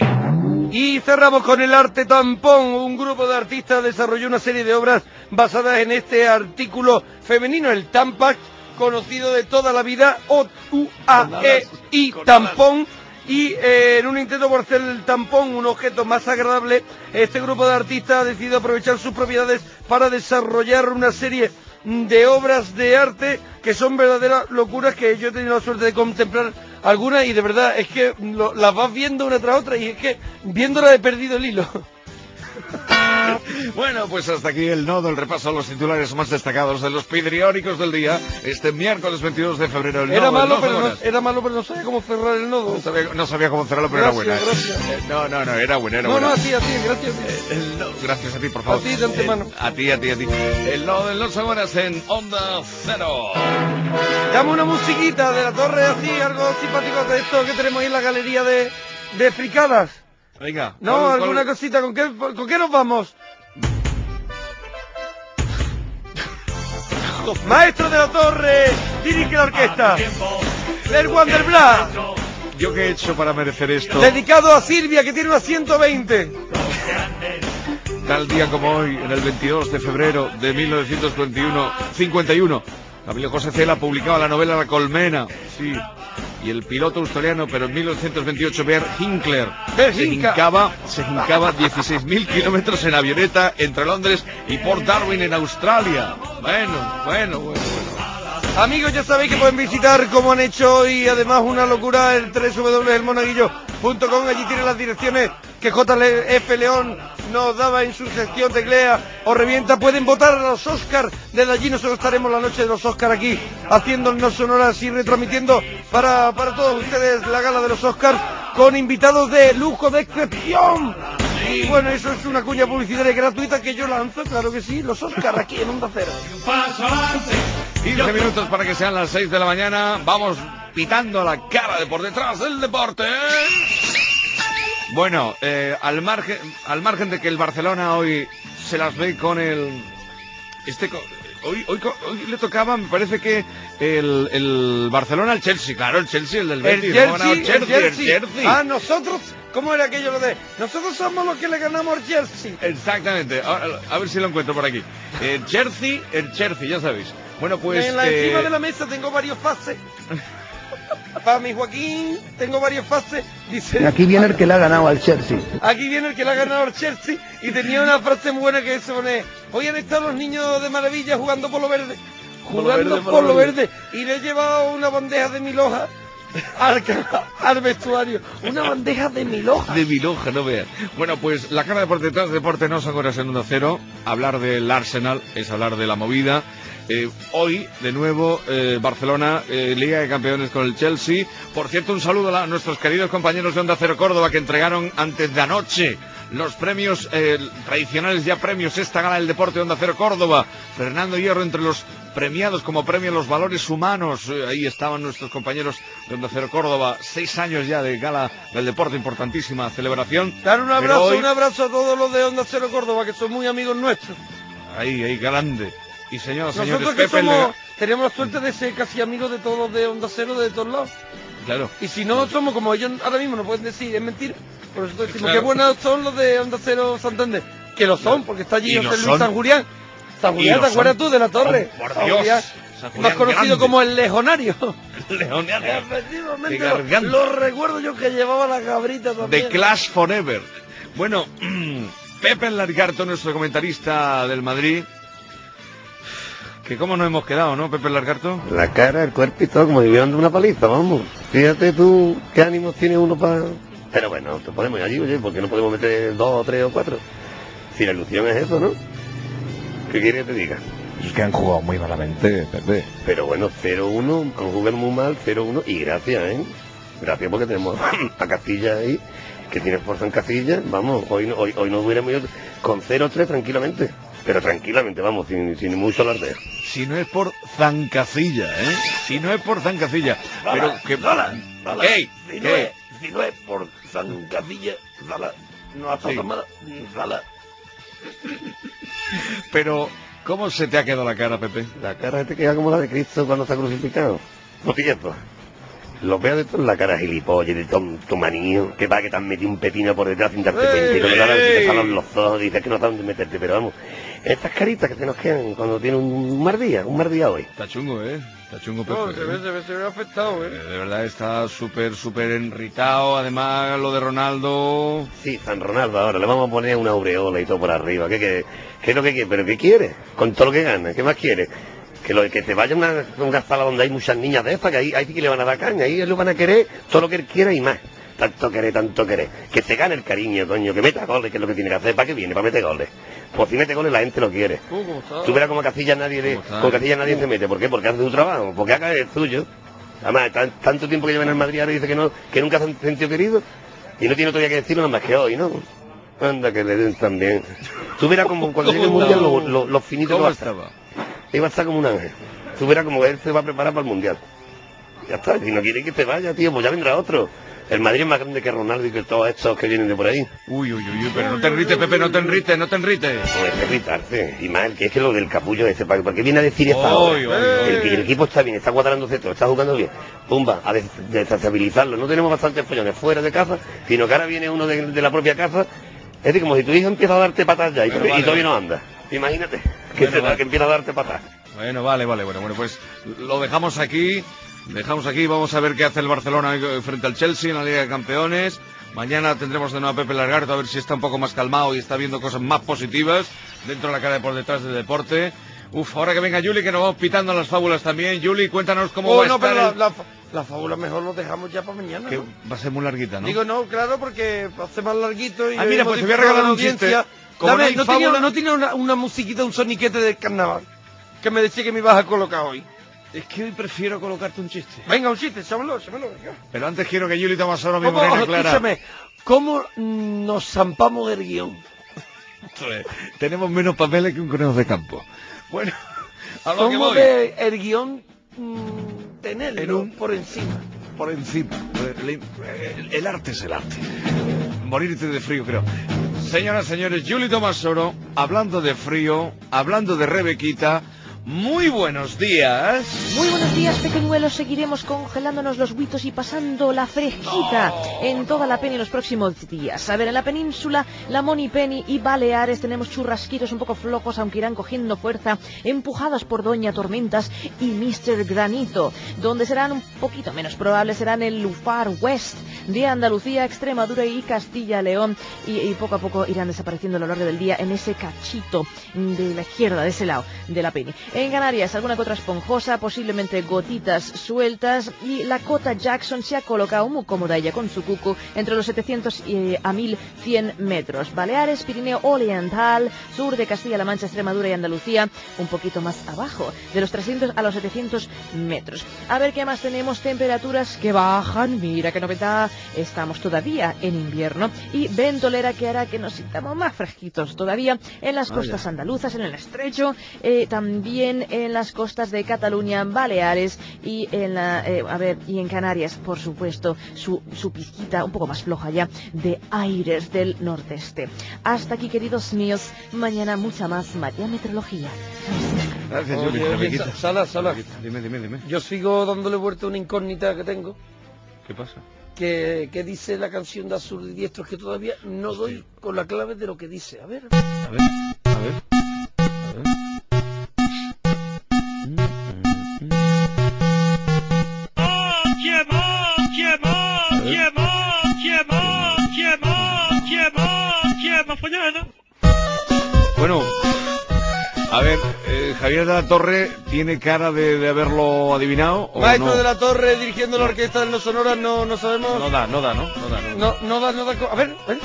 Y cerramos con el arte tampón. Un grupo de artistas desarrolló una serie de obras basadas en este artículo femenino, el Tampax, conocido de toda la vida, O U A E I, tampón. Y eh, en un intento por hacer el tampón un objeto más agradable, este grupo de artistas ha decidido aprovechar sus propiedades para desarrollar una serie de obras de arte que son verdaderas locuras, que yo he tenido la suerte de contemplar algunas y de verdad es que lo- las vas viendo una tras otra y es que viéndolas he perdido el hilo. Bueno, pues hasta aquí el nodo, el repaso a los titulares más destacados de los pidriónicos del día, este miércoles veintidós de febrero. El Era nodo, malo, el pero nodo no, horas. era malo, pero no sabía cómo cerrar el nodo. No sabía, no sabía cómo cerrarlo, pero Gracias, era buena. gracias. Eh, no, no, no, era buena, era No, buena. no, a ti, a ti, gracias. El no- gracias a ti, por favor. A ti, de antemano. Eh, a ti, a ti, a ti. El nodo en los horas en Onda Cero. Dame una musiquita de la torre así, algo simpático de esto que tenemos ahí en la galería de, de fricadas. Venga. No, ¿cuál- alguna cuál- cosita, ¿con qué, ¿con qué nos vamos? Maestro de la torre, dirige la orquesta. Del Wonderblatt, ¿Yo qué he hecho para merecer esto? dedicado a Silvia, que tiene una ciento veinte. Tal día como hoy, en el veintidós de febrero de mil novecientos cincuenta y uno, Camilo José Cela publicaba la novela La Colmena. Sí. Y el piloto australiano, pero en mil novecientos veintiocho, Bert Hinkler, se hincaba, se hincaba dieciséis mil kilómetros en avioneta entre Londres y Port Darwin en Australia. Bueno, bueno, bueno, bueno. Amigos, ya sabéis que pueden visitar, como han hecho hoy, además una locura, el doble u doble u doble u punto el monaguillo punto com. Allí tienen las direcciones que J F León nos daba en su sección Teclea o Revienta. Pueden votar a los Oscars. Desde allí nosotros estaremos la noche de los Oscars aquí, haciéndonos sonoras y retransmitiendo para, para todos ustedes la gala de los Oscars con invitados de lujo, de excepción. Y bueno, eso es una cuña publicitaria gratuita que yo lanzo, claro que sí, los Oscars aquí en Onda Cero. quince minutos para que sean las seis de la mañana. Vamos pitando a la cara de por detrás del deporte. Bueno, eh, al margen al margen de que el Barcelona hoy se las ve con el este co- hoy hoy co- hoy le tocaba, me parece que el, el Barcelona al Chelsea, claro, el Chelsea, el del El Betis, ¿no? Ha ganado Jersey, el Chelsea, el Jersey. Jersey. A nosotros ¿Cómo era aquello lo de nosotros somos los que le ganamos al Chelsea? Exactamente, a, a ver si lo encuentro por aquí. El Chelsea, el Chelsea, ya sabéis. Bueno, pues... En la eh... encima de la mesa tengo varios fases. Para mi Joaquín, tengo varios fases. Dice... Aquí viene el que le ha ganado al Chelsea. Aquí viene el que le ha ganado al Chelsea. Y tenía una frase muy buena que se pone... Hoy han estado los niños de Maravilla jugando por lo verde. Jugando por lo verde. Y le he llevado una bandeja de mil hojas al, al vestuario. Una bandeja de mil hojas. De mil hojas, no veas. Bueno, pues la cara de por detrás de Deporte no son horas en Onda Cero. Hablar del Arsenal es hablar de la movida. Eh, hoy, de nuevo, eh, Barcelona, eh, Liga de Campeones con el Chelsea. Por cierto, un saludo a nuestros queridos compañeros de Onda Cero Córdoba que entregaron antes de anoche los premios, eh, tradicionales ya premios, esta gala del deporte de Onda Cero Córdoba. Fernando Hierro entre los premiados como premio a los valores humanos. Eh, ahí estaban nuestros compañeros de Onda Cero Córdoba. Seis años ya de gala del deporte, importantísima celebración. Dar un abrazo, hoy... un abrazo a todos los de Onda Cero Córdoba, que son muy amigos nuestros. Ahí, ahí, grande. Y señoras, señores, nosotros que Pepe somos, Lega... tenemos la suerte de ser casi amigos de todos de Onda Cero, de todos lados. Claro. Y si no somos, como ellos ahora mismo no pueden decir, es mentira. Por eso decimos Claro. que buenos son los de Onda Cero Santander. Que lo son, porque está allí Y José lo Luis son. San Julián. San Y Julián, lo ¿te acuerdas son. tú de la torre? Oh, por San Dios. Julián, San Julián más conocido grande. como el Lejonario. Leonario. Efectivamente, Qué lo, garganta. lo recuerdo yo que llevaba la cabrita también. The Clash Forever. Bueno, Pepe Largarto, nuestro comentarista del Madrid. Que cómo nos hemos quedado, ¿no, Pepe Largarto? La cara, el cuerpo y todo, como si hubieran dado una paliza, vamos. Fíjate tú qué ánimos tiene uno para... Pero bueno, te podemos ir allí, oye, porque no podemos meter dos o tres o cuatro. Si la ilusión es eso, ¿no? ¿Qué quieres que te diga? Es que han jugado muy malamente, Pepe. Pero bueno, cero uno, han jugado muy mal, cero uno, y gracias, ¿eh? Gracias porque tenemos a Castilla ahí, que tiene fuerza en Castilla, vamos, hoy no, hoy, hoy no hubiéramos ido con cero tres tranquilamente. Pero tranquilamente, vamos, sin, sin mucho alardeo. Si no es por Zancacilla, ¿eh? Si no es por Zancacilla. Pero que... Zala, Zala, ¡Ey! si, no ¿Qué? es, si no es por Zancadilla, Zala, no ha pasado Sí. nada, Zala. Pero, ¿cómo se te ha quedado la cara, Pepe? La cara te queda como la de Cristo cuando está crucificado. No cierto. Lo peor de todo es la cara gilipollas, de tonto manío, que va que te han metido un pepino por detrás sin darte cuenta y no te dan, te salen los ojos y dices que no saben dónde meterte, pero vamos, estas caritas que se nos quedan cuando tiene un mal día, un mal día hoy. Está chungo, ¿eh? Está chungo, Pepe. No, se ve, se ve, se ve afectado, Eh, ¿eh? De verdad está súper, súper enritado. Además, lo de Ronaldo... Sí, San Ronaldo ahora, le vamos a poner una aureola y todo por arriba. ¿Qué, qué, qué es lo que quiere? ¿Pero qué quiere? Con todo lo que gana, ¿qué más quiere? Que lo que te vaya a una, una sala donde hay muchas niñas de estas, que ahí, ahí sí que le van a dar caña, ahí lo van a querer todo lo que él quiera y más. Tanto querer, tanto querer. Que se gane el cariño, coño, que meta goles, que es lo que tiene que hacer. ¿Para qué viene? Para meter goles. Pues si mete goles la gente lo quiere. ¿Cómo está? Tú verás como Castilla nadie de, con Castilla nadie se mete. ¿Por qué? Porque hace su trabajo, porque haga el suyo. Además, tan- tanto tiempo que lleva en el Madrid ahora dice que no, que nunca se ha sentido querido. Y no tiene otro día que decirlo nada más que hoy, ¿no? Anda que le den también. Tú verás como cuando llegue el mundial lo, lo, lo finito que ¿Cómo va a estar. estaba? Iba a estar como un ángel. Tú verás como él se va a preparar para el mundial. Ya está, si no quiere que te vaya, tío, pues ya vendrá otro. El Madrid es más grande que Ronaldo y que todos estos que vienen de por ahí. Uy, uy, uy, uy, pero no te enrites, Pepe, no te enrites, no te enrites. No es que irritarse. Y más, el que es que lo del capullo de ese país. ¿Por qué viene a decir esta Oy, hora? oy, oy. El, que el equipo está bien, está cuadrándose todo, está jugando bien. Pumba, a des- desestabilizarlo. No tenemos bastantes follones fuera de casa, sino que ahora viene uno de, de la propia casa. Es decir, como si tu hijo empieza a darte patas ya y, Bueno, y vale, todavía vale. no anda. Imagínate que, Bueno, se da- vale. que empieza a darte patas. Bueno, vale, vale, bueno, bueno, pues lo dejamos aquí, dejamos aquí, vamos a ver qué hace el Barcelona hoy frente al Chelsea en la Liga de Campeones. Mañana tendremos de nuevo a Pepe Largarto a ver si está un poco más calmado y está viendo cosas más positivas dentro de la cara de por detrás del deporte. Uf, ahora que venga Juli, que nos vamos pitando las fábulas también. Juli, cuéntanos cómo Oh, va a no, estar pero la, el- la, la fábula mejor lo dejamos ya para mañana, que ¿no? va a ser muy larguita, ¿no? Digo, no, claro, porque hace más larguito y... Ah, mira, hemos pues te voy a disfrutado regalar de la un chiste. audiencia. Como Dame, no hay no, tiene, fábula- no tiene una, una musiquita, un soniquete del carnaval que me decía que me ibas a colocar hoy. Es que hoy prefiero colocarte un chiste. Venga, un chiste, échamelo, échamelo, venga. Pero antes quiero que Juli Tomasoro, mi ¿Cómo, morena clara... escúchame, ¿cómo mm, nos zampamos del guión? Tenemos menos papeles que un conejo de campo. Bueno, a lo que ¿Cómo voy. de el guión mm, tenerlo En un- por encima? Por encima. El, el- el arte es el arte. Morirte de frío, creo. Señoras, señores, Juli Tomasoro, hablando de frío, hablando de Rebequita, Muy buenos días. Muy buenos días, pequeñuelos. Seguiremos congelándonos los huitos y pasando la fresquita oh. en toda la Peni en los próximos días. A ver, en la península, la Monipeni y Baleares tenemos churrasquitos un poco flojos, aunque irán cogiendo fuerza, empujados por Doña Tormentas y míster Granizo. Donde serán un poquito menos probables serán el Far West de Andalucía, Extremadura y Castilla-León. Y, y poco a poco irán desapareciendo a lo largo del día en ese cachito de la izquierda, de ese lado de la Peni. En Canarias, alguna que otra esponjosa, posiblemente gotitas sueltas, y la Cota Jackson se ha colocado muy cómoda ella con su cucu entre los setecientos eh, a mil cien metros. Baleares, Pirineo Oriental, sur de Castilla-La Mancha, Extremadura y Andalucía, un poquito más abajo, de los trescientos a los setecientos metros. A ver qué más tenemos, temperaturas que bajan, mira qué novedad, estamos todavía en invierno, y ventolera que hará que nos sintamos más fresquitos todavía en las costas Vaya. andaluzas, en el estrecho, eh, también en las costas de Cataluña, Baleares y en la, eh, a ver, y en Canarias, por supuesto, su, su pizquita un poco más floja ya de aires del nordeste. Hasta aquí, queridos míos, mañana mucha más María Meteorología. Gracias, oye, oye, Sala, Sala. Dime, dime, dime. Yo sigo dándole vuelta a una incógnita que tengo. ¿Qué pasa? Que, que dice la canción de Azul y Diestros, que todavía no doy con la clave de lo que dice. A ver. A ver, a ver. A ver. Bueno, a ver, eh, Javier de la Torre tiene cara de, de haberlo adivinado. ¿O Maestro no? de la Torre dirigiendo la orquesta de los Sonoras, no, no sabemos. No da, no da, ¿no? No da, no. No, no da, no da. A ver, a ver.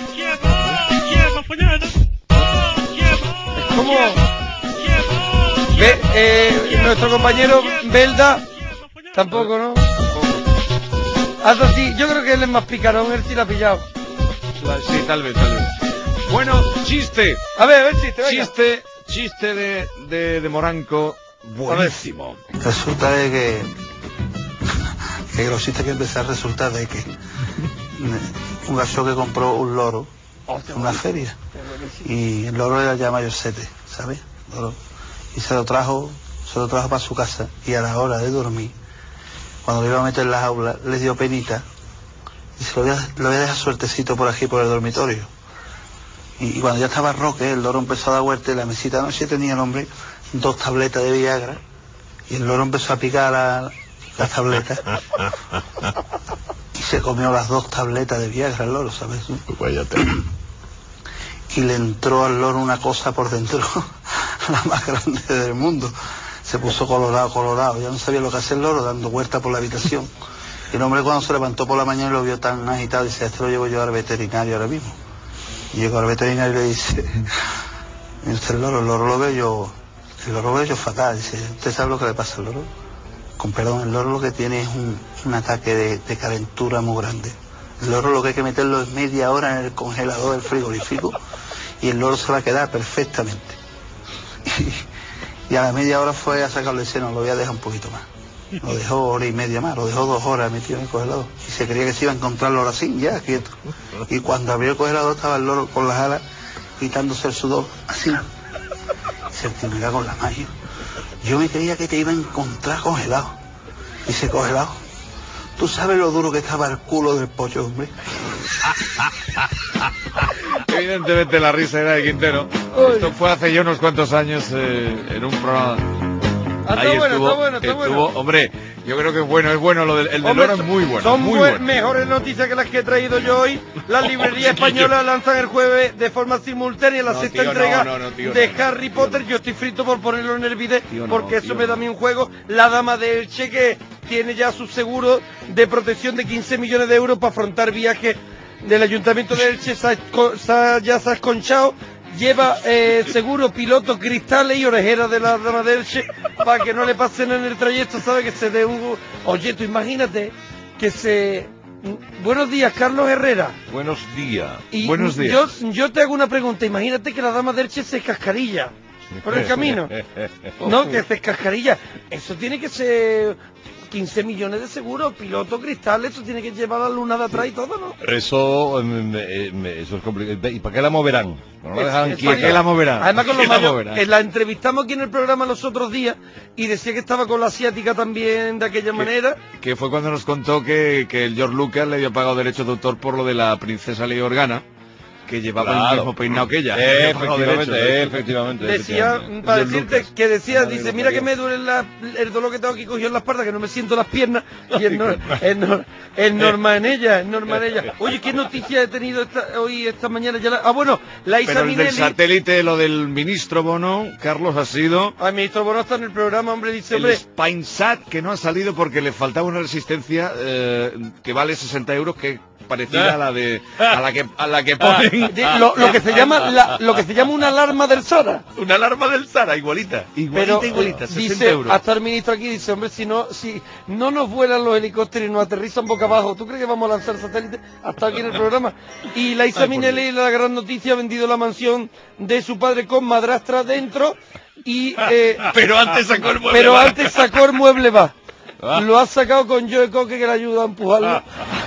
Es como... Ve, eh, nuestro compañero Belda tampoco, ¿no? Haz así, yo creo que él es más picarón, él sí la ha pillado. Sí, tal vez, tal vez. Bueno, chiste. A ver, a ver, chiste, venga. Chiste, chiste de, de, de Moranco, buenísimo. Resulta de que... que los chistes que empecé a resultar de que un gacho que compró un loro en una feria y el loro era ya mayorcete, ¿sabes? Loro. Y se lo trajo, se lo trajo para su casa y a la hora de dormir, cuando le iba a meter en la jaula, le dio penita y se lo voy a, lo voy a dejar suertecito por aquí, por el dormitorio. Y, y cuando ya estaba Roque, el loro empezó a dar vuelta y la mesita de noche tenía el hombre dos tabletas de Viagra y el loro empezó a picar la, las tabletas y se comió las dos tabletas de Viagra el loro, ¿sabes? Y le entró al loro una cosa por dentro, la más grande del mundo. Se puso colorado, colorado, ya no sabía lo que hacer el loro, dando vueltas por la habitación. Y el hombre cuando se levantó por la mañana y lo vio tan agitado, dice, este lo llevo yo al veterinario ahora mismo. Y llegó al veterinario y le dice, mire usted el loro, el loro lo veo yo, el loro lo veo yo fatal. Dice, ¿usted sabe lo que le pasa al loro? Con perdón, el loro lo que tiene es un, un ataque de, de calentura muy grande. El loro lo que hay que meterlo es media hora en el congelador del frigorífico y el loro se va a quedar perfectamente. Y, y a la media hora fue a sacarle el seno, lo voy a dejar un poquito más. Lo dejó hora y media más, lo dejó dos horas metido en el congelador. Y se creía que se iba a encontrar el loro así, ya, quieto. Y cuando abrió el congelador estaba el loro con las alas, quitándose el sudor, así. Y se tío, me cago en la magia. Yo me creía que te iba a encontrar congelado. Y se congelado. ¿Tú sabes lo duro que estaba el culo del pollo, hombre? Evidentemente la risa era de Quintero. Esto fue hace ya unos cuantos años eh, en un programa. Ah, está Ahí bueno, estuvo, está bueno, está estuvo, bueno. Hombre, yo creo que es bueno, es bueno lo del el de Hombre, loro, es muy bueno. Son muy buen, bueno. mejores noticias que las que he traído yo hoy. Las librerías españolas lanzan el jueves de forma simultánea la No, sexta tío, entrega no, no, no, tío, de no, Harry tío, Potter. no. Yo estoy frito por ponerlo en el vídeo Tío, no, porque eso tío, me da a mí un juego. La dama de Elche, que tiene ya su seguro de protección de quince millones de euros para afrontar viajes del Ayuntamiento de Elche. Se ha, se ha, ya se ha esconchado. Lleva eh, seguro, piloto, cristales y orejeras de la dama de Elche para que no le pasen en el trayecto, ¿sabe? Que se dé un... Oye, tú imagínate que se... Buenos días, Carlos Herrera. Buenos días. Y Buenos días. Yo, yo te hago una pregunta. Imagínate que la dama de Elche se cascarilla por el camino. No, que se cascarilla. Eso tiene que ser quince millones de seguros, piloto, cristal, eso tiene que llevar la luna de atrás y todo, ¿no? Eso, eh, eh, eso es complicado. ¿Y para qué la moverán? No la dejarán Es- quieta. ¿Para qué la moverán? Además con ¿Para los qué la mayores, moverán? que la entrevistamos aquí en el programa los otros días y decía que estaba con la asiática también de aquella manera. Que fue cuando nos contó que, que el George Lucas le había pagado derechos de autor por lo de la princesa Leia Organa, que llevaba Claro. el mismo peinado que ella. Eh, Le había pagado efectivamente, derechos, ¿eh? efectivamente, Decía, efectivamente. para George decirte Lucas. que decía, Madre dice, mía, mira que María. me duele la- el dolor que tengo aquí cogido en la espalda, que no me siento las piernas, y es, nor- es, nor- es normal en ella, es normal en ella. Oye, ¿qué noticia he tenido esta, hoy, esta mañana? Ya la- ah, bueno, la Isa Pero el del Minelli... satélite, lo del ministro Bono, Carlos, ha sido... Ah, el ministro Bono está en el programa, hombre, dice, El hombre... Spainsat, que no ha salido porque le faltaba una resistencia eh, que vale sesenta euros, que parecida a la de a la que a la que ponen Ah, lo, lo que se llama la- lo que se llama una alarma del Sara. Una alarma del Sara, igualita, igualita, Pero igualita, eh, sesenta dice, euros. hasta el ministro aquí dice, hombre, si no, si no nos vuelan los helicópteros y nos aterrizan boca abajo, ¿tú crees que vamos a lanzar satélite? Hasta aquí en el programa. Y la Isa Ay, por Minelli, la gran noticia, ha vendido la mansión de su padre con madrastra dentro y... eh, Pero antes sacó el mueble Pero va. antes sacó el mueble va. Ah. Lo ha sacado con Joe Coque, que le ayuda a empujarlo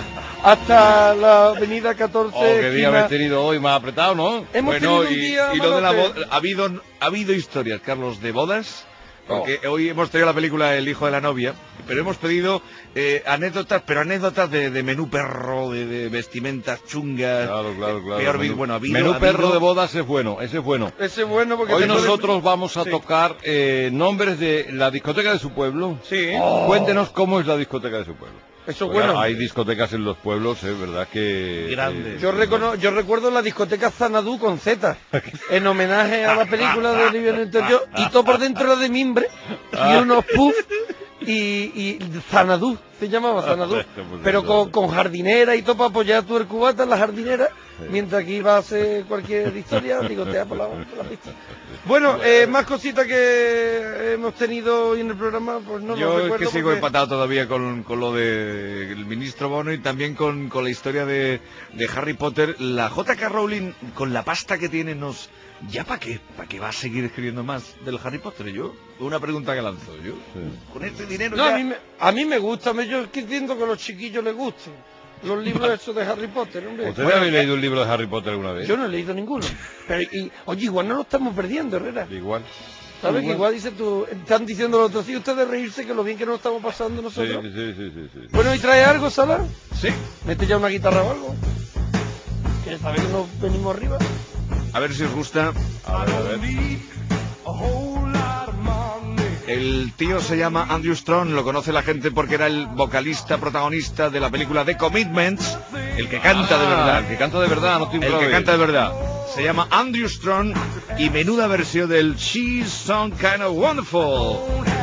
hasta la avenida catorce. Oh, qué día esquina- habéis tenido hoy más apretado, ¿no? Hemos Bueno, tenido un y, día y lo de la malote. boda, ha habido ha habido historias, Carlos, de bodas, porque hoy hemos traído la película El hijo de la novia, pero hemos pedido eh, anécdotas, pero anécdotas de, de menú perro, de, de vestimentas chungas. Claro, claro, claro. Peor vi- Menú- bueno, ha habido, menú ha perro habido- de bodas es bueno, ese es bueno. Ese es bueno porque... Hoy te puede- nosotros vamos a Sí. tocar eh, nombres de la discoteca de su pueblo. Sí. Cuéntenos cómo es la discoteca de su pueblo. Eso es Porque bueno. Hay discotecas en los pueblos, es verdad que... Grandes. eh, Yo, recono- yo recuerdo la discoteca Zanadú con Z, en homenaje a la película de Olivia Newton-John, y todo por dentro era de mimbre, y unos puffs, y, y Zanadú, se llamaba Zanadú, pero con, con jardinera y todo para apoyar tu el cubata en la jardinera, mientras que iba a hacer cualquier historia, digotea por la, por la pista. Bueno, eh, más cositas que hemos tenido hoy en el programa, pues no Yo lo es recuerdo que sigo porque- empatado todavía con, con lo del ministro Bono y también con, con la historia de, de Harry Potter. La J K Rowling, con la pasta que tiene, nos... ¿Ya para qué? ¿Para qué va a seguir escribiendo más del Harry Potter? Yo, una pregunta que lanzo yo. Con este dinero No, ya... a mí, me, a mí me gusta, me- yo es que entiendo que a los chiquillos les gusten los libros esos de Harry Potter, hombre. ¿Ustedes Bueno, habéis leído un libro de Harry Potter alguna vez? yo no he leído ninguno. Pero, y, oye, igual no lo estamos perdiendo, Herrera. Igual. ¿Sabes? Que Igual. igual dice tú, están diciendo los otros, sí, ustedes reírse que lo bien que nos estamos pasando Sí, nosotros. sí, sí, sí, sí. Bueno, ¿y trae algo, Sala? Sí. ¿Mete ya una guitarra o algo? Que sabe que nos venimos arriba. A ver si os gusta. A ver, a ver. El tío se llama Andrew Strong, lo conoce la gente porque era el vocalista protagonista de la película The Commitments, el que canta de Ah, verdad. el que canta de verdad, no tiene El que problema. canta de verdad. Se llama Andrew Strong y menuda versión del She's Some Kind of Wonderful.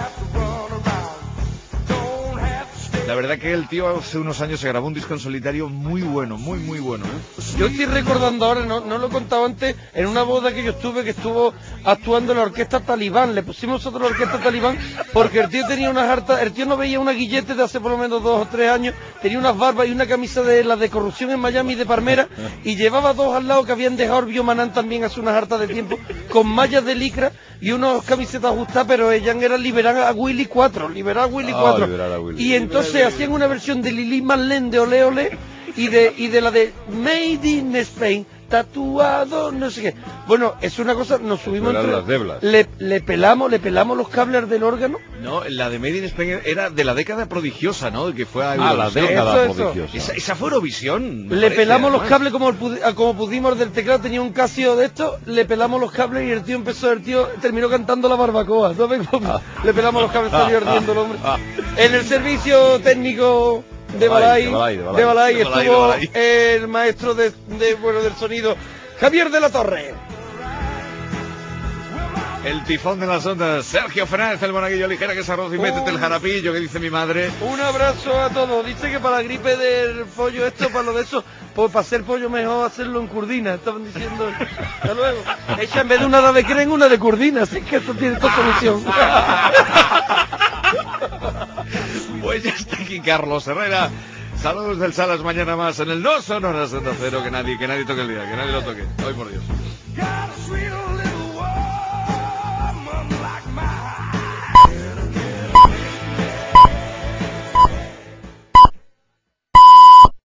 La verdad que el tío hace unos años se grabó un disco en solitario muy bueno, muy muy bueno, ¿eh? Yo estoy recordando ahora, no, no lo he contado antes, en una boda que yo estuve que estuvo actuando la orquesta Talibán. Le pusimos nosotros la orquesta Talibán porque el tío tenía unas hartas, el tío no veía una guillete de hace por lo menos dos o tres años, tenía unas barbas y una camisa de las de corrupción en Miami de Palmera y llevaba dos al lado que habían dejado el Biomanán también hace unas hartas de tiempo, con mallas de licra y unos camisetas ajustadas, pero ellas eran liberar a Willy cuatro, liberar a Willy Ah, cuatro. liberar a Willy. Y entonces hacían una versión de Lili Marlene de Ole Ole y de y de la de Made in Spain, tatuado, no sé qué. Bueno, es una cosa, nos subimos Eran entre- las deblas. le, le pelamos, le pelamos los cables del órgano. No, la de Made in Spain era de la década prodigiosa, ¿no? Que fue a Ah, la Eurovisión. década Eso, eso. prodigiosa. Esa, esa fue Eurovisión. me Le parece, pelamos los además. cables como, el pudi- ah, como pudimos del teclado, tenía un Casio de esto, le pelamos los cables y el tío empezó, el tío terminó cantando la barbacoa, ¿sabes? Le pelamos los cables, salió ardiendo el hombre. En el servicio técnico de Balay, De Balay, de Balay. de Balay De Balay, estuvo de Balay. el maestro de, de, bueno, del sonido, Javier de la Torre. El tifón de las ondas, Sergio Fernández, el monaguillo ligera que es arroz y métete el jarapillo que dice mi madre. Un abrazo a todos. Dice que para la gripe del pollo esto, para lo de eso, pues para hacer pollo mejor hacerlo en curdina. Estaban diciendo. Hasta luego. Echa en vez de una de ave creen una de curdina, así que esto tiene toda solución. Pues ya está aquí Carlos Herrera. Saludos del Salas, mañana más en el No Son Horas de Onda Cero. Que nadie, que nadie toque el día, que nadie lo toque. Hoy por Dios.